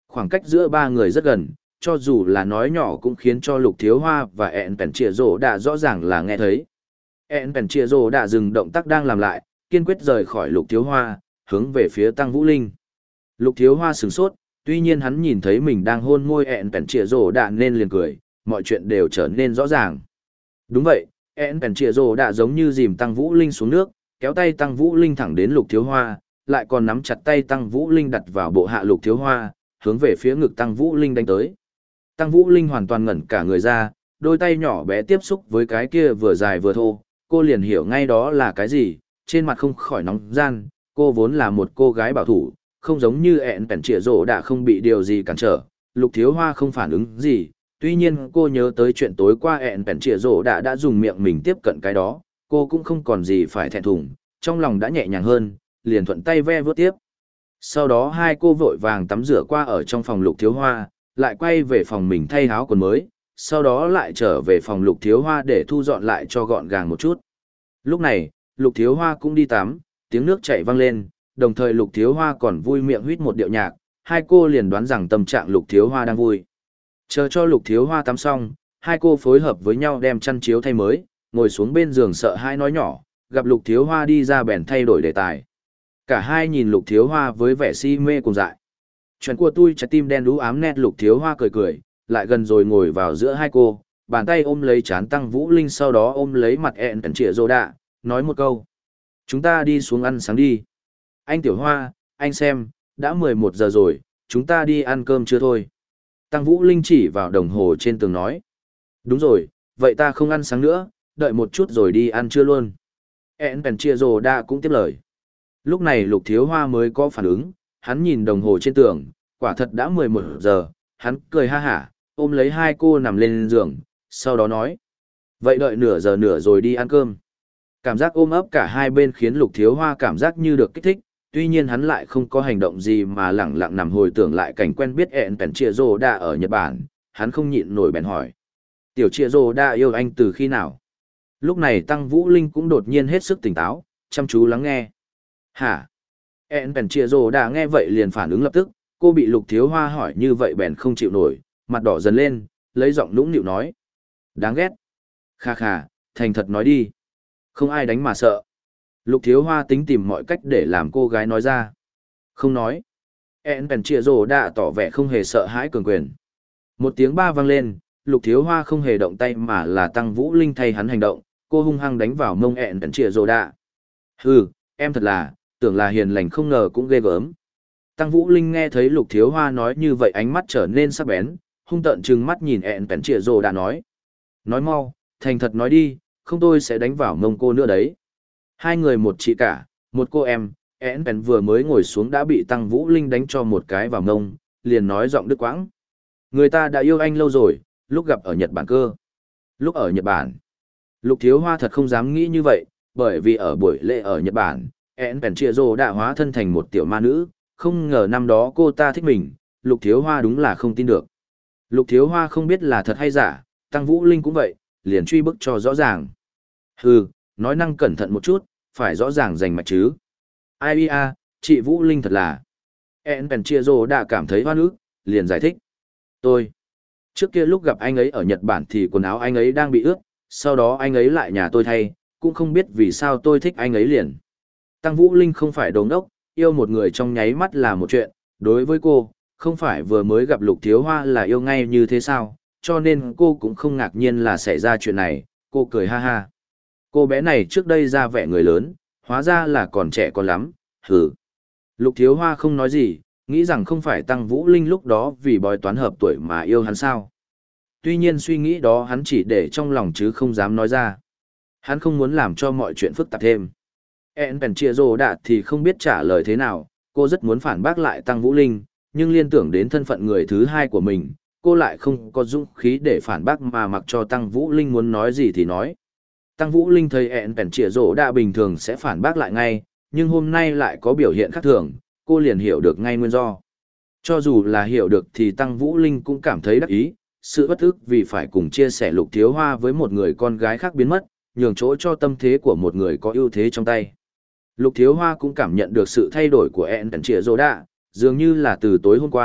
Khoảng cách giữa ba người rất gần, cho dù là nói nhỏ cũng khiến cho Lục Thiếu Hoa và ẹn pèn trịa rồ đã rõ ràng là nghe thấy. ẹn pèn trịa rồ đã dừng động tác đang làm lại, kiên quyết rời khỏi Lục Thiếu Hoa, hướng về phía Tăng Vũ Linh. Lục Thiếu Hoa sửng sốt, tuy nhiên hắn nhìn thấy mình đang hôn môi ẹn pèn trịa rồ đã nên liền cười, mọi chuyện đều trở nên rõ ràng. Đúng vậy, ẹn pèn trịa rồ đã giống như dìm Tăng Vũ Linh xuống nước, kéo tay Tăng Vũ Linh thẳng đến Lục Thiếu Hoa, lại còn nắm chặt tay Tăng Vũ Linh đặt vào bộ hạ Lục Thiếu Hoa, hướng về phía ngực Tăng Vũ Linh đánh tới. Tăng Vũ Linh hoàn toàn ngẩn cả người ra, đôi tay nhỏ bé tiếp xúc với cái kia vừa dài vừa thô, cô liền hiểu ngay đó là cái gì, trên mặt không khỏi nóng gian, cô vốn là một cô gái bảo thủ, không giống như ẹn pèn trịa rồ đã không bị điều gì cản trở, Lục Thiếu Hoa không phản ứng gì, tuy nhiên cô nhớ tới chuyện tối qua ẹn pèn trịa rồ đã đã dùng miệng mình tiếp cận cái đó, cô cũng không còn gì phải thẹn thùng, trong lòng đã nhẹ nhàng hơn, liền thuận tay ve vớt tiếp. Sau đó hai cô vội vàng tắm rửa qua ở trong phòng Lục Thiếu Hoa, lại quay về phòng mình thay áo quần mới, sau đó lại trở về phòng Lục Thiếu Hoa để thu dọn lại cho gọn gàng một chút. Lúc này, Lục Thiếu Hoa cũng đi tắm, tiếng nước chảy vang lên, đồng thời Lục Thiếu Hoa còn vui miệng huýt một điệu nhạc, hai cô liền đoán rằng tâm trạng Lục Thiếu Hoa đang vui. Chờ cho Lục Thiếu Hoa tắm xong, hai cô phối hợp với nhau đem chăn chiếu thay mới, ngồi xuống bên giường sợ hai nói nhỏ, gặp Lục Thiếu Hoa đi ra bèn thay đổi đề tài. Cả hai nhìn Lục Thiếu Hoa với vẻ si mê cùng dại. Chuyện của tôi trái tim đen đú ám nét. Lục Thiếu Hoa cười cười, lại gần rồi ngồi vào giữa hai cô, bàn tay ôm lấy trán Tăng Vũ Linh, sau đó ôm lấy mặt ẹn pèn trịa rồ đạ, nói một câu. Chúng ta đi xuống ăn sáng đi. Anh Tiểu Hoa, anh xem, đã mười một giờ rồi, chúng ta đi ăn cơm chưa thôi. Tăng Vũ Linh chỉ vào đồng hồ trên tường nói. Đúng rồi, vậy ta không ăn sáng nữa, đợi một chút rồi đi ăn trưa luôn. ẹn pèn trịa rồ đạ cũng tiếp lời. Lúc này Lục Thiếu Hoa mới có phản ứng, hắn nhìn đồng hồ trên tường, quả thật đã mười một giờ, hắn cười ha hả, ôm lấy hai cô nằm lên giường, sau đó nói. Vậy đợi nửa giờ nửa rồi đi ăn cơm. Cảm giác ôm ấp cả hai bên khiến Lục Thiếu Hoa cảm giác như được kích thích, tuy nhiên hắn lại không có hành động gì mà lẳng lặng nằm hồi tưởng lại cảnh quen biết ẹn pèn trịa rồ đạ ở Nhật Bản, hắn không nhịn nổi bèn hỏi. Tiểu trịa rồ đạ yêu anh từ khi nào? Lúc này Tăng Vũ Linh cũng đột nhiên hết sức tỉnh táo, chăm chú lắng nghe. Hả? ẹn pèn trịa rồ đạ nghe vậy liền phản ứng lập tức, cô bị Lục Thiếu Hoa hỏi như vậy bèn không chịu nổi, mặt đỏ dần lên, lấy giọng nũng nịu nói. Đáng ghét. Kha kha, thành thật nói đi. Không ai đánh mà sợ. Lục Thiếu Hoa tính tìm mọi cách để làm cô gái nói ra. Không nói. ẹn pèn trịa rồ đạ tỏ vẻ không hề sợ hãi cường quyền. Một tiếng ba vang lên, Lục Thiếu Hoa không hề động tay mà là Tăng Vũ Linh thay hắn hành động, cô hung hăng đánh vào mông ẹn pèn trịa rồ đạ. Hừ, em thật là, tưởng là hiền lành không ngờ cũng ghê gớm. Tăng Vũ Linh nghe thấy Lục Thiếu Hoa nói như vậy ánh mắt trở nên sắc bén, hung tợn trừng mắt nhìn ẹn pèn trịa rồ đã nói. Nói mau, thành thật nói đi, không tôi sẽ đánh vào mông cô nữa đấy. Hai người một chị cả, một cô em, ẹn pèn vừa mới ngồi xuống đã bị Tăng Vũ Linh đánh cho một cái vào mông, liền nói giọng đứt quãng. Người ta đã yêu anh lâu rồi, lúc gặp ở Nhật Bản cơ. Lúc ở Nhật Bản, Lục Thiếu Hoa thật không dám nghĩ như vậy, bởi vì ở buổi lễ ở Nhật Bản, ẹn pèn trịa rồ đã hóa thân thành một tiểu ma nữ, không ngờ năm đó cô ta thích mình, Lục Thiếu Hoa đúng là không tin được. Lục Thiếu Hoa không biết là thật hay giả, Tăng Vũ Linh cũng vậy, liền truy bức cho rõ ràng. Hừ, nói năng cẩn thận một chút, phải rõ ràng rành mạch chứ. Ai à, chị Vũ Linh thật là. ẹn pèn trịa rồ đã cảm thấy hoan ức, liền giải thích. Tôi, trước kia lúc gặp anh ấy ở Nhật Bản thì quần áo anh ấy đang bị ướt, sau đó anh ấy lại nhà tôi thay, cũng không biết vì sao tôi thích anh ấy liền. Tăng Vũ Linh không phải đồ ngốc, yêu một người trong nháy mắt là một chuyện, đối với cô, không phải vừa mới gặp Lục Thiếu Hoa là yêu ngay như thế sao, cho nên cô cũng không ngạc nhiên là xảy ra chuyện này, cô cười ha ha. Cô bé này trước đây ra vẻ người lớn, hóa ra là còn trẻ con lắm, hừ. Lục Thiếu Hoa không nói gì, nghĩ rằng không phải Tăng Vũ Linh lúc đó vì bói toán hợp tuổi mà yêu hắn sao. Tuy nhiên suy nghĩ đó hắn chỉ để trong lòng chứ không dám nói ra. Hắn không muốn làm cho mọi chuyện phức tạp thêm. ẹn pèn trịa rồ đạ thì không biết trả lời thế nào, cô rất muốn phản bác lại Tăng Vũ Linh, nhưng liên tưởng đến thân phận người thứ hai của mình, cô lại không có dũng khí để phản bác mà mặc cho Tăng Vũ Linh muốn nói gì thì nói. Tăng Vũ Linh thấy ẹn pèn trịa rồ đạ bình thường sẽ phản bác lại ngay, nhưng hôm nay lại có biểu hiện khác thường, cô liền hiểu được ngay nguyên do. Cho dù là hiểu được thì Tăng Vũ Linh cũng cảm thấy đắc ý, sự bất ức vì phải cùng chia sẻ Lục Thiếu Hoa với một người con gái khác biến mất, nhường chỗ cho tâm thế của một người có ưu thế trong tay. Lục Thiếu Hoa cũng cảm nhận được sự thay đổi của ẹn pèn trịa rồ đạ, dường như là từ tối hôm qua,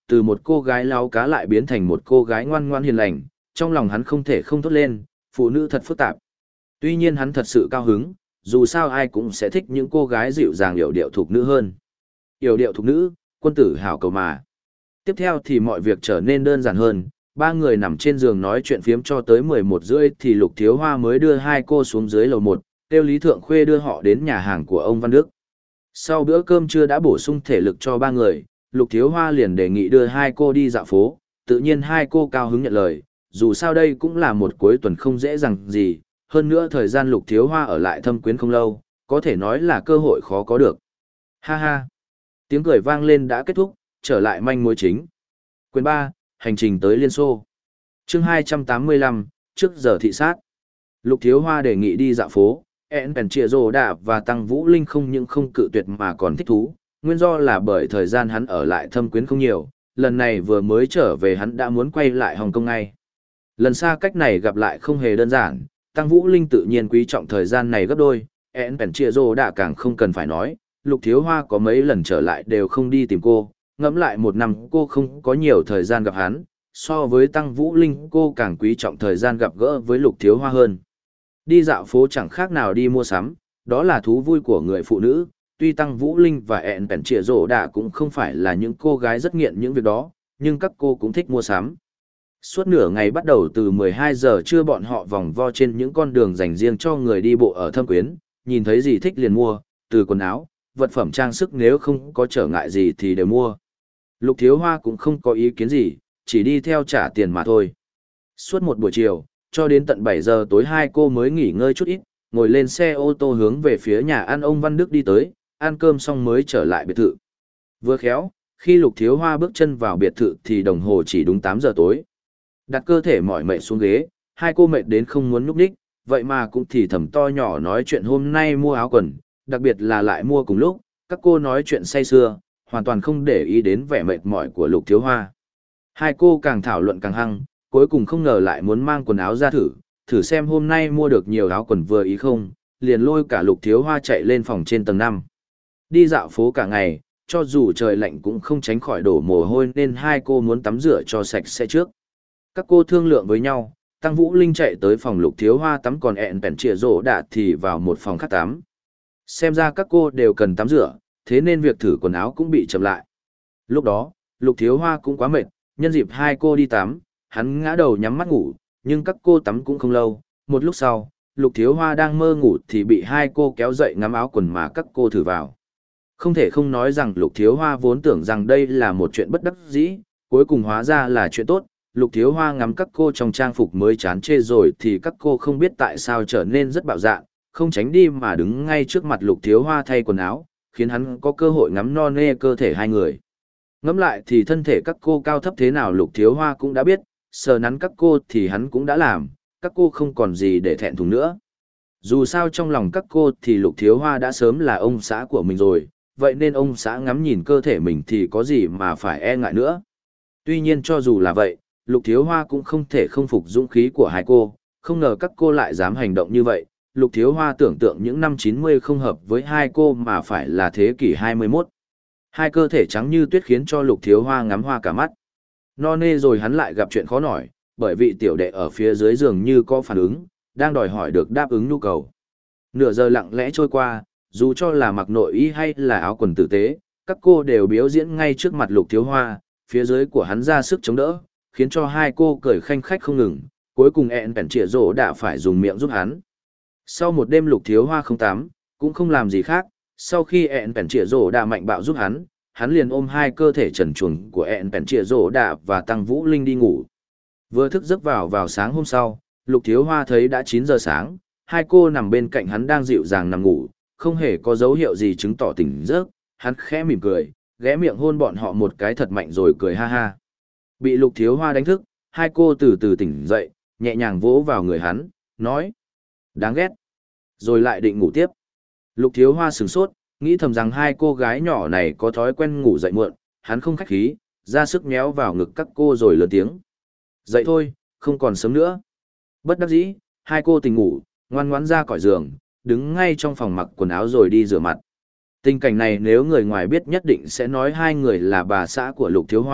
từ một cô gái láo cá lại biến thành một cô gái ngoan ngoan hiền lành, trong lòng hắn không thể không thốt lên, phụ nữ thật phức tạp. Tuy nhiên hắn thật sự cao hứng, dù sao ai cũng sẽ thích những cô gái dịu dàng yểu điệu thục nữ hơn. Yểu điệu thục nữ, quân tử hảo cầu mà. Tiếp theo thì mọi việc trở nên đơn giản hơn, ba người nằm trên giường nói chuyện phiếm cho tới mười một rưỡi thì Lục Thiếu Hoa mới đưa hai cô xuống dưới lầu một, kêu Lý Thượng Khuê đưa họ đến nhà hàng của ông Văn Đức. Sau bữa cơm trưa đã bổ sung thể lực cho ba người, Lục Thiếu Hoa liền đề nghị đưa hai cô đi dạo phố, tự nhiên hai cô cao hứng nhận lời, dù sao đây cũng là một cuối tuần không dễ dàng gì, hơn nữa thời gian Lục Thiếu Hoa ở lại Thâm Quyến không lâu, có thể nói là cơ hội khó có được. Ha ha! Tiếng cười vang lên đã kết thúc, trở lại manh mối chính. Quyền ba, hành trình tới Liên Xô. Chương hai trăm tám mươi lăm, trước giờ thị sát. Lục Thiếu Hoa đề nghị đi dạo phố, En Pèn Trịa Rồ Đạ và Tăng Vũ Linh không những không cự tuyệt mà còn thích thú, nguyên do là bởi thời gian hắn ở lại Thâm Quyến không nhiều, lần này vừa mới trở về hắn đã muốn quay lại Hồng Kông ngay. Lần xa cách này gặp lại không hề đơn giản, Tăng Vũ Linh tự nhiên quý trọng thời gian này gấp đôi, En Pèn Trịa Rồ Đạ càng không cần phải nói, Lục Thiếu Hoa có mấy lần trở lại đều không đi tìm cô, ngẫm lại một năm cô không có nhiều thời gian gặp hắn, so với Tăng Vũ Linh cô càng quý trọng thời gian gặp gỡ với Lục Thiếu Hoa hơn. Đi dạo phố chẳng khác nào đi mua sắm, đó là thú vui của người phụ nữ, tuy Tăng Vũ Linh và En Pèn Trịa Rồ Đạ cũng không phải là những cô gái rất nghiện những việc đó, nhưng các cô cũng thích mua sắm. Suốt nửa ngày bắt đầu từ mười hai giờ trưa bọn họ vòng vo trên những con đường dành riêng cho người đi bộ ở Thâm Quyến, nhìn thấy gì thích liền mua, từ quần áo, vật phẩm trang sức nếu không có trở ngại gì thì đều mua. Lục Thiếu Hoa cũng không có ý kiến gì, chỉ đi theo trả tiền mà thôi. Suốt một buổi chiều, cho đến tận bảy giờ tối hai cô mới nghỉ ngơi chút ít, ngồi lên xe ô tô hướng về phía nhà ăn ông Văn Đức đi tới, ăn cơm xong mới trở lại biệt thự. Vừa khéo, khi Lục Thiếu Hoa bước chân vào biệt thự thì đồng hồ chỉ đúng tám giờ tối. Đặt cơ thể mỏi mệt xuống ghế, hai cô mệt đến không muốn nhúc nhích, vậy mà cũng thì thầm to nhỏ nói chuyện hôm nay mua áo quần, đặc biệt là lại mua cùng lúc, các cô nói chuyện say sưa, hoàn toàn không để ý đến vẻ mệt mỏi của Lục Thiếu Hoa. Hai cô càng thảo luận càng hăng, cuối cùng không ngờ lại muốn mang quần áo ra thử, thử xem hôm nay mua được nhiều áo quần vừa ý không, liền lôi cả Lục Thiếu Hoa chạy lên phòng trên tầng năm. Đi dạo phố cả ngày, cho dù trời lạnh cũng không tránh khỏi đổ mồ hôi nên hai cô muốn tắm rửa cho sạch sẽ trước. Các cô thương lượng với nhau, Tăng Vũ Linh chạy tới phòng Lục Thiếu Hoa tắm còn En Pèn Trịa Rồ Đạ thì vào một phòng khác tắm. Xem ra các cô đều cần tắm rửa, thế nên việc thử quần áo cũng bị chậm lại. Lúc đó, Lục Thiếu Hoa cũng quá mệt, nhân dịp hai cô đi tắm, hắn ngã đầu nhắm mắt ngủ, nhưng các cô tắm cũng không lâu. Một lúc sau, Lục Thiếu Hoa đang mơ ngủ thì bị hai cô kéo dậy ngắm áo quần mà các cô thử vào. Không thể không nói rằng Lục Thiếu Hoa vốn tưởng rằng đây là một chuyện bất đắc dĩ, cuối cùng hóa ra là chuyện tốt. Lục Thiếu Hoa ngắm các cô trong trang phục mới chán chê rồi thì các cô không biết tại sao trở nên rất bạo dạn, không tránh đi mà đứng ngay trước mặt Lục Thiếu Hoa thay quần áo, khiến hắn có cơ hội ngắm no nê cơ thể hai người. Ngẫm lại thì thân thể các cô cao thấp thế nào Lục Thiếu Hoa cũng đã biết, sờ nắn các cô thì hắn cũng đã làm, các cô không còn gì để thẹn thùng nữa. Dù sao trong lòng các cô thì Lục Thiếu Hoa đã sớm là ông xã của mình rồi, vậy nên ông xã ngắm nhìn cơ thể mình thì có gì mà phải e ngại nữa. Tuy nhiên cho dù là vậy, Lục Thiếu Hoa cũng không thể không phục dũng khí của hai cô, không ngờ các cô lại dám hành động như vậy. Lục Thiếu Hoa tưởng tượng những năm chín mươi không hợp với hai cô mà phải là thế kỷ hai mươi mốt. Hai cơ thể trắng như tuyết khiến cho Lục Thiếu Hoa ngắm hoa cả mắt. No nê rồi hắn lại gặp chuyện khó nổi, bởi vị tiểu đệ ở phía dưới giường như có phản ứng, đang đòi hỏi được đáp ứng nhu cầu. Nửa giờ lặng lẽ trôi qua, dù cho là mặc nội y hay là áo quần tử tế, các cô đều biểu diễn ngay trước mặt Lục Thiếu Hoa, phía dưới của hắn ra sức chống đỡ, khiến cho hai cô cười khanh khách không ngừng, cuối cùng En Pèn Trịa Rồ Đạ phải dùng miệng giúp hắn. Sau một đêm Lục Thiếu Hoa không tắm, cũng không làm gì khác, sau khi En Pèn Trịa Rồ Đạ mạnh bạo giúp hắn, hắn liền ôm hai cơ thể trần truồng của En Pèn Trịa Rồ Đạ và Tăng Vũ Linh đi ngủ. Vừa thức giấc vào vào sáng hôm sau, Lục Thiếu Hoa thấy đã chín giờ sáng, hai cô nằm bên cạnh hắn đang dịu dàng nằm ngủ, không hề có dấu hiệu gì chứng tỏ tỉnh giấc, hắn khẽ mỉm cười, ghé miệng hôn bọn họ một cái thật mạnh rồi cười ha ha. Bị Lục Thiếu Hoa đánh thức, hai cô từ từ tỉnh dậy, nhẹ nhàng vỗ vào người hắn, nói: đáng ghét. Rồi lại định ngủ tiếp. Lục Thiếu Hoa sửng sốt, nghĩ thầm rằng hai cô gái nhỏ này có thói quen ngủ dậy muộn, hắn không khách khí, ra sức méo vào ngực các cô rồi lớn tiếng: dậy thôi, không còn sớm nữa. Bất đắc dĩ, hai cô tỉnh ngủ, ngoan ngoãn ra khỏi giường, đứng ngay trong phòng mặc quần áo rồi đi rửa mặt. Tình cảnh này nếu người ngoài biết nhất định sẽ nói hai người là bà xã của Lục Thiếu Hoa,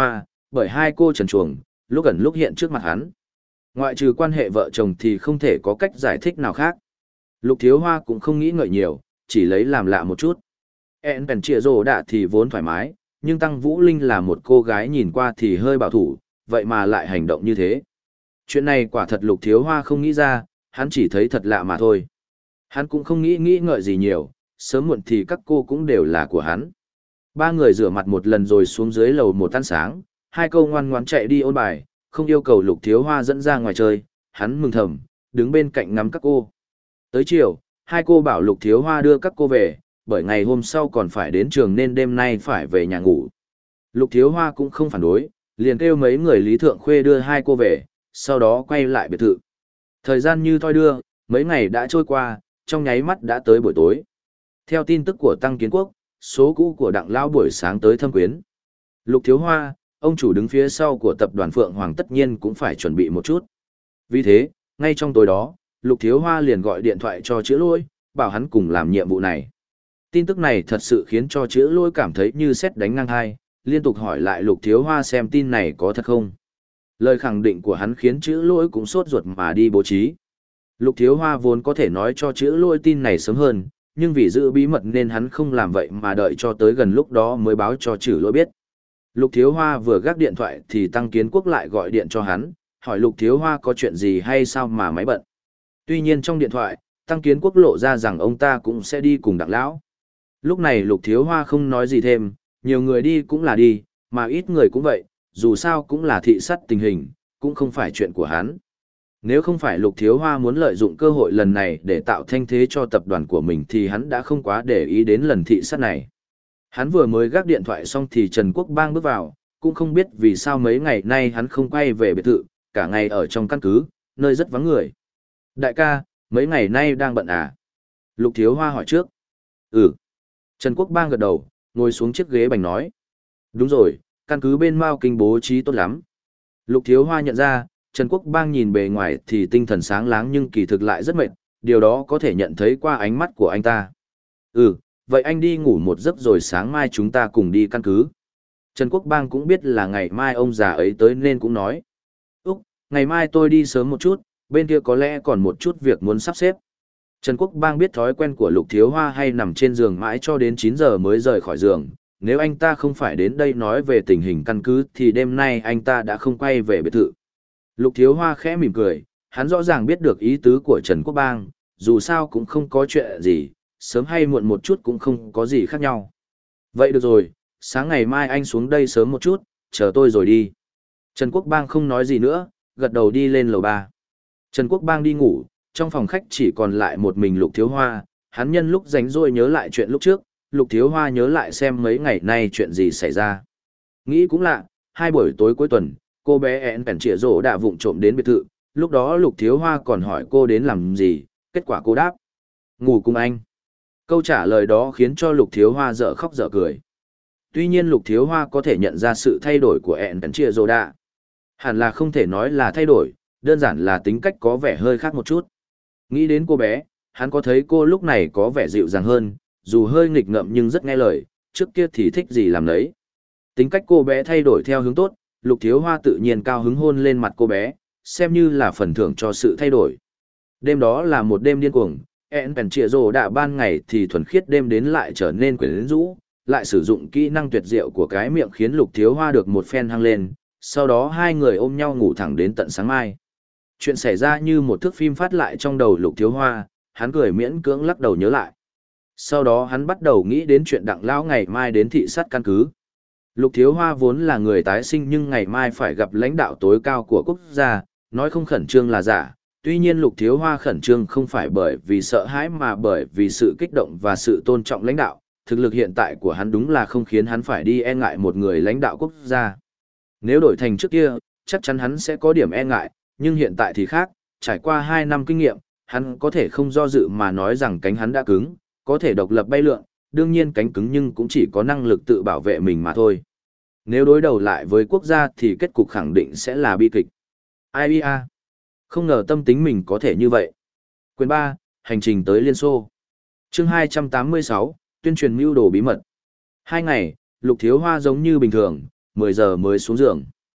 bởi hai cô trần chuồng, lúc gần lúc hiện trước mặt hắn. Ngoại trừ quan hệ vợ chồng thì không thể có cách giải thích nào khác. Lục Thiếu Hoa cũng không nghĩ ngợi nhiều, chỉ lấy làm lạ một chút. En Pen Chĩa Rồ Đạ thì vốn thoải mái, nhưng Tăng Vũ Linh là một cô gái nhìn qua thì hơi bảo thủ, vậy mà lại hành động như thế. Chuyện này quả thật Lục Thiếu Hoa không nghĩ ra, hắn chỉ thấy thật lạ mà thôi. Hắn cũng không nghĩ nghĩ ngợi gì nhiều, sớm muộn thì các cô cũng đều là của hắn. Ba người rửa mặt một lần rồi xuống dưới lầu một ăn sáng, hai câu ngoan ngoãn chạy đi ôn bài, không yêu cầu Lục Thiếu Hoa dẫn ra ngoài chơi, hắn mừng thầm, đứng bên cạnh ngắm các cô. Tới chiều, hai cô bảo Lục Thiếu Hoa đưa các cô về, bởi ngày hôm sau còn phải đến trường nên đêm nay phải về nhà ngủ. Lục Thiếu Hoa cũng không phản đối, liền kêu mấy người Lý Thượng Khuê đưa hai cô về, sau đó quay lại biệt thự. Thời gian như thoi đưa, mấy ngày đã trôi qua, trong nháy mắt đã tới buổi tối. Theo tin tức của Tăng Kiến Quốc, số cũ của Đặng Lão buổi sáng tới thâm quyến. Lục Thiếu Hoa, ông chủ đứng phía sau của tập đoàn Phượng Hoàng tất nhiên cũng phải chuẩn bị một chút. Vì thế, ngay trong tối đó, Lục Thiếu Hoa liền gọi điện thoại cho Chữ Lôi, bảo hắn cùng làm nhiệm vụ này. Tin tức này thật sự khiến cho Chữ Lôi cảm thấy như sét đánh ngang hai, liên tục hỏi lại Lục Thiếu Hoa xem tin này có thật không. Lời khẳng định của hắn khiến Chữ Lôi cũng sốt ruột mà đi bố trí. Lục Thiếu Hoa vốn có thể nói cho Chữ Lôi tin này sớm hơn, nhưng vì giữ bí mật nên hắn không làm vậy mà đợi cho tới gần lúc đó mới báo cho Chữ Lôi biết. Lục Thiếu Hoa vừa gác điện thoại thì Tăng Kiến Quốc lại gọi điện cho hắn, hỏi Lục Thiếu Hoa có chuyện gì hay sao mà máy bận. Tuy nhiên trong điện thoại, Tăng Kiến Quốc lộ ra rằng ông ta cũng sẽ đi cùng Đặng Lão. Lúc này Lục Thiếu Hoa không nói gì thêm, nhiều người đi cũng là đi, mà ít người cũng vậy, dù sao cũng là thị sát tình hình, cũng không phải chuyện của hắn. Nếu không phải Lục Thiếu Hoa muốn lợi dụng cơ hội lần này để tạo thanh thế cho tập đoàn của mình thì hắn đã không quá để ý đến lần thị sát này. Hắn vừa mới gác điện thoại xong thì Trần Quốc Bang bước vào, cũng không biết vì sao mấy ngày nay hắn không quay về biệt thự, cả ngày ở trong căn cứ, nơi rất vắng người. Đại ca, mấy ngày nay đang bận à? Lục Thiếu Hoa hỏi trước. Ừ. Trần Quốc Bang gật đầu, ngồi xuống chiếc ghế bành nói. Đúng rồi, căn cứ bên Mao Kinh bố trí tốt lắm. Lục Thiếu Hoa nhận ra, Trần Quốc Bang nhìn bề ngoài thì tinh thần sáng láng nhưng kỳ thực lại rất mệt, điều đó có thể nhận thấy qua ánh mắt của anh ta. Ừ, vậy anh đi ngủ một giấc rồi sáng mai chúng ta cùng đi căn cứ. Trần Quốc Bang cũng biết là ngày mai ông già ấy tới nên cũng nói. Úc, ngày mai tôi đi sớm một chút, bên kia có lẽ còn một chút việc muốn sắp xếp. Trần Quốc Bang biết thói quen của Lục Thiếu Hoa hay nằm trên giường mãi cho đến chín giờ mới rời khỏi giường. Nếu anh ta không phải đến đây nói về tình hình căn cứ thì đêm nay anh ta đã không quay về biệt thự. Lục Thiếu Hoa khẽ mỉm cười, hắn rõ ràng biết được ý tứ của Trần Quốc Bang, dù sao cũng không có chuyện gì, sớm hay muộn một chút cũng không có gì khác nhau. Vậy được rồi, sáng ngày mai anh xuống đây sớm một chút, chờ tôi rồi đi. Trần Quốc Bang không nói gì nữa, gật đầu đi lên lầu ba. Trần Quốc Bang đi ngủ, trong phòng khách chỉ còn lại một mình Lục Thiếu Hoa, hắn nhân lúc rảnh rỗi nhớ lại chuyện lúc trước, Lục Thiếu Hoa nhớ lại xem mấy ngày nay chuyện gì xảy ra. Nghĩ cũng lạ, hai buổi tối cuối tuần, cô bé En Pen Chĩa Rồ đã vụng trộm đến biệt thự, lúc đó Lục Thiếu Hoa còn hỏi cô đến làm gì, kết quả cô đáp. Ngủ cùng anh. Câu trả lời đó khiến cho Lục Thiếu Hoa dở khóc dở cười. Tuy nhiên Lục Thiếu Hoa có thể nhận ra sự thay đổi của En Pen Chĩa Rồ đã. Hẳn là không thể nói là thay đổi, đơn giản là tính cách có vẻ hơi khác một chút. Nghĩ đến cô bé, hắn có thấy cô lúc này có vẻ dịu dàng hơn, dù hơi nghịch ngợm nhưng rất nghe lời, trước kia thì thích gì làm đấy. Tính cách cô bé thay đổi theo hướng tốt, Lục Thiếu Hoa tự nhiên cao hứng hôn lên mặt cô bé, xem như là phần thưởng cho sự thay đổi. Đêm đó là một đêm điên cuồng, En Pen Chĩa Rồ đã ban ngày thì thuần khiết đêm đến lại trở nên quyến rũ, lại sử dụng kỹ năng tuyệt diệu của cái miệng khiến Lục Thiếu Hoa được một phen hăng lên, sau đó hai người ôm nhau ngủ thẳng đến tận sáng mai. Chuyện xảy ra như một thước phim phát lại trong đầu Lục Thiếu Hoa, hắn cười miễn cưỡng lắc đầu nhớ lại. Sau đó hắn bắt đầu nghĩ đến chuyện Đặng Lão ngày mai đến thị sát căn cứ. Lục Thiếu Hoa vốn là người tái sinh nhưng ngày mai phải gặp lãnh đạo tối cao của quốc gia, nói không khẩn trương là giả. Tuy nhiên Lục Thiếu Hoa khẩn trương không phải bởi vì sợ hãi mà bởi vì sự kích động và sự tôn trọng lãnh đạo. Thực lực hiện tại của hắn đúng là không khiến hắn phải đi e ngại một người lãnh đạo quốc gia. Nếu đổi thành trước kia, chắc chắn hắn sẽ có điểm e ngại, nhưng hiện tại thì khác, trải qua hai năm kinh nghiệm, hắn có thể không do dự mà nói rằng cánh hắn đã cứng, có thể độc lập bay lượn, đương nhiên cánh cứng nhưng cũng chỉ có năng lực tự bảo vệ mình mà thôi. Nếu đối đầu lại với quốc gia thì kết cục khẳng định sẽ là bi kịch. Ai a, không ngờ tâm tính mình có thể như vậy. Quyền ba, hành trình tới Liên Xô. Chương hai trăm tám mươi sáu, tuyên truyền mưu đồ bí mật. Hai ngày, Lục Thiếu Hoa giống như bình thường, mười giờ mới xuống giường.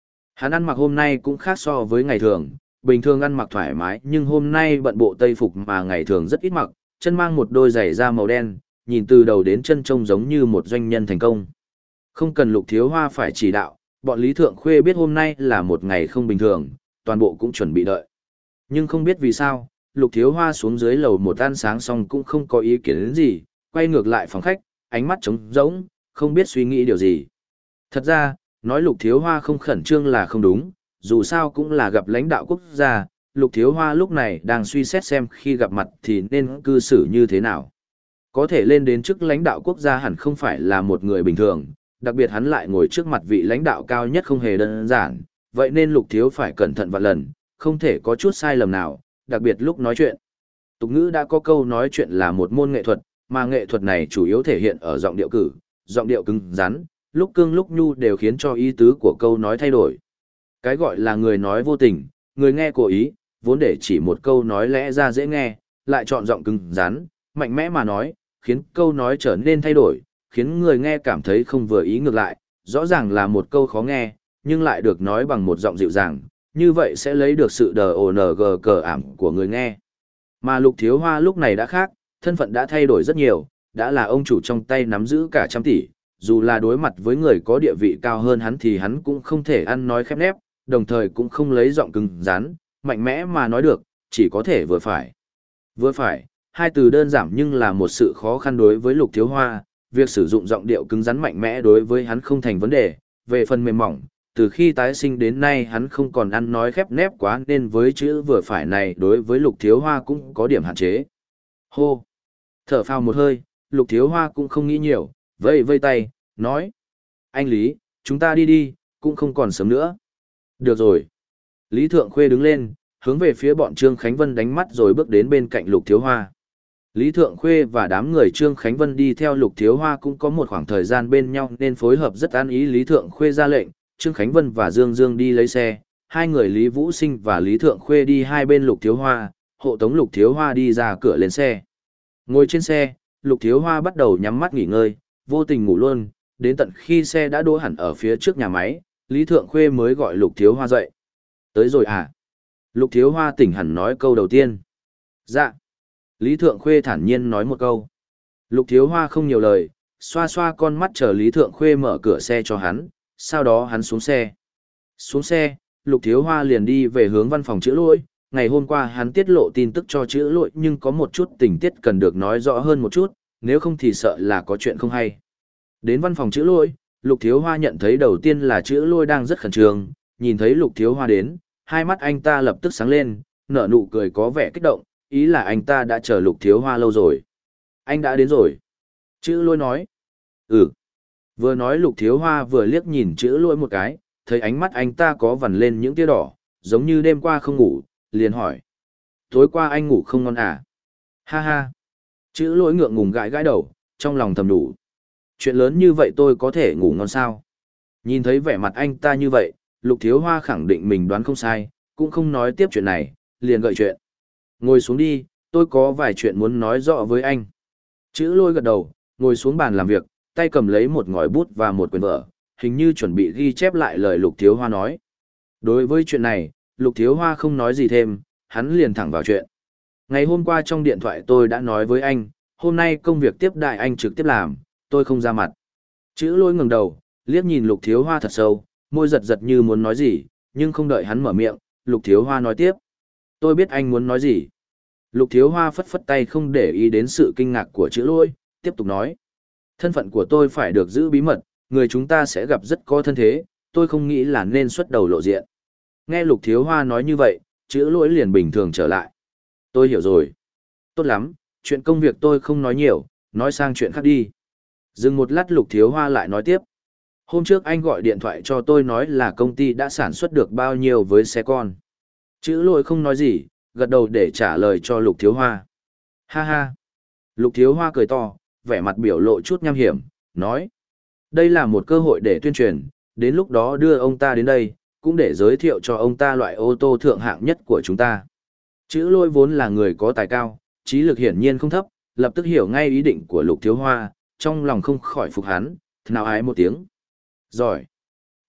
Hắn ăn mặc hôm nay cũng khác so với ngày thường, bình thường ăn mặc thoải mái nhưng hôm nay bận bộ tây phục mà ngày thường rất ít mặc, chân mang một đôi giày da màu đen, nhìn từ đầu đến chân trông giống như một doanh nhân thành công. Không cần Lục Thiếu Hoa phải chỉ đạo, bọn Lý Thượng Khuê biết hôm nay là một ngày không bình thường, toàn bộ cũng chuẩn bị đợi. Nhưng không biết vì sao, Lục Thiếu Hoa xuống dưới lầu một ăn sáng xong cũng không có ý kiến đến gì, quay ngược lại phòng khách, ánh mắt trống rỗng, không biết suy nghĩ điều gì. Thật ra, nói Lục Thiếu Hoa không khẩn trương là không đúng, dù sao cũng là gặp lãnh đạo quốc gia, Lục Thiếu Hoa lúc này đang suy xét xem khi gặp mặt thì nên cư xử như thế nào. Có thể lên đến chức lãnh đạo quốc gia hẳn không phải là một người bình thường, đặc biệt hắn lại ngồi trước mặt vị lãnh đạo cao nhất không hề đơn giản, vậy nên Lục Thiếu phải cẩn thận vạn lần, không thể có chút sai lầm nào, đặc biệt lúc nói chuyện. Tục ngữ đã có câu nói chuyện là một môn nghệ thuật, mà nghệ thuật này chủ yếu thể hiện ở giọng điệu cử, giọng điệu cứng rắn, lúc cương lúc nhu đều khiến cho ý tứ của câu nói thay đổi. Cái gọi là người nói vô tình, người nghe cố ý, vốn để chỉ một câu nói lẽ ra dễ nghe, lại chọn giọng cứng rắn, mạnh mẽ mà nói, khiến câu nói trở nên thay đổi, khiến người nghe cảm thấy không vừa ý ngược lại, rõ ràng là một câu khó nghe, nhưng lại được nói bằng một giọng dịu dàng, như vậy sẽ lấy được sự đờ ồ nờ gờ cờ ảm của người nghe. Mà Lục Thiếu Hoa lúc này đã khác, thân phận đã thay đổi rất nhiều, đã là ông chủ trong tay nắm giữ cả trăm tỷ, dù là đối mặt với người có địa vị cao hơn hắn thì hắn cũng không thể ăn nói khép nép, đồng thời cũng không lấy giọng cứng rắn, mạnh mẽ mà nói được, chỉ có thể vừa phải. Vừa phải, hai từ đơn giản nhưng là một sự khó khăn đối với Lục Thiếu Hoa, việc sử dụng giọng điệu cứng rắn mạnh mẽ đối với hắn không thành vấn đề, về phần mềm mỏng, từ khi tái sinh đến nay hắn không còn ăn nói khép nép quá nên với chữ vừa phải này đối với Lục Thiếu Hoa cũng có điểm hạn chế. Hô! Thở phào một hơi, Lục Thiếu Hoa cũng không nghĩ nhiều, vây vây tay, nói. Anh Lý, chúng ta đi đi, cũng không còn sớm nữa. Được rồi. Lý Thượng Khuê đứng lên, hướng về phía bọn Trương Khánh Vân đánh mắt rồi bước đến bên cạnh Lục Thiếu Hoa. Lý Thượng Khuê và đám người Trương Khánh Vân đi theo Lục Thiếu Hoa cũng có một khoảng thời gian bên nhau nên phối hợp rất an ý. Lý Thượng Khuê ra lệnh, Trương Khánh Vân và Dương Dương đi lấy xe, hai người Lý Vũ Sinh và Lý Thượng Khuê đi hai bên Lục Thiếu Hoa, hộ tống Lục Thiếu Hoa đi ra cửa lên xe. Ngồi trên xe, Lục Thiếu Hoa bắt đầu nhắm mắt nghỉ ngơi, vô tình ngủ luôn, đến tận khi xe đã đỗ hẳn ở phía trước nhà máy, Lý Thượng Khuê mới gọi Lục Thiếu Hoa dậy. Tới rồi à? Lục Thiếu Hoa tỉnh hẳn nói câu đầu tiên. Dạ. Lý Thượng Khuê thản nhiên nói một câu. Lục Thiếu Hoa không nhiều lời, xoa xoa con mắt chờ Lý Thượng Khuê mở cửa xe cho hắn, sau đó hắn xuống xe. Xuống xe, Lục Thiếu Hoa liền đi về hướng văn phòng chữ lỗi. Ngày hôm qua hắn tiết lộ tin tức cho chữ lỗi nhưng có một chút tình tiết cần được nói rõ hơn một chút, nếu không thì sợ là có chuyện không hay. Đến văn phòng chữ lỗi, Lục Thiếu Hoa nhận thấy đầu tiên là chữ lỗi đang rất khẩn trương, nhìn thấy Lục Thiếu Hoa đến, hai mắt anh ta lập tức sáng lên, nở nụ cười có vẻ kích động, ý là anh ta đã chờ Lục Thiếu Hoa lâu rồi. Anh đã đến rồi. Chữ lỗi nói. Ừ. Vừa nói Lục Thiếu Hoa vừa liếc nhìn chữ lỗi một cái, thấy ánh mắt anh ta có vằn lên những tia đỏ, giống như đêm qua không ngủ, liền hỏi. Tối qua anh ngủ không ngon à? Ha ha. Chữ lỗi ngượng ngùng gãi gãi đầu, trong lòng thầm đủ. Chuyện lớn như vậy tôi có thể ngủ ngon sao? Nhìn thấy vẻ mặt anh ta như vậy, Lục Thiếu Hoa khẳng định mình đoán không sai, cũng không nói tiếp chuyện này, liền gợi chuyện. Ngồi xuống đi, tôi có vài chuyện muốn nói rõ với anh. Chữ lôi gật đầu, ngồi xuống bàn làm việc, tay cầm lấy một ngòi bút và một quyển vở, hình như chuẩn bị ghi chép lại lời Lục Thiếu Hoa nói. Đối với chuyện này, Lục Thiếu Hoa không nói gì thêm, hắn liền thẳng vào chuyện. Ngày hôm qua trong điện thoại tôi đã nói với anh, hôm nay công việc tiếp đại anh trực tiếp làm, tôi không ra mặt. Chữ lôi ngẩng đầu, liếc nhìn Lục Thiếu Hoa thật sâu, môi giật giật như muốn nói gì, nhưng không đợi hắn mở miệng, Lục Thiếu Hoa nói tiếp. Tôi biết anh muốn nói gì. Lục Thiếu Hoa phất phất tay không để ý đến sự kinh ngạc của chữ lôi, tiếp tục nói. Thân phận của tôi phải được giữ bí mật, người chúng ta sẽ gặp rất có thân thế, tôi không nghĩ là nên xuất đầu lộ diện. Nghe Lục Thiếu Hoa nói như vậy, chữ lỗi liền bình thường trở lại. Tôi hiểu rồi. Tốt lắm, chuyện công việc tôi không nói nhiều, nói sang chuyện khác đi. Dừng một lát Lục Thiếu Hoa lại nói tiếp. Hôm trước anh gọi điện thoại cho tôi nói là công ty đã sản xuất được bao nhiêu với xe con. Chữ lỗi không nói gì, gật đầu để trả lời cho Lục Thiếu Hoa. Ha ha. Lục Thiếu Hoa cười to, vẻ mặt biểu lộ chút nham hiểm, nói. Đây là một cơ hội để tuyên truyền, đến lúc đó đưa ông ta đến đây, cũng để giới thiệu cho ông ta loại ô tô thượng hạng nhất của chúng ta. Chữ lôi vốn là người có tài cao, trí lực hiển nhiên không thấp, lập tức hiểu ngay ý định của Lục Thiếu Hoa, trong lòng không khỏi phục hắn, nào ái một tiếng. Giỏi.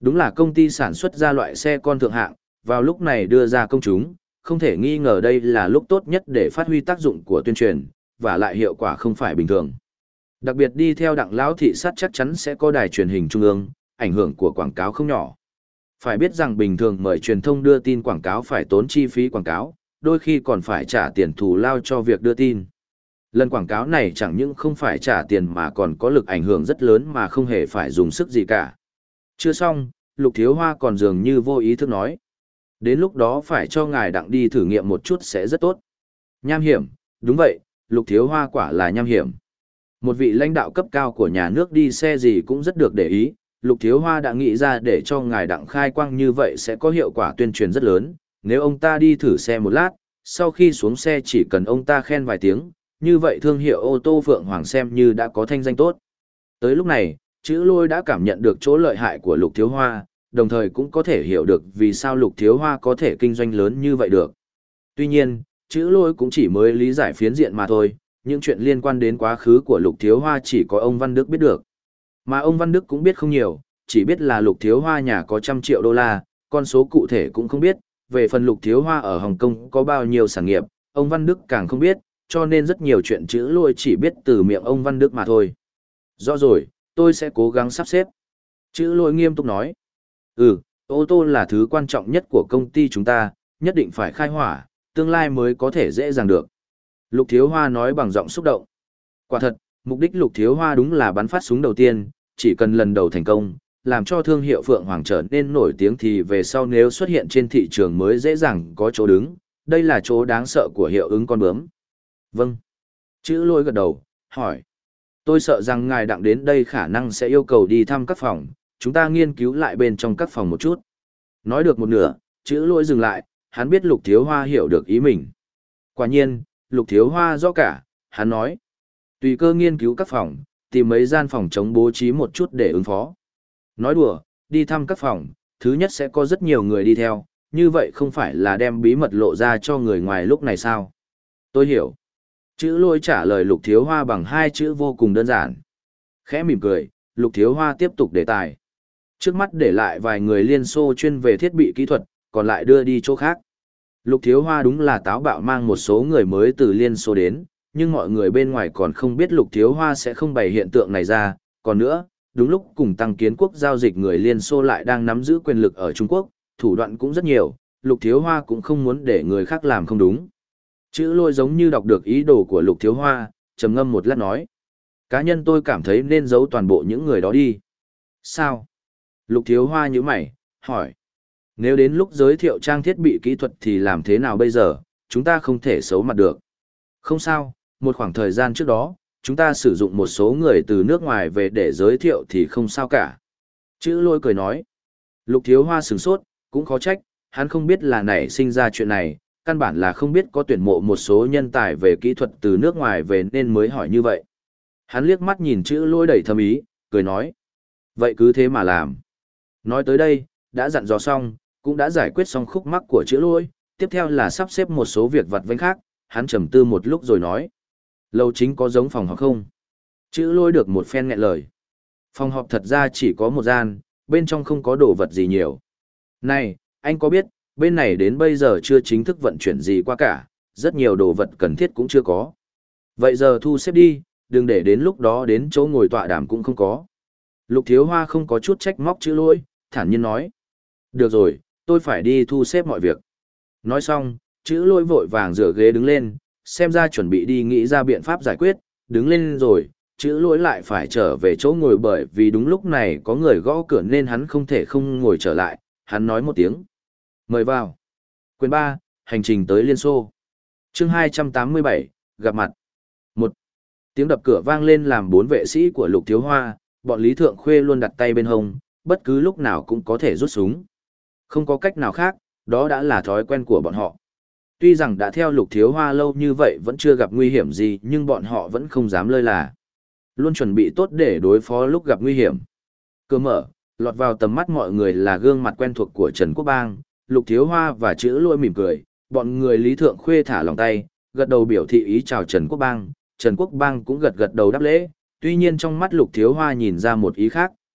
Đúng là công ty sản xuất ra loại xe con thượng hạng, vào lúc này đưa ra công chúng, không thể nghi ngờ đây là lúc tốt nhất để phát huy tác dụng của tuyên truyền, và lại hiệu quả không phải bình thường. Đặc biệt đi theo Đặng lão thị sát chắc chắn sẽ có đài truyền hình trung ương, ảnh hưởng của quảng cáo không nhỏ. Phải biết rằng bình thường mời truyền thông đưa tin quảng cáo phải tốn chi phí quảng cáo, đôi khi còn phải trả tiền thù lao cho việc đưa tin. Lần quảng cáo này chẳng những không phải trả tiền mà còn có lực ảnh hưởng rất lớn mà không hề phải dùng sức gì cả. Chưa xong, Lục Thiếu Hoa còn dường như vô ý thức nói. Đến lúc đó phải cho ngài Đặng đi thử nghiệm một chút sẽ rất tốt. Nham hiểm, đúng vậy, Lục Thiếu Hoa quả là nham hiểm. Một vị lãnh đạo cấp cao của nhà nước đi xe gì cũng rất được để ý, Lục Thiếu Hoa đã nghĩ ra để cho ngài Đặng khai quang như vậy sẽ có hiệu quả tuyên truyền rất lớn. Nếu ông ta đi thử xe một lát, sau khi xuống xe chỉ cần ông ta khen vài tiếng, như vậy thương hiệu ô tô Phượng Hoàng xem như đã có thanh danh tốt. Tới lúc này, chữ lôi đã cảm nhận được chỗ lợi hại của Lục Thiếu Hoa, đồng thời cũng có thể hiểu được vì sao Lục Thiếu Hoa có thể kinh doanh lớn như vậy được. Tuy nhiên, chữ lôi cũng chỉ mới lý giải phiến diện mà thôi, những chuyện liên quan đến quá khứ của Lục Thiếu Hoa chỉ có ông Văn Đức biết được. Mà ông Văn Đức cũng biết không nhiều, chỉ biết là Lục Thiếu Hoa nhà có trăm triệu đô la, con số cụ thể cũng không biết, về phần Lục Thiếu Hoa ở Hồng Kông có bao nhiêu sản nghiệp, ông Văn Đức càng không biết, cho nên rất nhiều chuyện chữ lôi chỉ biết từ miệng ông Văn Đức mà thôi. Rõ rồi, tôi sẽ cố gắng sắp xếp. Chữ lôi nghiêm túc nói. Ừ, ô tô là thứ quan trọng nhất của công ty chúng ta, nhất định phải khai hỏa, tương lai mới có thể dễ dàng được. Lục Thiếu Hoa nói bằng giọng xúc động. Quả thật, mục đích Lục Thiếu Hoa đúng là bắn phát súng đầu tiên, chỉ cần lần đầu thành công, làm cho thương hiệu Phượng Hoàng trở nên nổi tiếng thì về sau nếu xuất hiện trên thị trường mới dễ dàng có chỗ đứng, đây là chỗ đáng sợ của hiệu ứng con bướm. Vâng. Chữ lôi gật đầu, hỏi. Tôi sợ rằng ngài Đặng đến đây khả năng sẽ yêu cầu đi thăm các phòng, chúng ta nghiên cứu lại bên trong các phòng một chút. Nói được một nửa, chữ lôi dừng lại, hắn biết Lục Thiếu Hoa hiểu được ý mình. Quả nhiên, Lục Thiếu Hoa rõ cả, hắn nói. Tùy cơ nghiên cứu các phòng, tìm mấy gian phòng chống bố trí một chút để ứng phó. Nói đùa, đi thăm các phòng, thứ nhất sẽ có rất nhiều người đi theo, như vậy không phải là đem bí mật lộ ra cho người ngoài lúc này sao? Tôi hiểu. Chữ lôi trả lời Lục Thiếu Hoa bằng hai chữ vô cùng đơn giản. Khẽ mỉm cười, Lục Thiếu Hoa tiếp tục đề tài. Trước mắt để lại vài người Liên Xô chuyên về thiết bị kỹ thuật, còn lại đưa đi chỗ khác. Lục Thiếu Hoa đúng là táo bạo mang một số người mới từ Liên Xô đến, nhưng mọi người bên ngoài còn không biết Lục Thiếu Hoa sẽ không bày hiện tượng này ra. Còn nữa, đúng lúc cùng Tăng Kiến Quốc giao dịch người Liên Xô lại đang nắm giữ quyền lực ở Trung Quốc, thủ đoạn cũng rất nhiều, Lục Thiếu Hoa cũng không muốn để người khác làm không đúng. Chữ lôi giống như đọc được ý đồ của Lục Thiếu Hoa, trầm ngâm một lát nói. Cá nhân tôi cảm thấy nên giấu toàn bộ những người đó đi. Sao? Lục Thiếu Hoa nhíu mày, hỏi. Nếu đến lúc giới thiệu trang thiết bị kỹ thuật thì làm thế nào bây giờ, chúng ta không thể xấu mặt được. Không sao, một khoảng thời gian trước đó, chúng ta sử dụng một số người từ nước ngoài về để giới thiệu thì không sao cả. Chữ lôi cười nói. Lục Thiếu Hoa sửng sốt, cũng khó trách, hắn không biết là nảy sinh ra chuyện này, căn bản là không biết có tuyển mộ một số nhân tài về kỹ thuật từ nước ngoài về nên mới hỏi như vậy. Hắn liếc mắt nhìn chữ lôi đầy thâm ý, cười nói. Vậy cứ thế mà làm. Nói tới đây, đã dặn dò xong, cũng đã giải quyết xong khúc mắc của chữ lôi, tiếp theo là sắp xếp một số việc vặt vãnh khác, hắn trầm tư một lúc rồi nói. Lầu chính có giống phòng họp không? Chữ lôi được một phen nghẹn lời. Phòng họp thật ra chỉ có một gian, bên trong không có đồ vật gì nhiều. Này, anh có biết, bên này đến bây giờ chưa chính thức vận chuyển gì qua cả, rất nhiều đồ vật cần thiết cũng chưa có. Vậy giờ thu xếp đi, đừng để đến lúc đó đến chỗ ngồi tọa đàm cũng không có. Lục Thiếu Hoa không có chút trách móc chữ lôi, thản nhiên nói. Được rồi, tôi phải đi thu xếp mọi việc. Nói xong, chữ lôi vội vàng rửa ghế đứng lên, xem ra chuẩn bị đi nghĩ ra biện pháp giải quyết, đứng lên rồi, chữ lôi lại phải trở về chỗ ngồi bởi vì đúng lúc này có người gõ cửa nên hắn không thể không ngồi trở lại, hắn nói một tiếng. Mời vào. Quyền ba, hành trình tới Liên Xô. Chương hai trăm tám mươi bảy, gặp mặt. Một. Tiếng đập cửa vang lên làm bốn vệ sĩ của Lục Thiếu Hoa, bọn Lý Thượng Khuê luôn đặt tay bên hông, bất cứ lúc nào cũng có thể rút súng. Không có cách nào khác, đó đã là thói quen của bọn họ. Tuy rằng đã theo Lục Thiếu Hoa lâu như vậy vẫn chưa gặp nguy hiểm gì nhưng bọn họ vẫn không dám lơi là. Luôn chuẩn bị tốt để đối phó lúc gặp nguy hiểm. Cửa mở, lọt vào tầm mắt mọi người là gương mặt quen thuộc của Trần Quốc Bang, Lục Thiếu Hoa và chữ lôi mỉm cười, bọn người Lý Thượng Khuê thả lòng tay, gật đầu biểu thị ý chào Trần Quốc Bang, Trần Quốc Bang cũng gật gật đầu đáp lễ, tuy nhiên trong mắt Lục Thiếu Hoa nhìn ra một ý khác,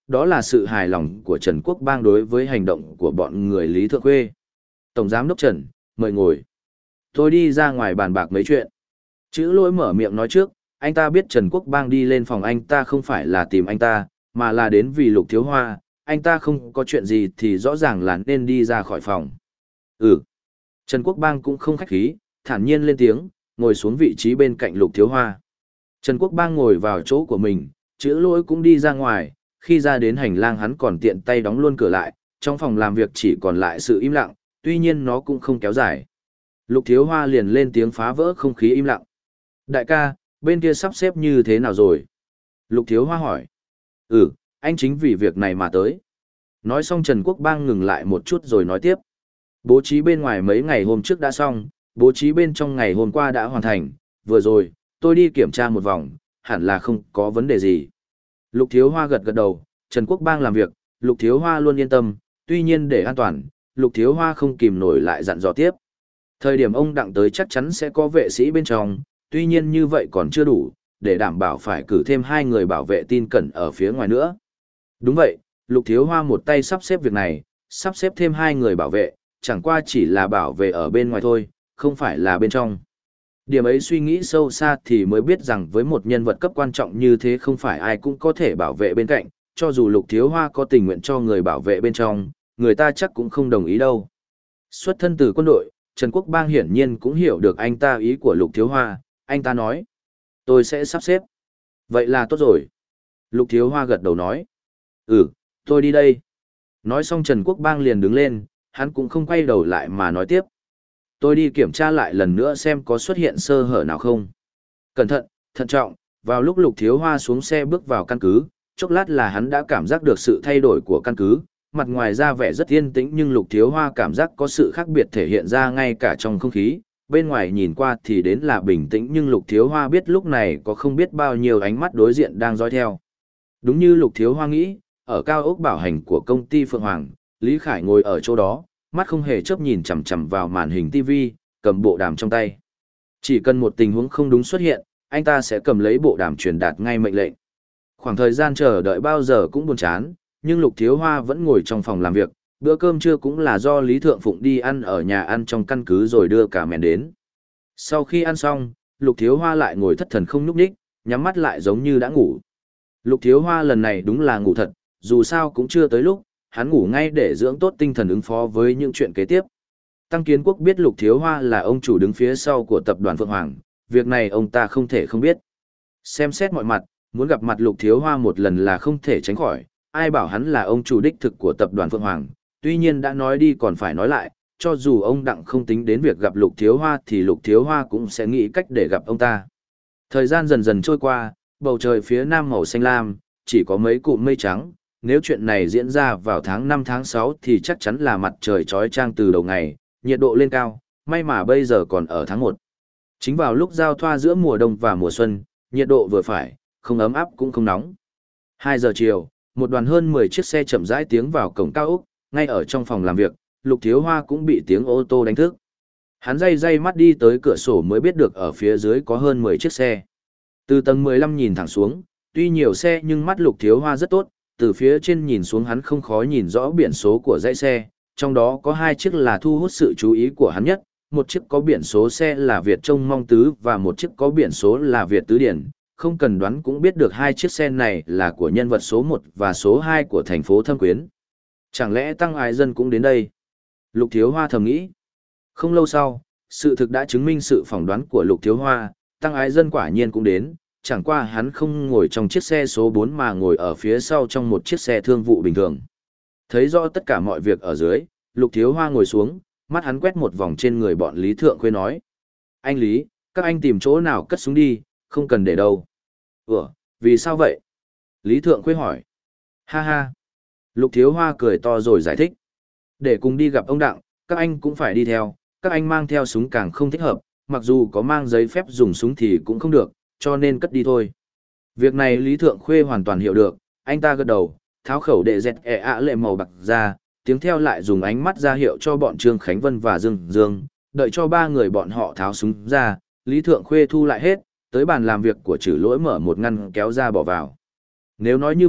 đó là sự hài lòng của Trần Quốc Bang đối với hành động của bọn người Lý Thượng Khuê. Tổng giám đốc Trần, mời ngồi. Tôi đi ra ngoài bàn bạc mấy chuyện. Chữ lỗi mở miệng nói trước, anh ta biết Trần Quốc Bang đi lên phòng anh ta không phải là tìm anh ta, mà là đến vì Lục Thiếu Hoa, anh ta không có chuyện gì thì rõ ràng là nên đi ra khỏi phòng. Ừ. Trần Quốc Bang cũng không khách khí, thản nhiên lên tiếng, ngồi xuống vị trí bên cạnh Lục Thiếu Hoa. Trần Quốc Bang ngồi vào chỗ của mình, chữ lỗi cũng đi ra ngoài, khi ra đến hành lang hắn còn tiện tay đóng luôn cửa lại, trong phòng làm việc chỉ còn lại sự im lặng, tuy nhiên nó cũng không kéo dài. Lục Thiếu Hoa liền lên tiếng phá vỡ không khí im lặng. Đại ca, bên kia sắp xếp như thế nào rồi? Lục Thiếu Hoa hỏi. Ừ, anh chính vì việc này mà tới. Nói xong Trần Quốc Bang ngừng lại một chút rồi nói tiếp. Bố trí bên ngoài mấy ngày hôm trước đã xong, bố trí bên trong ngày hôm qua đã hoàn thành, vừa rồi, tôi đi kiểm tra một vòng, hẳn là không có vấn đề gì. Lục Thiếu Hoa gật gật đầu, Trần Quốc Bang làm việc, Lục Thiếu Hoa luôn yên tâm, tuy nhiên để an toàn, Lục Thiếu Hoa không kìm nổi lại dặn dò tiếp. Thời điểm ông đặng tới chắc chắn sẽ có vệ sĩ bên trong, tuy nhiên như vậy còn chưa đủ, để đảm bảo phải cử thêm hai người bảo vệ tin cẩn ở phía ngoài nữa. Đúng vậy, Lục Thiếu Hoa một tay sắp xếp việc này, sắp xếp thêm hai người bảo vệ, chẳng qua chỉ là bảo vệ ở bên ngoài thôi, không phải là bên trong. Điểm ấy suy nghĩ sâu xa thì mới biết rằng với một nhân vật cấp quan trọng như thế không phải ai cũng có thể bảo vệ bên cạnh, cho dù Lục Thiếu Hoa có tình nguyện cho người bảo vệ bên trong, người ta chắc cũng không đồng ý đâu. Xuất thân từ quân đội, Trần Quốc Bang hiển nhiên cũng hiểu được anh ta ý của Lục Thiếu Hoa, anh ta nói. Tôi sẽ sắp xếp. Vậy là tốt rồi. Lục Thiếu Hoa gật đầu nói. Ừ, tôi đi đây. Nói xong Trần Quốc Bang liền đứng lên, hắn cũng không quay đầu lại mà nói tiếp. Tôi đi kiểm tra lại lần nữa xem có xuất hiện sơ hở nào không. Cẩn thận, thận trọng, vào lúc Lục Thiếu Hoa xuống xe bước vào căn cứ, chốc lát là hắn đã cảm giác được sự thay đổi của căn cứ, mặt ngoài ra vẻ rất yên tĩnh nhưng Lục Thiếu Hoa cảm giác có sự khác biệt thể hiện ra ngay cả trong không khí, bên ngoài nhìn qua thì đến là bình tĩnh nhưng Lục Thiếu Hoa biết lúc này có không biết bao nhiêu ánh mắt đối diện đang dõi theo. Đúng như Lục Thiếu Hoa nghĩ, ở cao ốc bảo hành của công ty Phượng Hoàng, Lý Khải ngồi ở chỗ đó, mắt không hề chớp nhìn chằm chằm vào màn hình ti vi, cầm bộ đàm trong tay. Chỉ cần một tình huống không đúng xuất hiện, anh ta sẽ cầm lấy bộ đàm truyền đạt ngay mệnh lệnh. Khoảng thời gian chờ đợi bao giờ cũng buồn chán, nhưng Lục Thiếu Hoa vẫn ngồi trong phòng làm việc, bữa cơm trưa cũng là do Lý Thượng Phụng đi ăn ở nhà ăn trong căn cứ rồi đưa cả mẹn đến. Sau khi ăn xong, Lục Thiếu Hoa lại ngồi thất thần không nhúc nhích, nhắm mắt lại giống như đã ngủ. Lục Thiếu Hoa lần này đúng là ngủ thật, dù sao cũng chưa tới lúc, hắn ngủ ngay để dưỡng tốt tinh thần ứng phó với những chuyện kế tiếp. Tăng Kiến Quốc biết Lục Thiếu Hoa là ông chủ đứng phía sau của tập đoàn Phượng Hoàng, việc này ông ta không thể không biết. Xem xét mọi mặt, muốn gặp mặt Lục Thiếu Hoa một lần là không thể tránh khỏi, ai bảo hắn là ông chủ đích thực của tập đoàn Phượng Hoàng, tuy nhiên đã nói đi còn phải nói lại, cho dù ông Đặng không tính đến việc gặp Lục Thiếu Hoa thì Lục Thiếu Hoa cũng sẽ nghĩ cách để gặp ông ta. Thời gian dần dần trôi qua, bầu trời phía nam màu xanh lam, chỉ có mấy cụm mây trắng, nếu chuyện này diễn ra vào tháng năm tháng sáu thì chắc chắn là mặt trời chói chang từ đầu ngày, nhiệt độ lên cao, may mà bây giờ còn ở tháng một. Chính vào lúc giao thoa giữa mùa đông và mùa xuân, nhiệt độ vừa phải, không ấm áp cũng không nóng. hai giờ chiều, một đoàn hơn mười chiếc xe chậm rãi tiến vào cổng cao ốc, ngay ở trong phòng làm việc, Lục Thiếu Hoa cũng bị tiếng ô tô đánh thức. Hắn day day mắt đi tới cửa sổ mới biết được ở phía dưới có hơn mười chiếc xe. Từ tầng mười lăm nhìn thẳng xuống, tuy nhiều xe nhưng mắt Lục Thiếu Hoa rất tốt, từ phía trên nhìn xuống hắn không khó nhìn rõ biển số của dãy xe, trong đó có hai chiếc là thu hút sự chú ý của hắn nhất, một chiếc có biển số xe là Việt Trông Mong Tứ và một chiếc có biển số là Việt Tứ Điển. Không cần đoán cũng biết được hai chiếc xe này là của nhân vật số một và số hai của thành phố Thâm Quyến. Chẳng lẽ Tăng Ái Dân cũng đến đây? Lục Thiếu Hoa thầm nghĩ. Không lâu sau, sự thực đã chứng minh sự phỏng đoán của Lục Thiếu Hoa, Tăng Ái Dân quả nhiên cũng đến, chẳng qua hắn không ngồi trong chiếc xe số bốn mà ngồi ở phía sau trong một chiếc xe thương vụ bình thường. Thấy rõ tất cả mọi việc ở dưới, Lục Thiếu Hoa ngồi xuống, mắt hắn quét một vòng trên người bọn Lý Thượng Khuê nói. Anh Lý, các anh tìm chỗ nào cất súng đi, không cần để đâu. Ủa, vì sao vậy? Lý Thượng Khuê hỏi. Ha ha. Lục Thiếu Hoa cười to rồi giải thích. Để cùng đi gặp ông Đặng, các anh cũng phải đi theo, các anh mang theo súng càng không thích hợp, mặc dù có mang giấy phép dùng súng thì cũng không được, cho nên cất đi thôi. Việc này Lý Thượng Khuê hoàn toàn hiểu được, anh ta gật đầu, tháo khẩu đệ dẹt ẹ ạ lệ màu bạc ra, tiếng theo lại dùng ánh mắt ra hiệu cho bọn Trương Khánh Vân và Dương Dương, đợi cho ba người bọn họ tháo súng ra, Lý Thượng Khuê thu lại hết, tới bàn làm việc của Trử Lỗi mở một ngăn kéo ra bỏ vào. Nếu nói như vậy,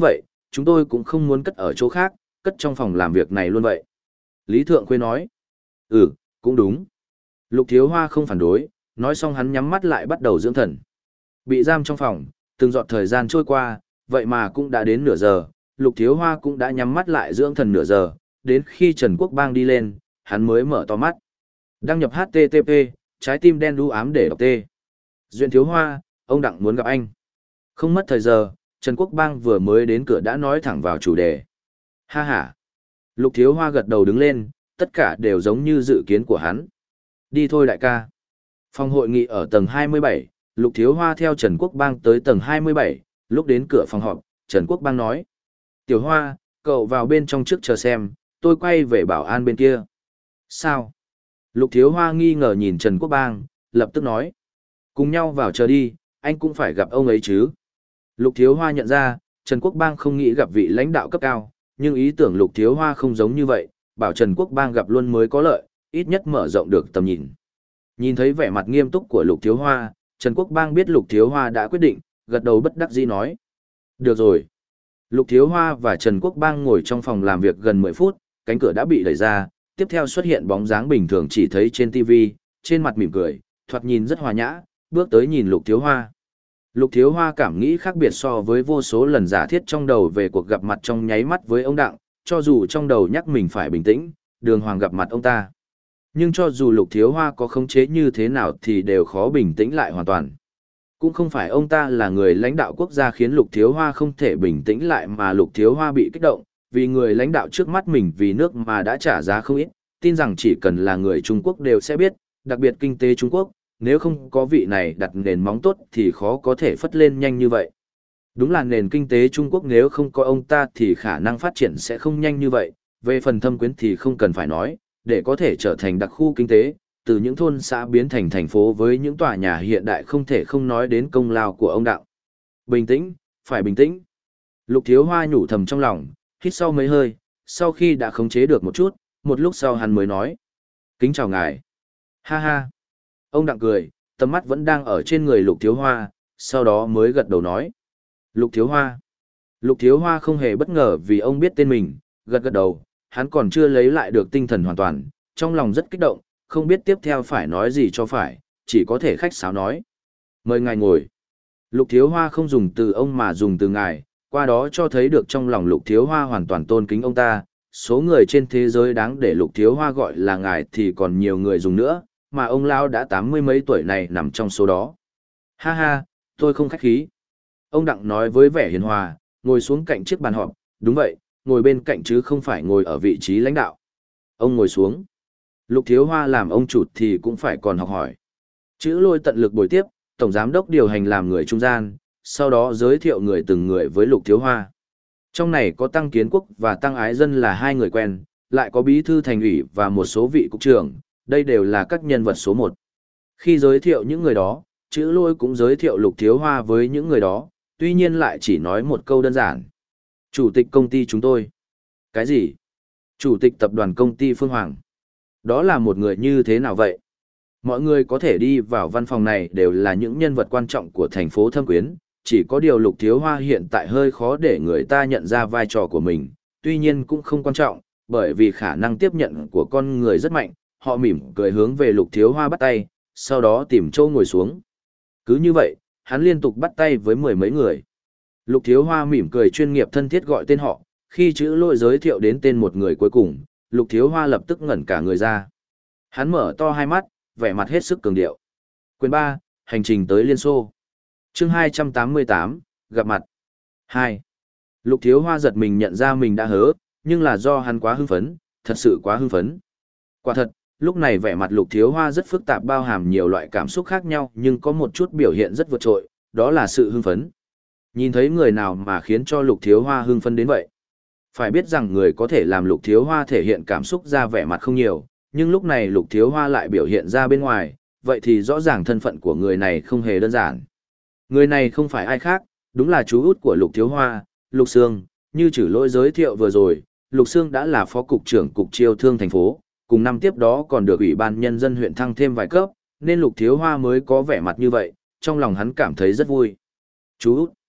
chúng tôi cũng không muốn cất ở chỗ khác, cất trong phòng làm việc này luôn vậy. Lý Thượng Khuê nói. Ừ, cũng đúng. Lục Thiếu Hoa không phản đối, nói xong hắn nhắm mắt lại bắt đầu dưỡng thần. Bị giam trong phòng, từng giọt thời gian trôi qua, vậy mà cũng đã đến nửa giờ, Lục Thiếu Hoa cũng đã nhắm mắt lại dưỡng thần nửa giờ, đến khi Trần Quốc Bang đi lên, hắn mới mở to mắt. Đăng nhập hát tê tê pê, trái tim đen đu ám để đọc tê. Duyện Thiếu Hoa, ông Đặng muốn gặp anh. Không mất thời giờ, Trần Quốc Bang vừa mới đến cửa đã nói thẳng vào chủ đề. Ha ha. Lục Thiếu Hoa gật đầu đứng lên, tất cả đều giống như dự kiến của hắn. Đi thôi đại ca. Phòng hội nghị ở tầng hai mươi bảy, Lục Thiếu Hoa theo Trần Quốc Bang tới tầng hai mươi bảy, lúc đến cửa phòng họp, Trần Quốc Bang nói. Tiểu Hoa, cậu vào bên trong trước chờ xem, tôi quay về bảo an bên kia. Sao? Lục Thiếu Hoa nghi ngờ nhìn Trần Quốc Bang, lập tức nói. Cùng nhau vào chờ đi, anh cũng phải gặp ông ấy chứ. Lục Thiếu Hoa nhận ra, Trần Quốc Bang không nghĩ gặp vị lãnh đạo cấp cao, nhưng ý tưởng Lục Thiếu Hoa không giống như vậy, bảo Trần Quốc Bang gặp luôn mới có lợi, ít nhất mở rộng được tầm nhìn. Nhìn thấy vẻ mặt nghiêm túc của Lục Thiếu Hoa, Trần Quốc Bang biết Lục Thiếu Hoa đã quyết định, gật đầu bất đắc dĩ nói. Được rồi. Lục Thiếu Hoa và Trần Quốc Bang ngồi trong phòng làm việc gần mười phút, cánh cửa đã bị đẩy ra, tiếp theo xuất hiện bóng dáng bình thường chỉ thấy trên ti vi, trên mặt mỉm cười, thoạt nhìn rất hòa nhã, bước tới nhìn Lục Thiếu Hoa. Lục Thiếu Hoa cảm nghĩ khác biệt so với vô số lần giả thiết trong đầu về cuộc gặp mặt trong nháy mắt với ông Đặng, cho dù trong đầu nhắc mình phải bình tĩnh, đường hoàng gặp mặt ông ta. Nhưng cho dù Lục Thiếu Hoa có khống chế như thế nào thì đều khó bình tĩnh lại hoàn toàn. Cũng không phải ông ta là người lãnh đạo quốc gia khiến Lục Thiếu Hoa không thể bình tĩnh lại mà Lục Thiếu Hoa bị kích động, vì người lãnh đạo trước mắt mình vì nước mà đã trả giá không ít, tin rằng chỉ cần là người Trung Quốc đều sẽ biết, đặc biệt kinh tế Trung Quốc, nếu không có vị này đặt nền móng tốt thì khó có thể phất lên nhanh như vậy. Đúng là nền kinh tế Trung Quốc nếu không có ông ta thì khả năng phát triển sẽ không nhanh như vậy, về phần thâm quyến thì không cần phải nói, để có thể trở thành đặc khu kinh tế, từ những thôn xã biến thành thành phố với những tòa nhà hiện đại không thể không nói đến công lao của ông Đặng. Bình tĩnh, phải bình tĩnh. Lục Thiếu Hoa nhủ thầm trong lòng, hít sau mấy hơi, sau khi đã khống chế được một chút, một lúc sau hắn mới nói. Kính chào ngài. Ha ha. Ông Đặng cười, tầm mắt vẫn đang ở trên người Lục Thiếu Hoa, sau đó mới gật đầu nói. Lục Thiếu Hoa. Lục Thiếu Hoa không hề bất ngờ vì ông biết tên mình, gật gật đầu, hắn còn chưa lấy lại được tinh thần hoàn toàn, trong lòng rất kích động, không biết tiếp theo phải nói gì cho phải, chỉ có thể khách sáo nói. Mời ngài ngồi. Lục Thiếu Hoa không dùng từ ông mà dùng từ ngài, qua đó cho thấy được trong lòng Lục Thiếu Hoa hoàn toàn tôn kính ông ta. Số người trên thế giới đáng để Lục Thiếu Hoa gọi là ngài thì còn nhiều người dùng nữa, mà ông lão đã tám mươi mấy tuổi này nằm trong số đó. Ha ha, tôi không khách khí. Ông Đặng nói với vẻ hiền hòa, ngồi xuống cạnh chiếc bàn họp, đúng vậy, ngồi bên cạnh chứ không phải ngồi ở vị trí lãnh đạo. Ông ngồi xuống. Lục Thiếu Hoa làm ông chủ thì cũng phải còn học hỏi. Chữ Lôi tận lực bồi tiếp, tổng giám đốc điều hành làm người trung gian, sau đó giới thiệu người từng người với Lục Thiếu Hoa. Trong này có Tăng Kiến Quốc và Tăng Ái Dân là hai người quen, lại có bí thư thành ủy và một số vị cục trưởng, đây đều là các nhân vật số một. Khi giới thiệu những người đó, Chữ Lôi cũng giới thiệu Lục Thiếu Hoa với những người đó, tuy nhiên lại chỉ nói một câu đơn giản. Chủ tịch công ty chúng tôi. Cái gì? Chủ tịch tập đoàn công ty Phương Hoàng. Đó là một người như thế nào vậy? Mọi người có thể đi vào văn phòng này đều là những nhân vật quan trọng của thành phố Thâm Quyến, chỉ có điều Lục Thiếu Hoa hiện tại hơi khó để người ta nhận ra vai trò của mình, tuy nhiên cũng không quan trọng, bởi vì khả năng tiếp nhận của con người rất mạnh, họ mỉm cười hướng về Lục Thiếu Hoa bắt tay, sau đó tìm chỗ ngồi xuống. Cứ như vậy, hắn liên tục bắt tay với mười mấy người. Lục Thiếu Hoa mỉm cười chuyên nghiệp thân thiết gọi tên họ, khi Chữ Lôi giới thiệu đến tên một người cuối cùng, Lục Thiếu Hoa lập tức ngẩn cả người ra. Hắn mở to hai mắt, vẻ mặt hết sức cường điệu. Quyền ba, hành trình tới Liên Xô. Chương hai trăm tám mươi tám, gặp mặt. hai. Lục Thiếu Hoa giật mình nhận ra mình đã hớ, nhưng là do hắn quá hưng phấn, thật sự quá hưng phấn. Quả thật, lúc này vẻ mặt Lục Thiếu Hoa rất phức tạp bao hàm nhiều loại cảm xúc khác nhau nhưng có một chút biểu hiện rất vượt trội, đó là sự hưng phấn. Nhìn thấy người nào mà khiến cho Lục Thiếu Hoa hưng phấn đến vậy? Phải biết rằng người có thể làm Lục Thiếu Hoa thể hiện cảm xúc ra vẻ mặt không nhiều, nhưng lúc này Lục Thiếu Hoa lại biểu hiện ra bên ngoài, vậy thì rõ ràng thân phận của người này không hề đơn giản. Người này không phải ai khác, đúng là chú út của Lục Thiếu Hoa, Lục Sương, như Chử Lỗi giới thiệu vừa rồi, Lục Sương đã là phó cục trưởng cục chiêu thương thành phố, cùng năm tiếp đó còn được Ủy ban Nhân dân huyện thăng thêm vài cấp, nên Lục Thiếu Hoa mới có vẻ mặt như vậy, trong lòng hắn cảm thấy rất vui. Chú út.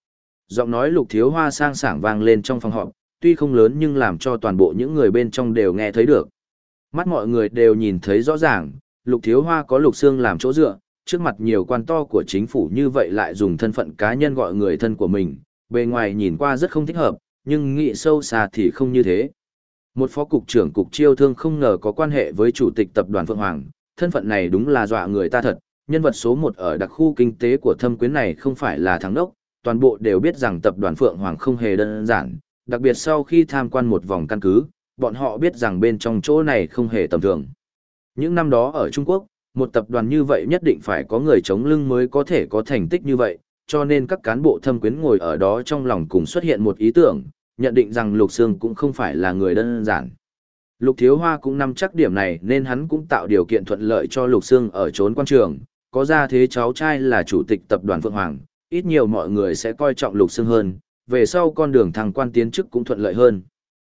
Giọng nói Lục Thiếu Hoa sang sảng vang lên trong phòng họp, tuy không lớn nhưng làm cho toàn bộ những người bên trong đều nghe thấy được. Mắt mọi người đều nhìn thấy rõ ràng, Lục Thiếu Hoa có Lục Xương làm chỗ dựa, trước mặt nhiều quan to của chính phủ như vậy lại dùng thân phận cá nhân gọi người thân của mình, bề ngoài nhìn qua rất không thích hợp, nhưng nghĩ sâu xa thì không như thế. Một phó cục trưởng cục chiêu thương không ngờ có quan hệ với chủ tịch tập đoàn Phượng Hoàng, thân phận này đúng là dọa người ta thật, nhân vật số một ở đặc khu kinh tế của Thâm Quyến này không phải là thắng đốc, toàn bộ đều biết rằng tập đoàn Phượng Hoàng không hề đơn giản, đặc biệt sau khi tham quan một vòng căn cứ, bọn họ biết rằng bên trong chỗ này không hề tầm thường. Những năm đó ở Trung Quốc, một tập đoàn như vậy nhất định phải có người chống lưng mới có thể có thành tích như vậy, cho nên các cán bộ Thâm Quyến ngồi ở đó trong lòng cùng xuất hiện một ý tưởng, nhận định rằng Lục Xương cũng không phải là người đơn giản. Lục Thiếu Hoa cũng nắm chắc điểm này nên hắn cũng tạo điều kiện thuận lợi cho Lục Xương ở trốn quan trường, có ra thế cháu trai là chủ tịch tập đoàn Phượng Hoàng, ít nhiều mọi người sẽ coi trọng Lục Xương hơn, về sau con đường thăng quan tiến chức cũng thuận lợi hơn.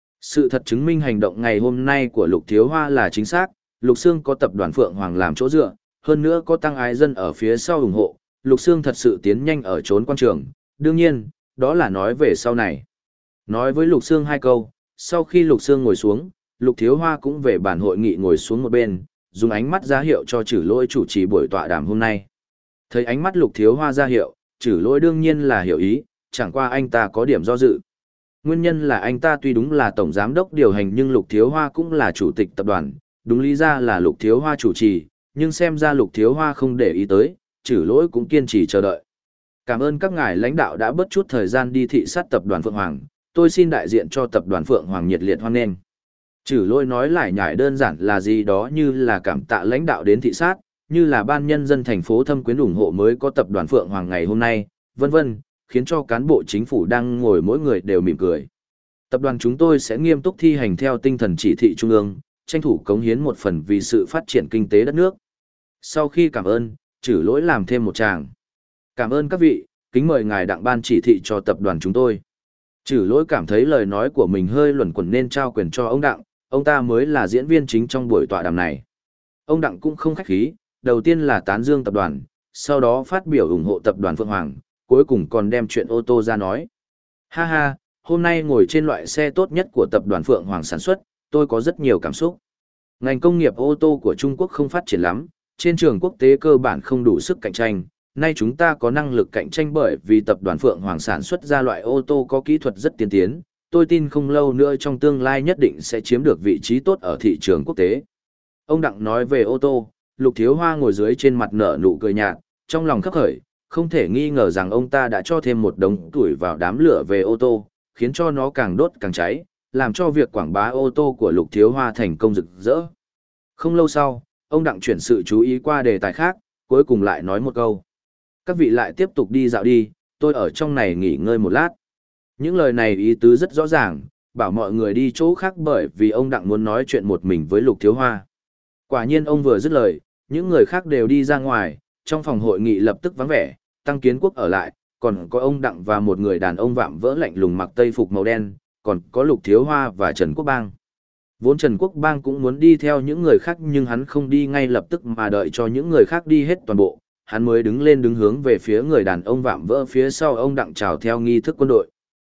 Sự thật chứng minh hành động ngày hôm nay của Lục Thiếu Hoa là chính xác, Lục Xương có tập đoàn Phượng Hoàng làm chỗ dựa, hơn nữa có tăng ái dân ở phía sau ủng hộ, Lục Xương thật sự tiến nhanh ở trốn quan trường, đương nhiên, đó là nói về sau này. Nói với Lục Xương hai câu, sau khi Lục Xương ngồi xuống, Lục Thiếu Hoa cũng về bản hội nghị ngồi xuống một bên, dùng ánh mắt ra hiệu cho Trử Lỗi chủ trì buổi tọa đàm hôm nay. Thấy ánh mắt Lục Thiếu Hoa ra hiệu, Trử Lỗi đương nhiên là hiểu ý, chẳng qua anh ta có điểm do dự. Nguyên nhân là anh ta tuy đúng là tổng giám đốc điều hành nhưng Lục Thiếu Hoa cũng là chủ tịch tập đoàn, đúng lý ra là Lục Thiếu Hoa chủ trì, nhưng xem ra Lục Thiếu Hoa không để ý tới, Trử Lỗi cũng kiên trì chờ đợi. Cảm ơn các ngài lãnh đạo đã bớt chút thời gian đi thị sát tập đoàn Phượng Hoàng, tôi xin đại diện cho tập đoàn Phượng Hoàng nhiệt liệt hoan nghênh. Trử Lỗi nói lại nhải đơn giản là gì đó như là cảm tạ lãnh đạo đến thị sát, như là ban nhân dân thành phố Thâm Quyến ủng hộ mới có tập đoàn Phượng Hoàng ngày hôm nay, vân vân, khiến cho cán bộ chính phủ đang ngồi mỗi người đều mỉm cười. Tập đoàn chúng tôi sẽ nghiêm túc thi hành theo tinh thần chỉ thị trung ương, tranh thủ cống hiến một phần vì sự phát triển kinh tế đất nước. Sau khi cảm ơn, Trử Lỗi làm thêm một tràng. Cảm ơn các vị, kính mời ngài đặng ban chỉ thị cho tập đoàn chúng tôi. Trử Lỗi cảm thấy lời nói của mình hơi luẩn quẩn nên trao quyền cho ông Đặng, ông ta mới là diễn viên chính trong buổi tọa đàm này. Ông Đặng cũng không khách khí, đầu tiên là tán dương tập đoàn, sau đó phát biểu ủng hộ tập đoàn Phượng Hoàng, cuối cùng còn đem chuyện ô tô ra nói. Ha ha, hôm nay ngồi trên loại xe tốt nhất của tập đoàn Phượng Hoàng sản xuất, tôi có rất nhiều cảm xúc. Ngành công nghiệp ô tô của Trung Quốc không phát triển lắm, trên trường quốc tế cơ bản không đủ sức cạnh tranh. Nay chúng ta có năng lực cạnh tranh bởi vì tập đoàn Phượng Hoàng sản xuất ra loại ô tô có kỹ thuật rất tiên tiến, tôi tin không lâu nữa trong tương lai nhất định sẽ chiếm được vị trí tốt ở thị trường quốc tế. Ông Đặng nói về ô tô, Lục Thiếu Hoa ngồi dưới trên mặt nở nụ cười nhạt, trong lòng khắc khởi, không thể nghi ngờ rằng ông ta đã cho thêm một đống tuổi vào đám lửa về ô tô, khiến cho nó càng đốt càng cháy, làm cho việc quảng bá ô tô của Lục Thiếu Hoa thành công rực rỡ. Không lâu sau, ông Đặng chuyển sự chú ý qua đề tài khác, cuối cùng lại nói một câu. Các vị lại tiếp tục đi dạo đi, tôi ở trong này nghỉ ngơi một lát. Những lời này ý tứ rất rõ ràng, bảo mọi người đi chỗ khác bởi vì ông Đặng muốn nói chuyện một mình với Lục Thiếu Hoa. Quả nhiên ông vừa dứt lời, những người khác đều đi ra ngoài, trong phòng hội nghị lập tức vắng vẻ, Tăng Kiến Quốc ở lại, còn có ông Đặng và một người đàn ông vạm vỡ lạnh lùng mặc tây phục màu đen, còn có Lục Thiếu Hoa và Trần Quốc Bang. Vốn Trần Quốc Bang cũng muốn đi theo những người khác nhưng hắn không đi ngay lập tức mà đợi cho những người khác đi hết toàn bộ, hắn mới đứng lên đứng hướng về phía người đàn ông vạm vỡ phía sau ông Đặng chào theo nghi thức quân đội.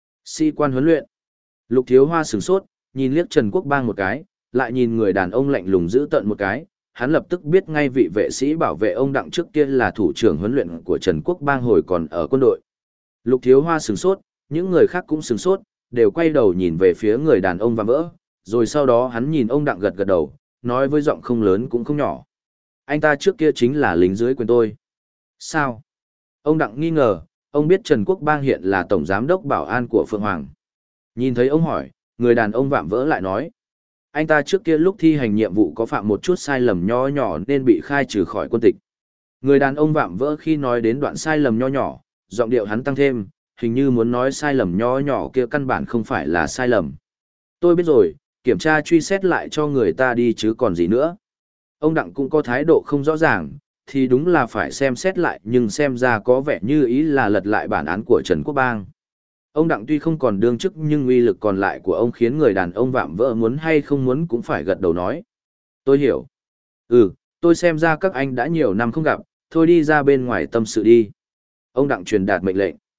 Sĩ quan huấn luyện. Lục Thiếu Hoa sửng sốt, nhìn liếc Trần Quốc Bang một cái, lại nhìn người đàn ông lạnh lùng giữ tợn một cái, hắn lập tức biết ngay vị vệ sĩ bảo vệ ông Đặng trước kia là thủ trưởng huấn luyện của Trần Quốc Bang hồi còn ở quân đội. Lục Thiếu Hoa sửng sốt, những người khác cũng sửng sốt, đều quay đầu nhìn về phía người đàn ông vạm vỡ, rồi sau đó hắn nhìn ông Đặng gật gật đầu, nói với giọng không lớn cũng không nhỏ. Anh ta trước kia chính là lính dưới quyền tôi. Sao? Ông Đặng nghi ngờ, ông biết Trần Quốc Bang hiện là tổng giám đốc bảo an của Phượng Hoàng. Nhìn thấy ông hỏi, người đàn ông vạm vỡ lại nói. Anh ta trước kia lúc thi hành nhiệm vụ có phạm một chút sai lầm nho nhỏ nên bị khai trừ khỏi quân tịch. Người đàn ông vạm vỡ khi nói đến đoạn sai lầm nho nhỏ, giọng điệu hắn tăng thêm, hình như muốn nói sai lầm nho nhỏ kia căn bản không phải là sai lầm. Tôi biết rồi, kiểm tra truy xét lại cho người ta đi chứ còn gì nữa. Ông Đặng cũng có thái độ không rõ ràng, thì đúng là phải xem xét lại nhưng xem ra có vẻ như ý là lật lại bản án của Trần Quốc Bang. Ông Đặng tuy không còn đương chức nhưng uy lực còn lại của ông khiến người đàn ông vạm vỡ muốn hay không muốn cũng phải gật đầu nói. Tôi hiểu. Ừ, tôi xem ra các anh đã nhiều năm không gặp, thôi đi ra bên ngoài tâm sự đi. Ông Đặng truyền đạt mệnh lệnh.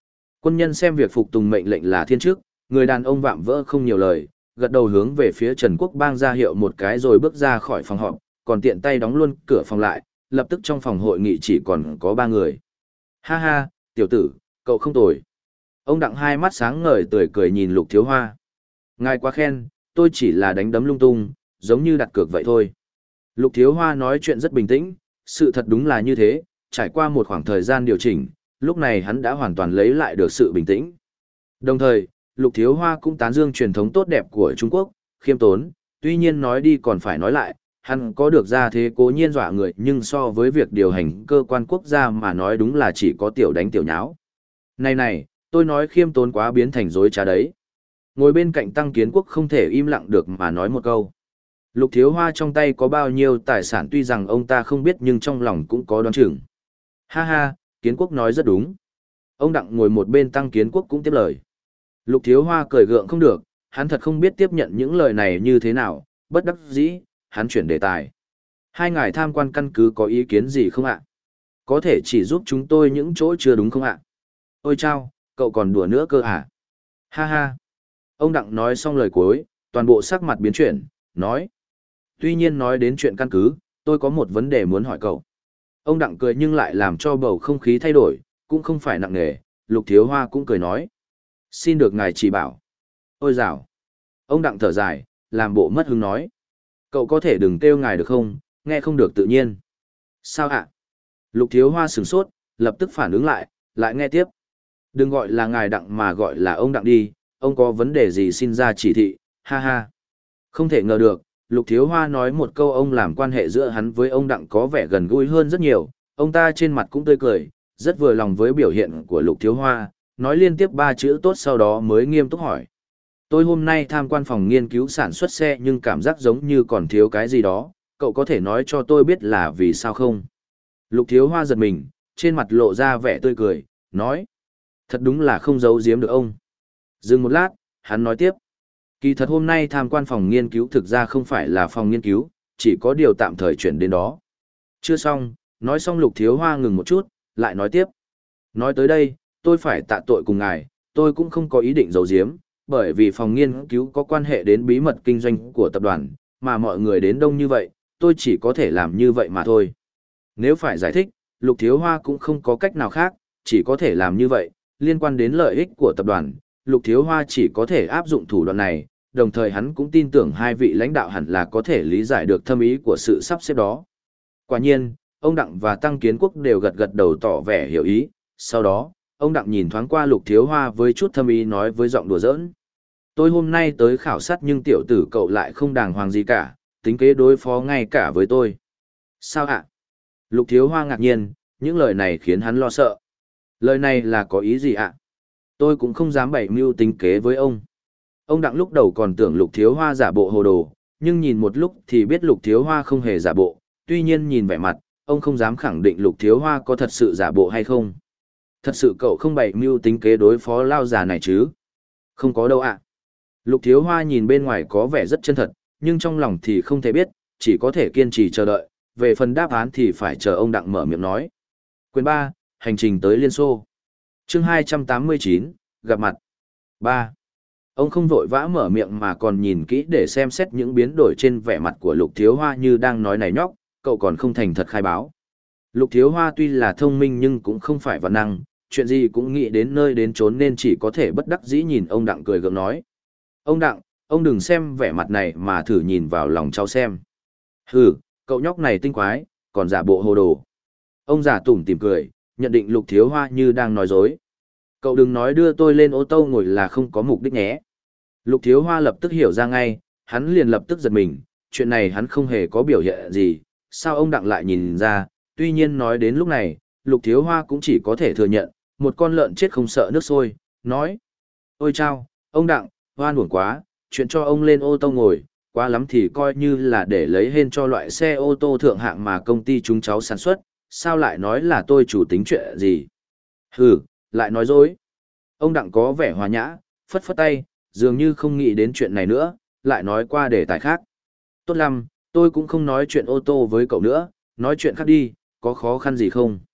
Quân nhân xem việc phục tùng mệnh lệnh là thiên chức, người đàn ông vạm vỡ không nhiều lời, gật đầu hướng về phía Trần Quốc Bang ra hiệu một cái rồi bước ra khỏi phòng họp, còn tiện tay đóng luôn cửa phòng lại, lập tức trong phòng hội nghị chỉ còn có ba người. Ha ha, tiểu tử, cậu không tồi. Ông Đặng hai mắt sáng ngời tươi cười nhìn Lục Thiếu Hoa. Ngài quá khen, tôi chỉ là đánh đấm lung tung, giống như đặt cược vậy thôi. Lục Thiếu Hoa nói chuyện rất bình tĩnh, sự thật đúng là như thế, trải qua một khoảng thời gian điều chỉnh, lúc này hắn đã hoàn toàn lấy lại được sự bình tĩnh. Đồng thời, Lục Thiếu Hoa cũng tán dương truyền thống tốt đẹp của Trung Quốc, khiêm tốn, tuy nhiên nói đi còn phải nói lại, hắn có được ra thế cố nhiên dọa người nhưng so với việc điều hành cơ quan quốc gia mà nói đúng là chỉ có tiểu đánh tiểu nháo. Này này, tôi nói khiêm tốn quá biến thành dối trá đấy. Ngồi bên cạnh Tăng Kiến Quốc không thể im lặng được mà nói một câu. Lục Thiếu Hoa trong tay có bao nhiêu tài sản tuy rằng ông ta không biết nhưng trong lòng cũng có đoán chừng. Ha ha, Kiến Quốc nói rất đúng. Ông Đặng ngồi một bên Tăng Kiến Quốc cũng tiếp lời. Lục Thiếu Hoa cười gượng không được, hắn thật không biết tiếp nhận những lời này như thế nào, bất đắc dĩ, hắn chuyển đề tài. Hai ngài tham quan căn cứ có ý kiến gì không ạ? Có thể chỉ giúp chúng tôi những chỗ chưa đúng không ạ? Ôi chao, cậu còn đùa nữa cơ à? Ha ha. Ông Đặng nói xong lời cuối, toàn bộ sắc mặt biến chuyển, nói. Tuy nhiên nói đến chuyện căn cứ, tôi có một vấn đề muốn hỏi cậu. Ông Đặng cười nhưng lại làm cho bầu không khí thay đổi, cũng không phải nặng nề, Lục Thiếu Hoa cũng cười nói. Xin được ngài chỉ bảo. Ôi dào. Ông Đặng thở dài, làm bộ mất hứng nói. Cậu có thể đừng kêu ngài được không, nghe không được tự nhiên. Sao ạ? Lục Thiếu Hoa sửng sốt, lập tức phản ứng lại, lại nghe tiếp. Đừng gọi là ngài Đặng mà gọi là ông Đặng đi, ông có vấn đề gì xin ra chỉ thị, ha ha. Không thể ngờ được, Lục Thiếu Hoa nói một câu ông làm quan hệ giữa hắn với ông Đặng có vẻ gần gũi hơn rất nhiều, ông ta trên mặt cũng tươi cười, rất vừa lòng với biểu hiện của Lục Thiếu Hoa, nói liên tiếp ba chữ tốt sau đó mới nghiêm túc hỏi. Tôi hôm nay tham quan phòng nghiên cứu sản xuất xe nhưng cảm giác giống như còn thiếu cái gì đó, cậu có thể nói cho tôi biết là vì sao không? Lục Thiếu Hoa giật mình, trên mặt lộ ra vẻ tươi cười, nói. Thật đúng là không giấu giếm được ông. Dừng một lát, hắn nói tiếp. Kỳ thật hôm nay tham quan phòng nghiên cứu thực ra không phải là phòng nghiên cứu, chỉ có điều tạm thời chuyển đến đó. Chưa xong, nói xong Lục Thiếu Hoa ngừng một chút, lại nói tiếp. Nói tới đây, tôi phải tạ tội cùng ngài, tôi cũng không có ý định giấu giếm, bởi vì phòng nghiên cứu có quan hệ đến bí mật kinh doanh của tập đoàn, mà mọi người đến đông như vậy, tôi chỉ có thể làm như vậy mà thôi. Nếu phải giải thích, Lục Thiếu Hoa cũng không có cách nào khác, chỉ có thể làm như vậy, liên quan đến lợi ích của tập đoàn, Lục Thiếu Hoa chỉ có thể áp dụng thủ đoạn này, đồng thời hắn cũng tin tưởng hai vị lãnh đạo hẳn là có thể lý giải được thâm ý của sự sắp xếp đó. Quả nhiên, ông Đặng và Tăng Kiến Quốc đều gật gật đầu tỏ vẻ hiểu ý, sau đó, ông Đặng nhìn thoáng qua Lục Thiếu Hoa với chút thâm ý nói với giọng đùa giỡn. Tôi hôm nay tới khảo sát nhưng tiểu tử cậu lại không đàng hoàng gì cả, tính kế đối phó ngay cả với tôi. Sao ạ? Lục Thiếu Hoa ngạc nhiên, những lời này khiến hắn lo sợ. Lời này là có ý gì ạ? Tôi cũng không dám bày mưu tính kế với ông. Ông Đặng lúc đầu còn tưởng Lục Thiếu Hoa giả bộ hồ đồ, nhưng nhìn một lúc thì biết Lục Thiếu Hoa không hề giả bộ, tuy nhiên nhìn vẻ mặt, ông không dám khẳng định Lục Thiếu Hoa có thật sự giả bộ hay không. Thật sự cậu không bày mưu tính kế đối phó lao già này chứ? Không có đâu ạ. Lục Thiếu Hoa nhìn bên ngoài có vẻ rất chân thật, nhưng trong lòng thì không thể biết, chỉ có thể kiên trì chờ đợi, về phần đáp án thì phải chờ ông Đặng mở miệng nói. Quyền ba, hành trình tới Liên Xô. Chương hai trăm tám mươi chín, gặp mặt. ba. Ông không vội vã mở miệng mà còn nhìn kỹ để xem xét những biến đổi trên vẻ mặt của Lục Thiếu Hoa như đang nói này nhóc, cậu còn không thành thật khai báo. Lục Thiếu Hoa tuy là thông minh nhưng cũng không phải văn năng, chuyện gì cũng nghĩ đến nơi đến chốn nên chỉ có thể bất đắc dĩ nhìn ông Đặng cười gượng nói. Ông Đặng, ông đừng xem vẻ mặt này mà thử nhìn vào lòng cháu xem. Hừ, cậu nhóc này tinh quái, còn giả bộ hồ đồ. Ông già tủm tỉm cười, nhận định Lục Thiếu Hoa như đang nói dối. Cậu đừng nói đưa tôi lên ô tô ngồi là không có mục đích nhé. Lục Thiếu Hoa lập tức hiểu ra ngay, hắn liền lập tức giật mình, chuyện này hắn không hề có biểu hiện gì, sao ông Đặng lại nhìn ra, tuy nhiên nói đến lúc này, Lục Thiếu Hoa cũng chỉ có thể thừa nhận, một con lợn chết không sợ nước sôi, nói. Ôi chao, ông Đặng, hoan uổng quá, chuyện cho ông lên ô tô ngồi, quá lắm thì coi như là để lấy hên cho loại xe ô tô thượng hạng mà công ty chúng cháu sản xuất, sao lại nói là tôi chủ tính chuyện gì? Hừ, lại nói dối. Ông Đặng có vẻ hòa nhã, phất phất tay, dường như không nghĩ đến chuyện này nữa, lại nói qua đề tài khác. Tốt lắm, tôi cũng không nói chuyện ô tô với cậu nữa, nói chuyện khác đi, có khó khăn gì không?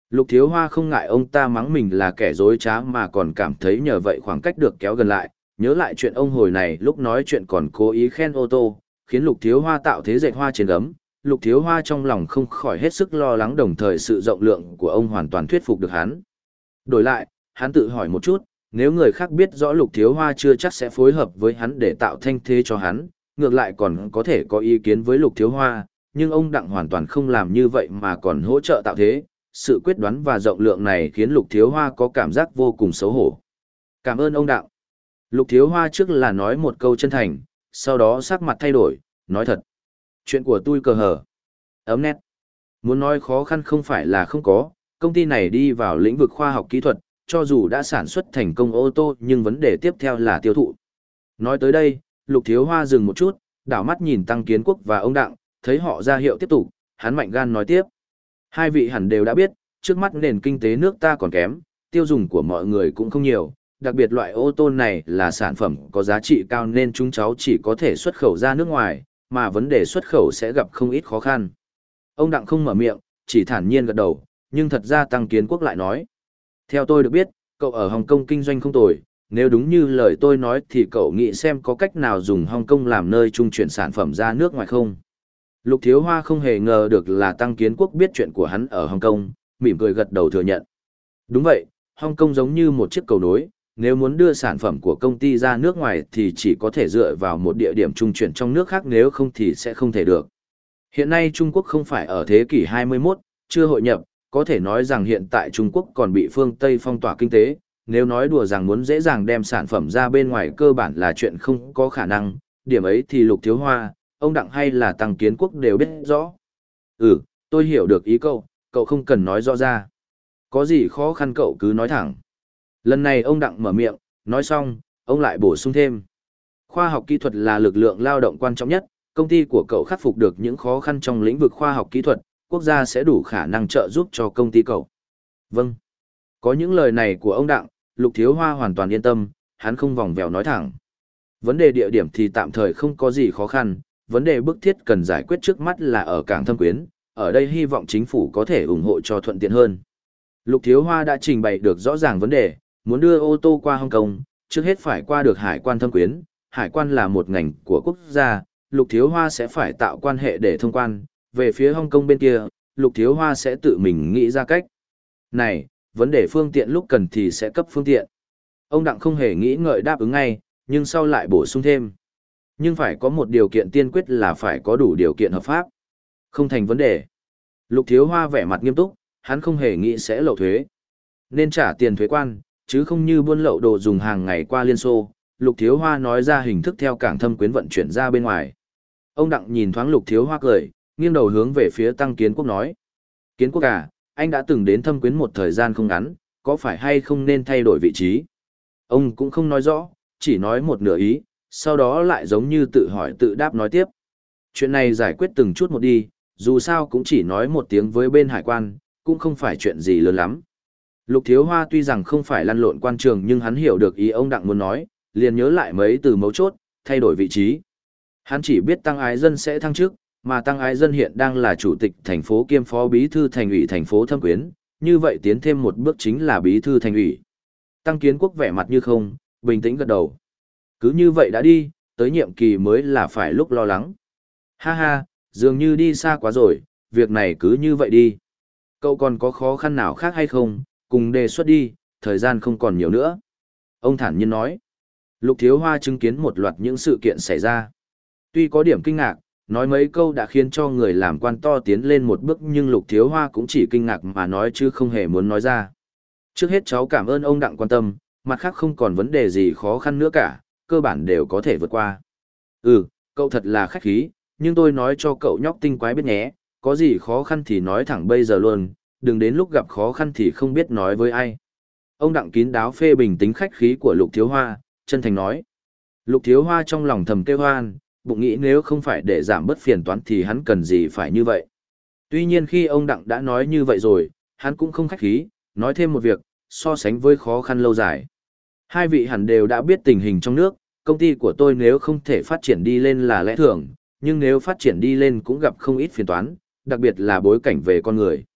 Lục Thiếu Hoa không ngại ông ta mắng mình là kẻ dối trá mà còn cảm thấy nhờ vậy khoảng cách được kéo gần lại, nhớ lại chuyện ông hồi này lúc nói chuyện còn cố ý khen ô tô, khiến Lục Thiếu Hoa tạo thế dệt hoa trên gấm. Lục Thiếu Hoa trong lòng không khỏi hết sức lo lắng, đồng thời sự rộng lượng của ông hoàn toàn thuyết phục được hắn. Đổi lại, hắn tự hỏi một chút, nếu người khác biết rõ Lục Thiếu Hoa chưa chắc sẽ phối hợp với hắn để tạo thanh thế cho hắn, ngược lại còn có thể có ý kiến với Lục Thiếu Hoa, nhưng ông Đặng hoàn toàn không làm như vậy mà còn hỗ trợ tạo thế. Sự quyết đoán và rộng lượng này khiến Lục Thiếu Hoa có cảm giác vô cùng xấu hổ. Cảm ơn ông Đặng. Lục Thiếu Hoa trước là nói một câu chân thành, sau đó sắc mặt thay đổi, nói thật. Chuyện của tôi cờ hở. Ấm nét. Muốn nói khó khăn không phải là không có, công ty này đi vào lĩnh vực khoa học kỹ thuật, cho dù đã sản xuất thành công ô tô nhưng vấn đề tiếp theo là tiêu thụ. Nói tới đây, Lục Thiếu Hoa dừng một chút, đảo mắt nhìn Tăng Kiến Quốc và ông Đặng, thấy họ ra hiệu tiếp tục, hắn mạnh gan nói tiếp. Hai vị hẳn đều đã biết, trước mắt nền kinh tế nước ta còn kém, tiêu dùng của mọi người cũng không nhiều, đặc biệt loại ô tô này là sản phẩm có giá trị cao nên chúng cháu chỉ có thể xuất khẩu ra nước ngoài, mà vấn đề xuất khẩu sẽ gặp không ít khó khăn. Ông Đặng không mở miệng, chỉ thản nhiên gật đầu, nhưng thật ra Tăng Kiến Quốc lại nói. Theo tôi được biết, cậu ở Hồng Kông kinh doanh không tồi, nếu đúng như lời tôi nói thì cậu nghĩ xem có cách nào dùng Hồng Kông làm nơi trung chuyển sản phẩm ra nước ngoài không? Lục Thiếu Hoa không hề ngờ được là Tăng Kiến Quốc biết chuyện của hắn ở Hồng Kông, mỉm cười gật đầu thừa nhận. Đúng vậy, Hồng Kông giống như một chiếc cầu nối, nếu muốn đưa sản phẩm của công ty ra nước ngoài thì chỉ có thể dựa vào một địa điểm trung chuyển trong nước khác, nếu không thì sẽ không thể được. Hiện nay Trung Quốc không phải ở thế kỷ hai mươi mốt, chưa hội nhập, có thể nói rằng hiện tại Trung Quốc còn bị phương Tây phong tỏa kinh tế, nếu nói đùa rằng muốn dễ dàng đem sản phẩm ra bên ngoài cơ bản là chuyện không có khả năng, điểm ấy thì Lục Thiếu Hoa, ông Đặng hay là Tăng Kiến Quốc đều biết rõ. Ừ, tôi hiểu được ý cậu, cậu không cần nói rõ ra. Có gì khó khăn cậu cứ nói thẳng. Lần này ông Đặng mở miệng, nói xong, ông lại bổ sung thêm. Khoa học kỹ thuật là lực lượng lao động quan trọng nhất, công ty của cậu khắc phục được những khó khăn trong lĩnh vực khoa học kỹ thuật, quốc gia sẽ đủ khả năng trợ giúp cho công ty cậu. Vâng. Có những lời này của ông Đặng, Lục Thiếu Hoa hoàn toàn yên tâm, hắn không vòng vèo nói thẳng. Vấn đề địa điểm thì tạm thời không có gì khó khăn, vấn đề bức thiết cần giải quyết trước mắt là ở Cảng Thâm Quyến, ở đây hy vọng chính phủ có thể ủng hộ cho thuận tiện hơn. Lục Thiếu Hoa đã trình bày được rõ ràng vấn đề, muốn đưa ô tô qua Hồng Kông, trước hết phải qua được Hải quan Thâm Quyến, Hải quan là một ngành của quốc gia, Lục Thiếu Hoa sẽ phải tạo quan hệ để thông quan, về phía Hồng Kông bên kia, Lục Thiếu Hoa sẽ tự mình nghĩ ra cách. Này, vấn đề phương tiện lúc cần thì sẽ cấp phương tiện. Ông Đặng không hề nghĩ ngợi đáp ứng ngay, nhưng sau lại bổ sung thêm. Nhưng phải có một điều kiện tiên quyết là phải có đủ điều kiện hợp pháp. Không thành vấn đề. Lục Thiếu Hoa vẻ mặt nghiêm túc, hắn không hề nghĩ sẽ lậu thuế. Nên trả tiền thuế quan, chứ không như buôn lậu đồ dùng hàng ngày qua Liên Xô. Lục Thiếu Hoa nói ra hình thức theo Cảng Thâm Quyến vận chuyển ra bên ngoài. Ông Đặng nhìn thoáng Lục Thiếu Hoa cười, nghiêng đầu hướng về phía Tăng Kiến Quốc nói. Kiến Quốc à, anh đã từng đến Thâm Quyến một thời gian không ngắn, có phải hay không nên thay đổi vị trí? Ông cũng không nói rõ, chỉ nói một nửa ý, sau đó lại giống như tự hỏi tự đáp nói tiếp. Chuyện này giải quyết từng chút một đi, dù sao cũng chỉ nói một tiếng với bên hải quan, cũng không phải chuyện gì lớn lắm. Lục Thiếu Hoa tuy rằng không phải lăn lộn quan trường nhưng hắn hiểu được ý ông Đặng muốn nói, liền nhớ lại mấy từ mấu chốt, thay đổi vị trí. Hắn chỉ biết Tăng Ái Dân sẽ thăng chức, mà Tăng Ái Dân hiện đang là chủ tịch thành phố kiêm phó bí thư thành ủy thành phố Thâm Quyến, như vậy tiến thêm một bước chính là bí thư thành ủy. Tăng Kiến Quốc vẻ mặt như không, bình tĩnh gật đầu. Cứ như vậy đã đi, tới nhiệm kỳ mới là phải lúc lo lắng. Ha ha, dường như đi xa quá rồi, việc này cứ như vậy đi. Cậu còn có khó khăn nào khác hay không, cùng đề xuất đi, thời gian không còn nhiều nữa. Ông thản nhiên nói. Lục Thiếu Hoa chứng kiến một loạt những sự kiện xảy ra. Tuy có điểm kinh ngạc, nói mấy câu đã khiến cho người làm quan to tiến lên một bước nhưng Lục Thiếu Hoa cũng chỉ kinh ngạc mà nói chứ không hề muốn nói ra. Trước hết cháu cảm ơn ông Đặng quan tâm, mặt khác không còn vấn đề gì khó khăn nữa cả, cơ bản đều có thể vượt qua. Ừ, cậu thật là khách khí, nhưng tôi nói cho cậu nhóc tinh quái biết nhé, có gì khó khăn thì nói thẳng bây giờ luôn, đừng đến lúc gặp khó khăn thì không biết nói với ai. Ông Đặng kín đáo phê bình tính khách khí của Lục Thiếu Hoa, chân thành nói. Lục Thiếu Hoa trong lòng thầm kêu hoan, bụng nghĩ nếu không phải để giảm bớt phiền toán thì hắn cần gì phải như vậy. Tuy nhiên khi ông Đặng đã nói như vậy rồi, hắn cũng không khách khí, nói thêm một việc, so sánh với khó khăn lâu dài. Hai vị hẳn đều đã biết tình hình trong nước, công ty của tôi nếu không thể phát triển đi lên là lẽ thường, nhưng nếu phát triển đi lên cũng gặp không ít phiền toán, đặc biệt là bối cảnh về con người.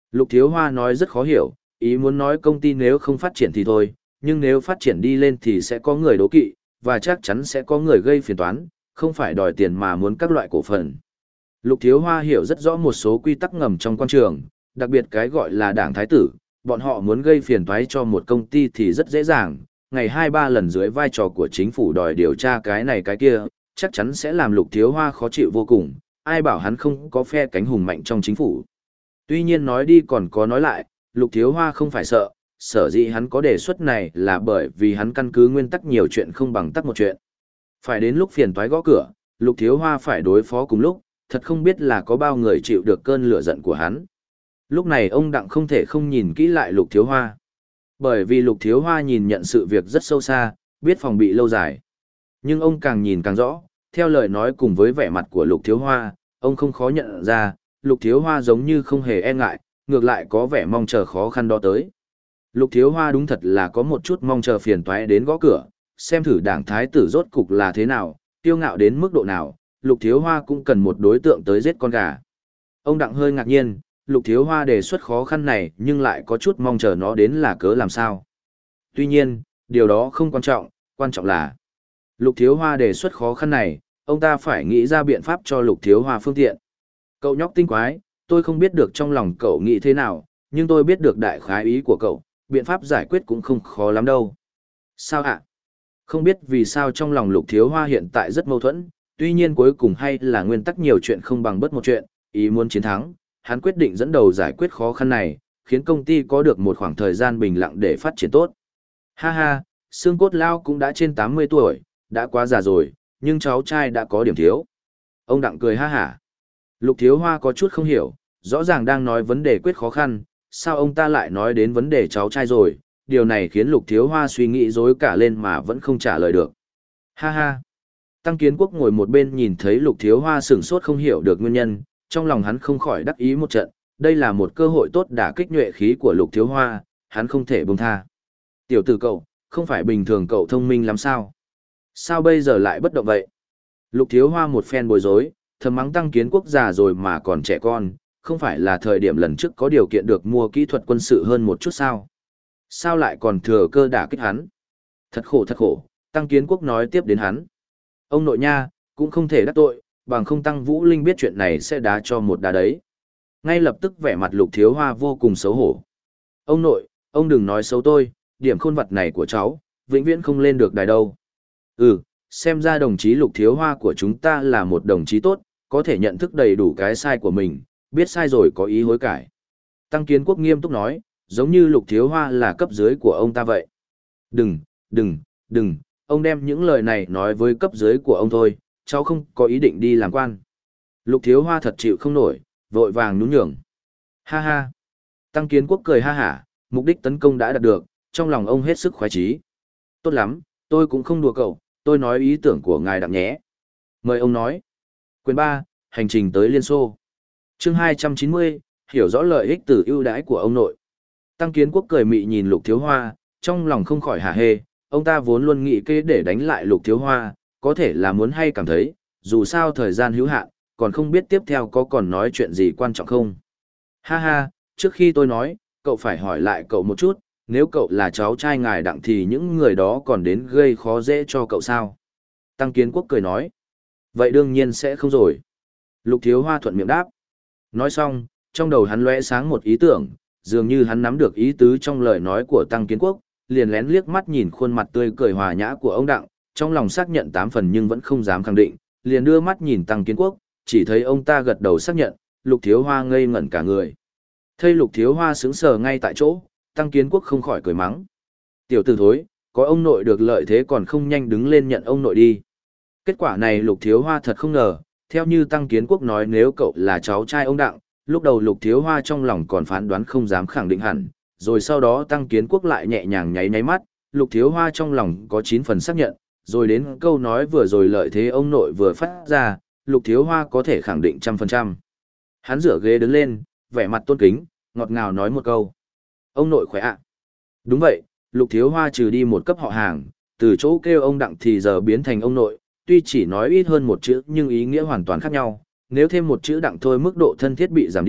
Lục Thiếu Hoa nói rất khó hiểu, ý muốn nói công ty nếu không phát triển thì thôi, nhưng nếu phát triển đi lên thì sẽ có người đố kỵ, và chắc chắn sẽ có người gây phiền toán, không phải đòi tiền mà muốn các loại cổ phần. Lục Thiếu Hoa hiểu rất rõ một số quy tắc ngầm trong quan trường, đặc biệt cái gọi là đảng thái tử, bọn họ muốn gây phiền toái cho một công ty thì rất dễ dàng, ngày hai ba lần dưới vai trò của chính phủ đòi điều tra cái này cái kia, chắc chắn sẽ làm Lục Thiếu Hoa khó chịu vô cùng, ai bảo hắn không có phe cánh hùng mạnh trong chính phủ. Tuy nhiên nói đi còn có nói lại, Lục Thiếu Hoa không phải sợ, sở dĩ hắn có đề xuất này là bởi vì hắn căn cứ nguyên tắc nhiều chuyện không bằng tắc một chuyện. Phải đến lúc phiền toái gõ cửa, Lục Thiếu Hoa phải đối phó cùng lúc, thật không biết là có bao người chịu được cơn lửa giận của hắn. Lúc này ông Đặng không thể không nhìn kỹ lại Lục Thiếu Hoa. Bởi vì Lục Thiếu Hoa nhìn nhận sự việc rất sâu xa, biết phòng bị lâu dài. Nhưng ông càng nhìn càng rõ, theo lời nói cùng với vẻ mặt của Lục Thiếu Hoa, ông không khó nhận ra, Lục Thiếu Hoa giống như không hề e ngại, ngược lại có vẻ mong chờ khó khăn đó tới. Lục Thiếu Hoa đúng thật là có một chút mong chờ phiền toái đến gõ cửa, xem thử đảng thái tử rốt cục là thế nào, tiêu ngạo đến mức độ nào, Lục Thiếu Hoa cũng cần một đối tượng tới giết con gà. Ông Đặng hơi ngạc nhiên, Lục Thiếu Hoa đề xuất khó khăn này nhưng lại có chút mong chờ nó đến là cớ làm sao. Tuy nhiên, điều đó không quan trọng, quan trọng là Lục Thiếu Hoa đề xuất khó khăn này, ông ta phải nghĩ ra biện pháp cho Lục Thiếu Hoa phương tiện. Cậu nhóc tinh quái, tôi không biết được trong lòng cậu nghĩ thế nào, nhưng tôi biết được đại khái ý của cậu, biện pháp giải quyết cũng không khó lắm đâu. Sao ạ? Không biết vì sao trong lòng Lục Thiếu Hoa hiện tại rất mâu thuẫn, tuy nhiên cuối cùng hay là nguyên tắc nhiều chuyện không bằng bất một chuyện, ý muốn chiến thắng, hắn quyết định dẫn đầu giải quyết khó khăn này, khiến công ty có được một khoảng thời gian bình lặng để phát triển tốt. Ha ha, xương cốt lao cũng đã trên tám mươi tuổi, đã quá già rồi, nhưng cháu trai đã có điểm thiếu. Ông Đặng cười ha hả. Lục Thiếu Hoa có chút không hiểu, rõ ràng đang nói vấn đề quyết khó khăn, sao ông ta lại nói đến vấn đề cháu trai rồi, điều này khiến Lục Thiếu Hoa suy nghĩ rối cả lên mà vẫn không trả lời được. Ha ha. Tăng Kiến Quốc ngồi một bên nhìn thấy Lục Thiếu Hoa sửng sốt không hiểu được nguyên nhân, trong lòng hắn không khỏi đắc ý một trận, đây là một cơ hội tốt đả kích nhuệ khí của Lục Thiếu Hoa, hắn không thể buông tha. Tiểu tử cậu, không phải bình thường cậu thông minh lắm sao? Sao bây giờ lại bất động vậy? Lục Thiếu Hoa một phen bối rối, thầm mắng Tăng Kiến Quốc già rồi mà còn trẻ con, không phải là thời điểm lần trước có điều kiện được mua kỹ thuật quân sự hơn một chút sao? Sao lại còn thừa cơ đả kích hắn? Thật khổ thật khổ, Tăng Kiến Quốc nói tiếp đến hắn. Ông nội nha, cũng không thể đắc tội, bằng không Tăng Vũ Linh biết chuyện này sẽ đá cho một đá đấy. Ngay lập tức vẻ mặt Lục Thiếu Hoa vô cùng xấu hổ. Ông nội, ông đừng nói xấu tôi, điểm khôn vật này của cháu, vĩnh viễn không lên được đài đâu. Ừ, xem ra đồng chí Lục Thiếu Hoa của chúng ta là một đồng chí tốt, có thể nhận thức đầy đủ cái sai của mình, biết sai rồi có ý hối cải. Tăng Kiến Quốc nghiêm túc nói, giống như Lục Thiếu Hoa là cấp dưới của ông ta vậy. Đừng, đừng, đừng, ông đem những lời này nói với cấp dưới của ông thôi, cháu không có ý định đi làm quan. Lục Thiếu Hoa thật chịu không nổi, vội vàng nhún nhường. Ha ha. Tăng Kiến Quốc cười ha hả, mục đích tấn công đã đạt được, trong lòng ông hết sức khoái chí. Tốt lắm, tôi cũng không đùa cậu, tôi nói ý tưởng của ngài Đặng nhé. Mời ông nói. Quyền ba, hành trình tới Liên Xô. Chương hai trăm chín mươi, hiểu rõ lợi ích từ ưu đãi của ông nội. Tăng Kiến Quốc cười mị nhìn Lục Thiếu Hoa, trong lòng không khỏi hả hê, ông ta vốn luôn nghĩ kế để đánh lại Lục Thiếu Hoa, có thể là muốn hay cảm thấy, dù sao thời gian hữu hạn, còn không biết tiếp theo có còn nói chuyện gì quan trọng không. Ha ha, trước khi tôi nói, cậu phải hỏi lại cậu một chút, nếu cậu là cháu trai ngài Đặng thì những người đó còn đến gây khó dễ cho cậu sao? Tăng Kiến Quốc cười nói. Vậy đương nhiên sẽ không rồi. Lục Thiếu Hoa thuận miệng đáp. Nói xong, trong đầu hắn lóe sáng một ý tưởng, dường như hắn nắm được ý tứ trong lời nói của Tăng Kiến Quốc, liền lén liếc mắt nhìn khuôn mặt tươi cười hòa nhã của ông Đặng, trong lòng xác nhận tám phần nhưng vẫn không dám khẳng định, liền đưa mắt nhìn Tăng Kiến Quốc, chỉ thấy ông ta gật đầu xác nhận, Lục Thiếu Hoa ngây ngẩn cả người. Thấy Lục Thiếu Hoa sững sờ ngay tại chỗ, Tăng Kiến Quốc không khỏi cười mắng. Tiểu tử thối, có ông nội được lợi thế còn không nhanh đứng lên nhận ông nội đi. Kết quả này Lục Thiếu Hoa thật không ngờ, theo như Tăng Kiến Quốc nói nếu cậu là cháu trai ông Đặng, lúc đầu Lục Thiếu Hoa trong lòng còn phán đoán không dám khẳng định hẳn, rồi sau đó Tăng Kiến Quốc lại nhẹ nhàng nháy nháy mắt, Lục Thiếu Hoa trong lòng có chín phần xác nhận, rồi đến câu nói vừa rồi lợi thế ông nội vừa phát ra, Lục Thiếu Hoa có thể khẳng định trăm phần trăm. Hắn rửa ghế đứng lên, vẻ mặt tôn kính, ngọt ngào nói một câu. Ông nội khỏe ạ. Đúng vậy, Lục Thiếu Hoa trừ đi một cấp họ hàng, từ chỗ kêu ông Đặng thì giờ biến thành ông nội, tuy chỉ nói ít hơn một chữ nhưng ý nghĩa hoàn toàn khác nhau, nếu thêm một chữ Đặng thôi mức độ thân thiết bị giảm đi,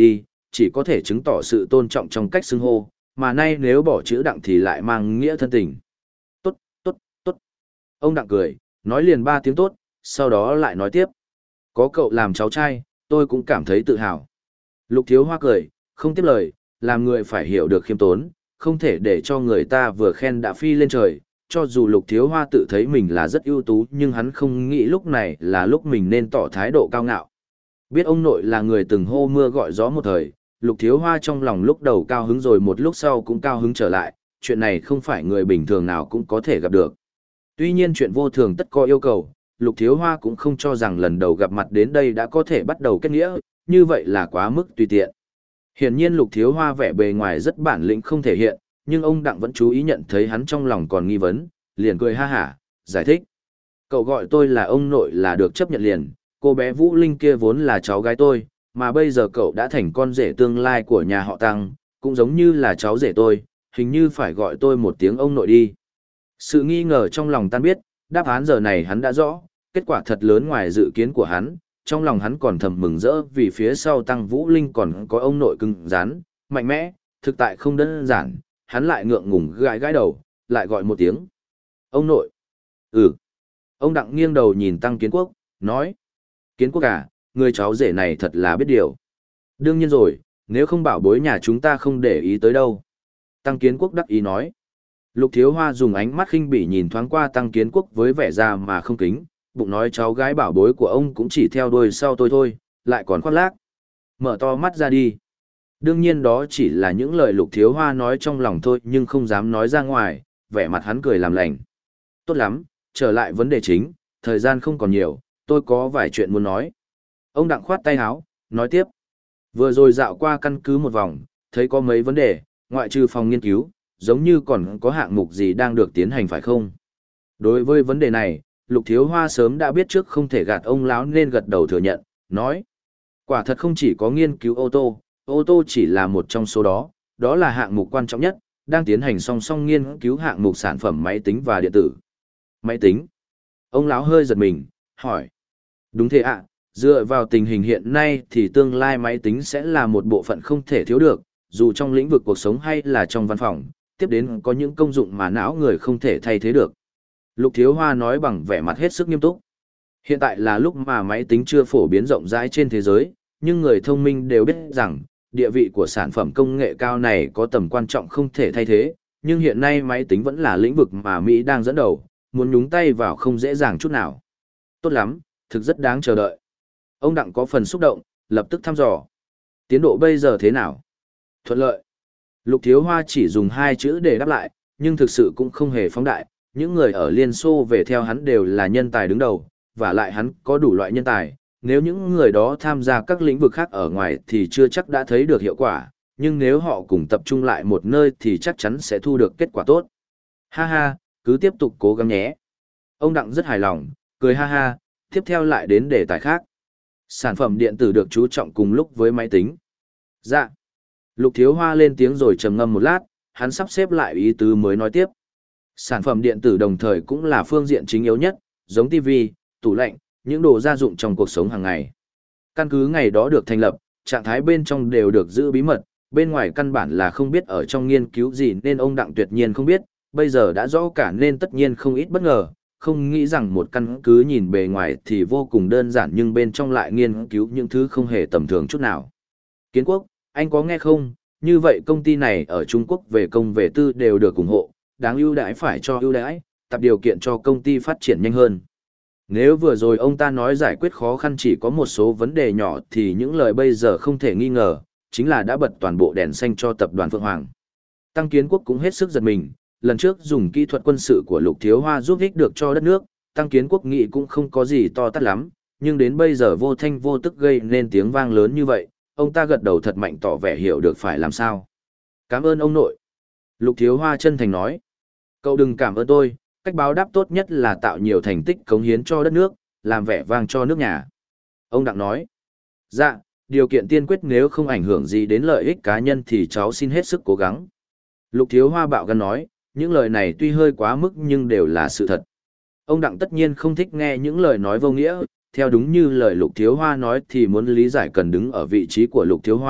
chỉ có thể chứng tỏ sự tôn trọng trong cách xưng hô, mà nay nếu bỏ chữ Đặng thì lại mang nghĩa thân tình. Tốt, tốt, tốt. Ông Đặng cười, nói liền ba tiếng tốt, sau đó lại nói tiếp. Có cậu làm cháu trai, tôi cũng cảm thấy tự hào. Lục Thiếu Hoa cười, không tiếp lời, làm người phải hiểu được khiêm tốn, không thể để cho người ta vừa khen đã phi lên trời. Cho dù Lục Thiếu Hoa tự thấy mình là rất ưu tú, nhưng hắn không nghĩ lúc này là lúc mình nên tỏ thái độ cao ngạo. Biết ông nội là người từng hô mưa gọi gió một thời, Lục Thiếu Hoa trong lòng lúc đầu cao hứng rồi một lúc sau cũng cao hứng trở lại, chuyện này không phải người bình thường nào cũng có thể gặp được. Tuy nhiên chuyện vô thường tất có yêu cầu, Lục Thiếu Hoa cũng không cho rằng lần đầu gặp mặt đến đây đã có thể bắt đầu kết nghĩa, như vậy là quá mức tùy tiện. Hiển nhiên Lục Thiếu Hoa vẻ bề ngoài rất bản lĩnh không thể hiện, nhưng ông Đặng vẫn chú ý nhận thấy hắn trong lòng còn nghi vấn, liền cười ha hả, giải thích. Cậu gọi tôi là ông nội là được chấp nhận liền, cô bé Vũ Linh kia vốn là cháu gái tôi, mà bây giờ cậu đã thành con rể tương lai của nhà họ Tăng, cũng giống như là cháu rể tôi, hình như phải gọi tôi một tiếng ông nội đi. Sự nghi ngờ trong lòng tan biết, đáp án giờ này hắn đã rõ, kết quả thật lớn ngoài dự kiến của hắn, trong lòng hắn còn thầm mừng rỡ vì phía sau Tăng Vũ Linh còn có ông nội cứng rắn, mạnh mẽ, thực tại không đơn giản, hắn lại ngượng ngùng gãi gãi đầu, lại gọi một tiếng. Ông nội. Ừ. Ông Đặng nghiêng đầu nhìn Tăng Kiến Quốc, nói. Kiến Quốc à, người cháu rể này thật là biết điều. Đương nhiên rồi, nếu không bảo bối nhà chúng ta không để ý tới đâu. Tăng Kiến Quốc đắc ý nói. Lục Thiếu Hoa dùng ánh mắt khinh bỉ nhìn thoáng qua Tăng Kiến Quốc với vẻ già mà không kính, bụng nói cháu gái bảo bối của ông cũng chỉ theo đuôi sau tôi thôi, lại còn khoác lác. Mở to mắt ra đi. Đương nhiên đó chỉ là những lời Lục Thiếu Hoa nói trong lòng thôi nhưng không dám nói ra ngoài, vẻ mặt hắn cười làm lành. Tốt lắm, trở lại vấn đề chính, thời gian không còn nhiều, tôi có vài chuyện muốn nói. Ông Đặng khoát tay áo, nói tiếp. Vừa rồi dạo qua căn cứ một vòng, thấy có mấy vấn đề, ngoại trừ phòng nghiên cứu, giống như còn có hạng mục gì đang được tiến hành phải không? Đối với vấn đề này, Lục Thiếu Hoa sớm đã biết trước không thể gạt ông lão nên gật đầu thừa nhận, nói. Quả thật không chỉ có nghiên cứu ô tô, ô tô chỉ là một trong số đó, đó là hạng mục quan trọng nhất, đang tiến hành song song nghiên cứu hạng mục sản phẩm máy tính và điện tử. Máy tính? Ông lão hơi giật mình, hỏi. Đúng thế ạ, dựa vào tình hình hiện nay thì tương lai máy tính sẽ là một bộ phận không thể thiếu được, dù trong lĩnh vực cuộc sống hay là trong văn phòng, tiếp đến có những công dụng mà não người không thể thay thế được. Lục Thiếu Hoa nói bằng vẻ mặt hết sức nghiêm túc. Hiện tại là lúc mà máy tính chưa phổ biến rộng rãi trên thế giới, nhưng người thông minh đều biết rằng, địa vị của sản phẩm công nghệ cao này có tầm quan trọng không thể thay thế, nhưng hiện nay máy tính vẫn là lĩnh vực mà Mỹ đang dẫn đầu, muốn nhúng tay vào không dễ dàng chút nào. Tốt lắm, thực rất đáng chờ đợi. Ông Đặng có phần xúc động, lập tức thăm dò. Tiến độ bây giờ thế nào? Thuận lợi. Lục Thiếu Hoa chỉ dùng hai chữ để đáp lại, nhưng thực sự cũng không hề phóng đại. Những người ở Liên Xô về theo hắn đều là nhân tài đứng đầu, và lại hắn có đủ loại nhân tài. Nếu những người đó tham gia các lĩnh vực khác ở ngoài thì chưa chắc đã thấy được hiệu quả, nhưng nếu họ cùng tập trung lại một nơi thì chắc chắn sẽ thu được kết quả tốt. Ha ha, cứ tiếp tục cố gắng nhé. Ông Đặng rất hài lòng, cười ha ha, tiếp theo lại đến đề tài khác. Sản phẩm điện tử được chú trọng cùng lúc với máy tính. Dạ. Lục Thiếu Hoa lên tiếng rồi trầm ngâm một lát, hắn sắp xếp lại ý tứ mới nói tiếp. Sản phẩm điện tử đồng thời cũng là phương diện chính yếu nhất, giống tivi, tủ lạnh, những đồ gia dụng trong cuộc sống hàng ngày. Căn cứ ngày đó được thành lập, trạng thái bên trong đều được giữ bí mật, bên ngoài căn bản là không biết ở trong nghiên cứu gì nên ông Đặng tuyệt nhiên không biết, bây giờ đã rõ cả nên tất nhiên không ít bất ngờ, không nghĩ rằng một căn cứ nhìn bề ngoài thì vô cùng đơn giản nhưng bên trong lại nghiên cứu những thứ không hề tầm thường chút nào. Kiến Quốc, anh có nghe không, như vậy công ty này ở Trung Quốc về công về tư đều được ủng hộ, đáng ưu đãi phải cho ưu đãi, tạo điều kiện cho công ty phát triển nhanh hơn. Nếu vừa rồi ông ta nói giải quyết khó khăn chỉ có một số vấn đề nhỏ thì những lời bây giờ không thể nghi ngờ, chính là đã bật toàn bộ đèn xanh cho tập đoàn Phượng Hoàng. Tăng Kiến Quốc cũng hết sức giật mình, lần trước dùng kỹ thuật quân sự của Lục Thiếu Hoa giúp ích được cho đất nước, Tăng Kiến Quốc nghĩ cũng không có gì to tát lắm, nhưng đến bây giờ vô thanh vô tức gây nên tiếng vang lớn như vậy, ông ta gật đầu thật mạnh tỏ vẻ hiểu được phải làm sao. Cảm ơn ông nội. Lục Thiếu Hoa chân thành nói. Cậu đừng cảm ơn tôi, cách báo đáp tốt nhất là tạo nhiều thành tích cống hiến cho đất nước, làm vẻ vang cho nước nhà. Ông Đặng nói. Dạ, điều kiện tiên quyết nếu không ảnh hưởng gì đến lợi ích cá nhân thì cháu xin hết sức cố gắng. Lục Thiếu Hoa bạo gan nói, những lời này tuy hơi quá mức nhưng đều là sự thật. Ông Đặng tất nhiên không thích nghe những lời nói vô nghĩa, theo đúng như lời Lục Thiếu Hoa nói thì muốn lý giải cần đứng ở vị trí của Lục Thiếu Hoa,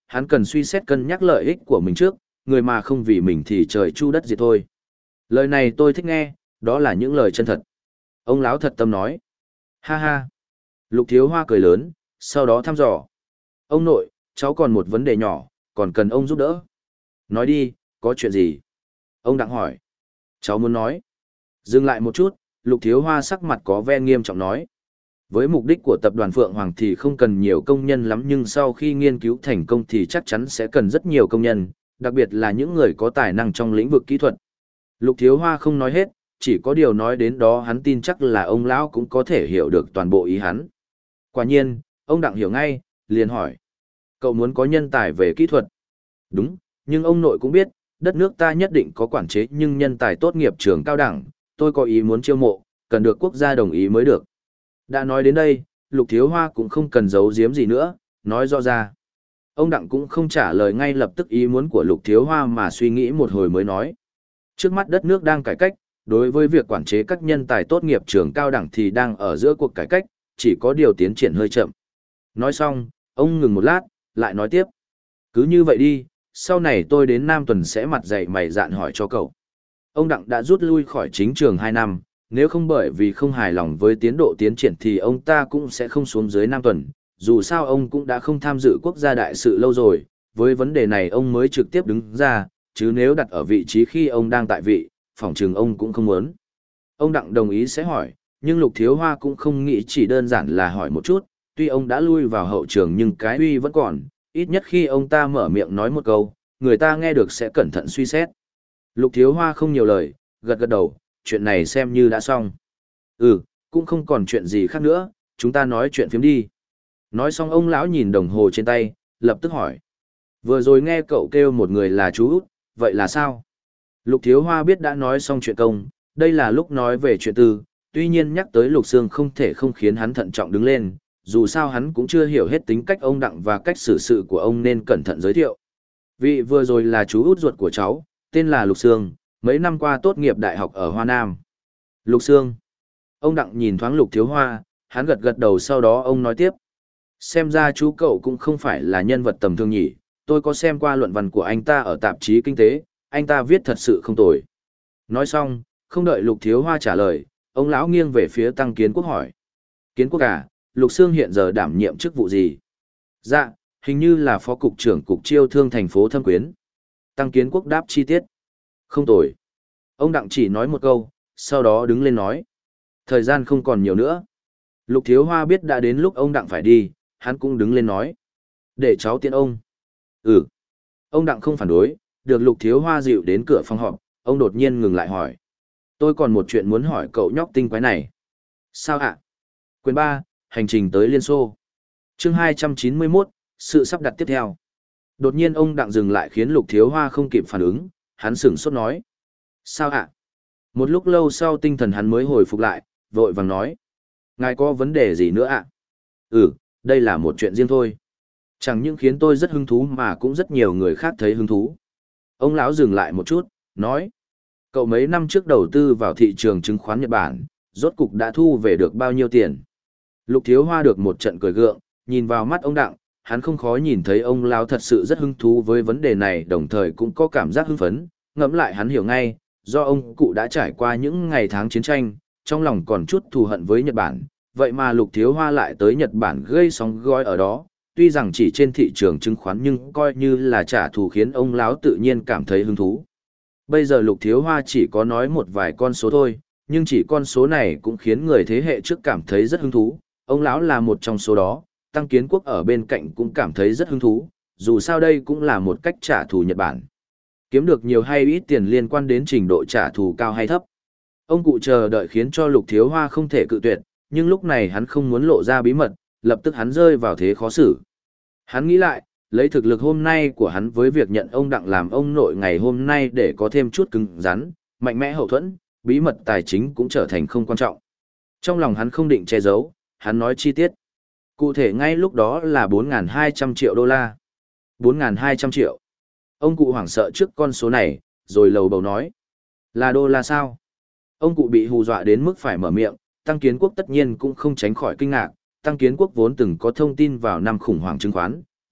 hắn cần suy xét cân nhắc lợi ích của mình trước, người mà không vì mình thì trời chu đất diệt thôi. Lời này tôi thích nghe, đó là những lời chân thật. Ông lão thật tâm nói. Ha ha. Lục Thiếu Hoa cười lớn, sau đó thăm dò. Ông nội, cháu còn một vấn đề nhỏ, còn cần ông giúp đỡ. Nói đi, có chuyện gì? Ông Đặng hỏi. Cháu muốn nói. Dừng lại một chút, Lục Thiếu Hoa sắc mặt có vẻ nghiêm trọng nói. Với mục đích của tập đoàn Phượng Hoàng thì không cần nhiều công nhân lắm, nhưng sau khi nghiên cứu thành công thì chắc chắn sẽ cần rất nhiều công nhân, đặc biệt là những người có tài năng trong lĩnh vực kỹ thuật. Lục Thiếu Hoa không nói hết, chỉ có điều nói đến đó hắn tin chắc là ông lão cũng có thể hiểu được toàn bộ ý hắn. Quả nhiên, ông Đặng hiểu ngay, liền hỏi. Cậu muốn có nhân tài về kỹ thuật? Đúng, nhưng ông nội cũng biết, đất nước ta nhất định có quản chế, nhưng nhân tài tốt nghiệp trường cao đẳng, tôi có ý muốn chiêu mộ, cần được quốc gia đồng ý mới được. Đã nói đến đây, Lục Thiếu Hoa cũng không cần giấu giếm gì nữa, nói rõ ra. Ông Đặng cũng không trả lời ngay lập tức ý muốn của Lục Thiếu Hoa mà suy nghĩ một hồi mới nói. Trước mắt đất nước đang cải cách, đối với việc quản chế các nhân tài tốt nghiệp trường cao đẳng thì đang ở giữa cuộc cải cách, chỉ có điều tiến triển hơi chậm. Nói xong, ông ngừng một lát, lại nói tiếp. Cứ như vậy đi, sau này tôi đến Nam Tuần sẽ mặt dày mày dạn hỏi cho cậu. Ông Đặng đã rút lui khỏi chính trường hai năm, nếu không bởi vì không hài lòng với tiến độ tiến triển thì ông ta cũng sẽ không xuống dưới Nam Tuần. Dù sao ông cũng đã không tham dự quốc gia đại sự lâu rồi, với vấn đề này ông mới trực tiếp đứng ra, chứ nếu đặt ở vị trí khi ông đang tại vị, phỏng chừng ông cũng không muốn. Ông Đặng đồng ý sẽ hỏi, nhưng Lục Thiếu Hoa cũng không nghĩ chỉ đơn giản là hỏi một chút, tuy ông đã lui vào hậu trường nhưng cái uy vẫn còn, ít nhất khi ông ta mở miệng nói một câu, người ta nghe được sẽ cẩn thận suy xét. Lục Thiếu Hoa không nhiều lời, gật gật đầu, chuyện này xem như đã xong. Ừ, cũng không còn chuyện gì khác nữa, chúng ta nói chuyện phiếm đi. Nói xong ông lão nhìn đồng hồ trên tay, lập tức hỏi. Vừa rồi nghe cậu kêu một người là chú út, vậy là sao? Lục Thiếu Hoa biết đã nói xong chuyện công, đây là lúc nói về chuyện tư, tuy nhiên nhắc tới Lục Sương không thể không khiến hắn thận trọng đứng lên, dù sao hắn cũng chưa hiểu hết tính cách ông Đặng và cách xử sự của ông nên cẩn thận giới thiệu. Vị vừa rồi là chú út ruột của cháu, tên là Lục Sương, mấy năm qua tốt nghiệp đại học ở Hoa Nam. Lục Sương. Ông Đặng nhìn thoáng Lục Thiếu Hoa, hắn gật gật đầu, sau đó ông nói tiếp. Xem ra chú cậu cũng không phải là nhân vật tầm thường nhỉ, tôi có xem qua luận văn của anh ta ở tạp chí kinh tế, anh ta viết thật sự không tồi. Nói xong, không đợi Lục Thiếu Hoa trả lời, ông lão nghiêng về phía Tăng Kiến Quốc hỏi. Kiến Quốc à, Lục Sương hiện giờ đảm nhiệm chức vụ gì? Dạ, hình như là phó cục trưởng cục chiêu thương thành phố Thâm Quyến. Tăng Kiến Quốc đáp chi tiết. Không tồi. Ông Đặng chỉ nói một câu, sau đó đứng lên nói. Thời gian không còn nhiều nữa. Lục Thiếu Hoa biết đã đến lúc ông Đặng phải đi, hắn cũng đứng lên nói. Để cháu tiễn ông. Ừ. Ông Đặng không phản đối, được Lục Thiếu Hoa dịu đến cửa phòng họp, ông đột nhiên ngừng lại hỏi. Tôi còn một chuyện muốn hỏi cậu nhóc tinh quái này. Sao ạ? Quyền ba, hành trình tới Liên Xô. Chương hai trăm chín mươi mốt, sự sắp đặt tiếp theo. Đột nhiên ông Đặng dừng lại khiến Lục Thiếu Hoa không kịp phản ứng, hắn sửng sốt nói. Sao ạ? Một lúc lâu sau tinh thần hắn mới hồi phục lại, vội vàng nói. Ngài có vấn đề gì nữa ạ? Ừ, đây là một chuyện riêng thôi. Chẳng những khiến tôi rất hứng thú mà cũng rất nhiều người khác thấy hứng thú. Ông lão dừng lại một chút, nói. Cậu mấy năm trước đầu tư vào thị trường chứng khoán Nhật Bản, rốt cục đã thu về được bao nhiêu tiền? Lục Thiếu Hoa được một trận cười gượng, nhìn vào mắt ông Đặng, hắn không khó nhìn thấy ông lão thật sự rất hứng thú với vấn đề này, đồng thời cũng có cảm giác hưng phấn, ngẫm lại hắn hiểu ngay, do ông cụ đã trải qua những ngày tháng chiến tranh, trong lòng còn chút thù hận với Nhật Bản, vậy mà Lục Thiếu Hoa lại tới Nhật Bản gây sóng gói ở đó, tuy rằng chỉ trên thị trường chứng khoán nhưng coi như là trả thù, khiến ông lão tự nhiên cảm thấy hứng thú. Bây giờ Lục Thiếu Hoa chỉ có nói một vài con số thôi, nhưng chỉ con số này cũng khiến người thế hệ trước cảm thấy rất hứng thú, ông lão là một trong số đó, Tăng Kiến Quốc ở bên cạnh cũng cảm thấy rất hứng thú, dù sao đây cũng là một cách trả thù Nhật Bản. Kiếm được nhiều hay ít tiền liên quan đến trình độ trả thù cao hay thấp. Ông cụ chờ đợi khiến cho Lục Thiếu Hoa không thể cự tuyệt, nhưng lúc này hắn không muốn lộ ra bí mật, lập tức hắn rơi vào thế khó xử. Hắn nghĩ lại, lấy thực lực hôm nay của hắn với việc nhận ông Đặng làm ông nội ngày hôm nay để có thêm chút cứng rắn, mạnh mẽ hậu thuẫn, bí mật tài chính cũng trở thành không quan trọng. Trong lòng hắn không định che giấu, hắn nói chi tiết. Cụ thể ngay lúc đó là bốn nghìn hai trăm triệu đô la. bốn nghìn hai trăm triệu. Ông cụ hoảng sợ trước con số này, rồi lầu bầu nói. Là đô la sao? Ông cụ bị hù dọa đến mức phải mở miệng, Tăng Kiến Quốc tất nhiên cũng không tránh khỏi kinh ngạc. Tăng Kiến Quốc vốn từng có thông tin vào năm khủng hoảng chứng khoán,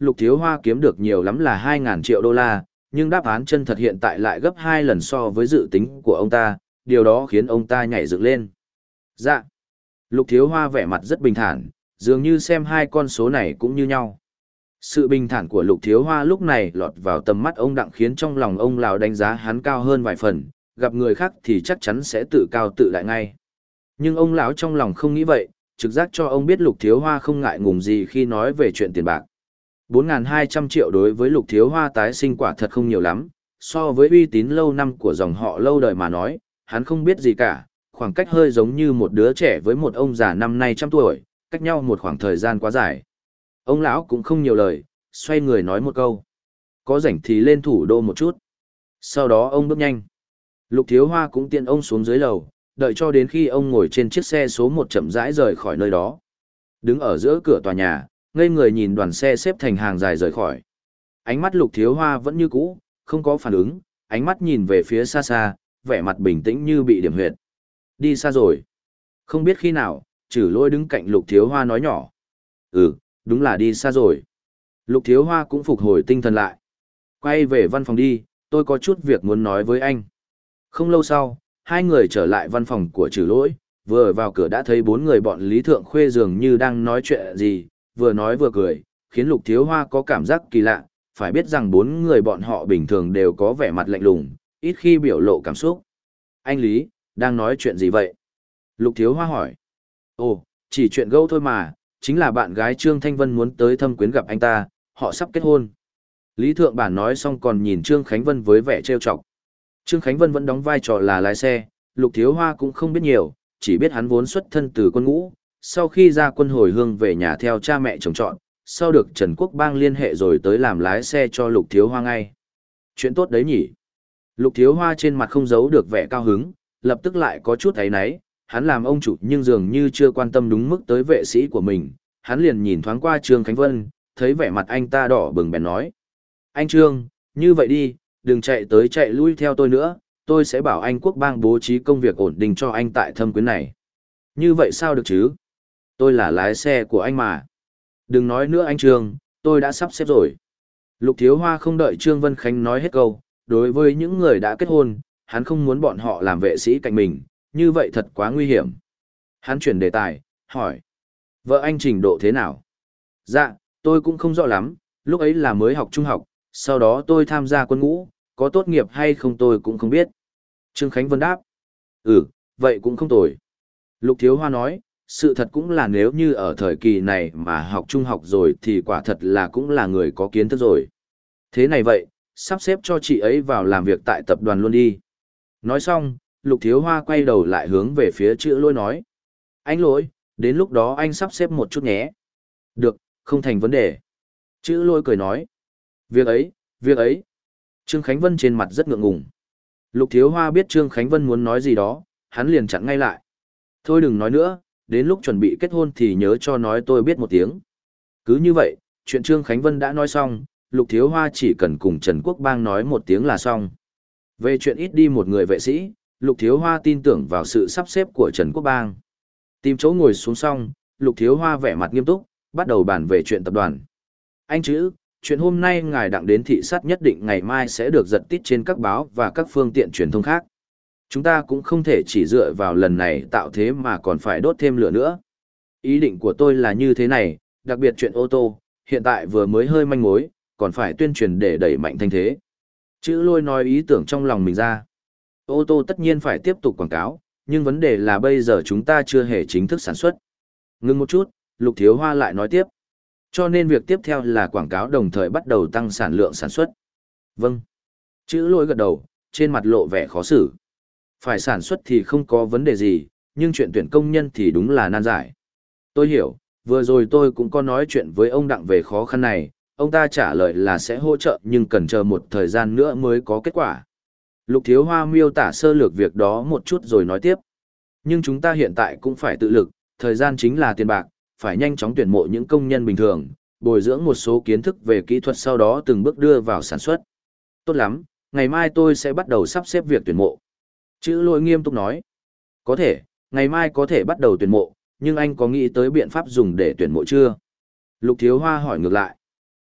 Lục Thiếu Hoa kiếm được nhiều lắm là hai ngàn triệu đô la, nhưng đáp án chân thật hiện tại lại gấp hai lần so với dự tính của ông ta, điều đó khiến ông ta nhảy dựng lên. Dạ. Lục Thiếu Hoa vẻ mặt rất bình thản, dường như xem hai con số này cũng như nhau. Sự bình thản của Lục Thiếu Hoa lúc này lọt vào tầm mắt ông Đặng khiến trong lòng ông Lào đánh giá hắn cao hơn vài phần, gặp người khác thì chắc chắn sẽ tự cao tự đại ngay. Nhưng ông lão trong lòng không nghĩ vậy, trực giác cho ông biết Lục Thiếu Hoa không ngại ngùng gì khi nói về chuyện tiền bạc. bốn nghìn hai trăm triệu đối với Lục Thiếu Hoa tái sinh quả thật không nhiều lắm, so với uy tín lâu năm của dòng họ lâu đời mà nói, hắn không biết gì cả, khoảng cách hơi giống như một đứa trẻ với một ông già năm nay trăm tuổi, cách nhau một khoảng thời gian quá dài. Ông lão cũng không nhiều lời, xoay người nói một câu. Có rảnh thì lên thủ đô một chút. Sau đó ông bước nhanh. Lục Thiếu Hoa cũng tiện ông xuống dưới lầu, đợi cho đến khi ông ngồi trên chiếc xe số một chậm rãi rời khỏi nơi đó. Đứng ở giữa cửa tòa nhà, ngây người nhìn đoàn xe xếp thành hàng dài rời khỏi. Ánh mắt Lục Thiếu Hoa vẫn như cũ, không có phản ứng, ánh mắt nhìn về phía xa xa, vẻ mặt bình tĩnh như bị điểm huyệt. Đi xa rồi. Không biết khi nào, Trử Lỗi đứng cạnh Lục Thiếu Hoa nói nhỏ. Ừ, đúng là đi xa rồi. Lục Thiếu Hoa cũng phục hồi tinh thần lại. Quay về văn phòng đi, tôi có chút việc muốn nói với anh. Không lâu sau, hai người trở lại văn phòng của Trử Lỗi, vừa vào cửa đã thấy bốn người bọn Lý Thượng Khuê dường như đang nói chuyện gì, vừa nói vừa cười, khiến Lục Thiếu Hoa có cảm giác kỳ lạ, phải biết rằng bốn người bọn họ bình thường đều có vẻ mặt lạnh lùng, ít khi biểu lộ cảm xúc. Anh Lý, đang nói chuyện gì vậy? Lục Thiếu Hoa hỏi. Ồ, chỉ chuyện gẫu thôi mà, chính là bạn gái Trương Thanh Vân muốn tới thăm quyến gặp anh ta, họ sắp kết hôn. Lý Thượng Bản nói xong còn nhìn Trương Khánh Vân với vẻ trêu chọc. Trương Khánh Vân vẫn đóng vai trò là lái xe, Lục Thiếu Hoa cũng không biết nhiều, chỉ biết hắn vốn xuất thân từ quân ngũ, sau khi ra quân hồi hương về nhà theo cha mẹ trồng trọt, sau được Trần Quốc Bang liên hệ rồi tới làm lái xe cho Lục Thiếu Hoa ngay. Chuyện tốt đấy nhỉ. Lục Thiếu Hoa trên mặt không giấu được vẻ cao hứng, lập tức lại có chút áy náy, hắn làm ông chủ nhưng dường như chưa quan tâm đúng mức tới vệ sĩ của mình, hắn liền nhìn thoáng qua Trương Khánh Vân, thấy vẻ mặt anh ta đỏ bừng bèn nói. Anh Trương, như vậy đi, đừng chạy tới chạy lui theo tôi nữa, tôi sẽ bảo anh Quốc Bang bố trí công việc ổn định cho anh tại thâm quyến này. Như vậy sao được chứ? Tôi là lái xe của anh mà. Đừng nói nữa anh Trương, tôi đã sắp xếp rồi. Lục Thiếu Hoa không đợi Trương Vân Khánh nói hết câu, đối với những người đã kết hôn, hắn không muốn bọn họ làm vệ sĩ cạnh mình, như vậy thật quá nguy hiểm. Hắn chuyển đề tài, hỏi. Vợ anh trình độ thế nào? Dạ, tôi cũng không rõ lắm, lúc ấy là mới học trung học, sau đó tôi tham gia quân ngũ, có tốt nghiệp hay không tôi cũng không biết. Trương Khánh Vân đáp. Ừ, vậy cũng không tồi. Lục Thiếu Hoa nói, sự thật cũng là nếu như ở thời kỳ này mà học trung học rồi thì quả thật là cũng là người có kiến thức rồi. Thế này vậy, sắp xếp cho chị ấy vào làm việc tại tập đoàn luôn đi. Nói xong, Lục Thiếu Hoa quay đầu lại hướng về phía Chữ Lỗi nói. Anh Lỗi, đến lúc đó anh sắp xếp một chút nhé. Được, không thành vấn đề. Chữ Lỗi cười nói. Việc ấy, việc ấy. Trương Khánh Vân trên mặt rất ngượng ngùng. Lục Thiếu Hoa biết Trương Khánh Vân muốn nói gì đó, hắn liền chặn ngay lại. Thôi đừng nói nữa, đến lúc chuẩn bị kết hôn thì nhớ cho nói tôi biết một tiếng. Cứ như vậy, chuyện Trương Khánh Vân đã nói xong, Lục Thiếu Hoa chỉ cần cùng Trần Quốc Bang nói một tiếng là xong. Về chuyện ít đi một người vệ sĩ, Lục Thiếu Hoa tin tưởng vào sự sắp xếp của Trần Quốc Bang. Tìm chỗ ngồi xuống xong, Lục Thiếu Hoa vẻ mặt nghiêm túc, bắt đầu bàn về chuyện tập đoàn. Anh Chữ, chuyện hôm nay ngài đặng đến thị sát nhất định ngày mai sẽ được giật tít trên các báo và các phương tiện truyền thông khác. Chúng ta cũng không thể chỉ dựa vào lần này tạo thế mà còn phải đốt thêm lửa nữa. Ý định của tôi là như thế này, đặc biệt chuyện ô tô, hiện tại vừa mới hơi manh mối, còn phải tuyên truyền để đẩy mạnh thanh thế. Chữ Lôi nói ý tưởng trong lòng mình ra. Ô tô tất nhiên phải tiếp tục quảng cáo, nhưng vấn đề là bây giờ chúng ta chưa hề chính thức sản xuất. Ngưng một chút, Lục Thiếu Hoa lại nói tiếp. Cho nên việc tiếp theo là quảng cáo đồng thời bắt đầu tăng sản lượng sản xuất. Vâng. Chữ Lôi gật đầu, trên mặt lộ vẻ khó xử. Phải sản xuất thì không có vấn đề gì, nhưng chuyện tuyển công nhân thì đúng là nan giải. Tôi hiểu, vừa rồi tôi cũng có nói chuyện với ông Đặng về khó khăn này, ông ta trả lời là sẽ hỗ trợ nhưng cần chờ một thời gian nữa mới có kết quả. Lục Thiếu Hoa miêu tả sơ lược việc đó một chút rồi nói tiếp. Nhưng chúng ta hiện tại cũng phải tự lực, thời gian chính là tiền bạc, phải nhanh chóng tuyển mộ những công nhân bình thường, bồi dưỡng một số kiến thức về kỹ thuật sau đó từng bước đưa vào sản xuất. Tốt lắm, ngày mai tôi sẽ bắt đầu sắp xếp việc tuyển mộ. Chữ Lôi nghiêm túc nói. Có thể, ngày mai có thể bắt đầu tuyển mộ, nhưng anh có nghĩ tới biện pháp dùng để tuyển mộ chưa? Lục Thiếu Hoa hỏi ngược lại.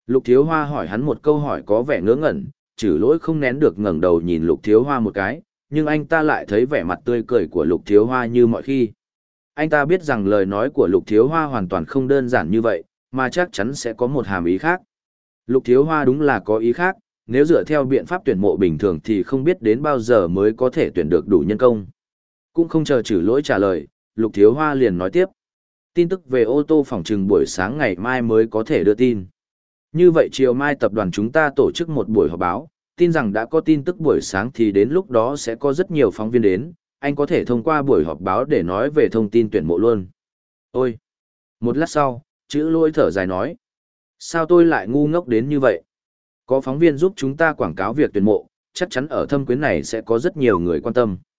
Lục Thiếu Hoa hỏi hắn một câu hỏi có vẻ ngớ ngẩn, Trử Lỗi không nén được ngẩng đầu nhìn Lục Thiếu Hoa một cái, nhưng anh ta lại thấy vẻ mặt tươi cười của Lục Thiếu Hoa như mọi khi. Anh ta biết rằng lời nói của Lục Thiếu Hoa hoàn toàn không đơn giản như vậy, mà chắc chắn sẽ có một hàm ý khác. Lục Thiếu Hoa đúng là có ý khác, nếu dựa theo biện pháp tuyển mộ bình thường thì không biết đến bao giờ mới có thể tuyển được đủ nhân công. Cũng không chờ Trử Lỗi trả lời, Lục Thiếu Hoa liền nói tiếp. Tin tức về ô tô phỏng chừng buổi sáng ngày mai mới có thể đưa tin. Như vậy chiều mai tập đoàn chúng ta tổ chức một buổi họp báo, tin rằng đã có tin tức buổi sáng thì đến lúc đó sẽ có rất nhiều phóng viên đến, anh có thể thông qua buổi họp báo để nói về thông tin tuyển mộ luôn. Ôi! Một lát sau, Trử Lỗi thở dài nói. Sao tôi lại ngu ngốc đến như vậy? Có phóng viên giúp chúng ta quảng cáo việc tuyển mộ, chắc chắn ở Thâm Quyến này sẽ có rất nhiều người quan tâm.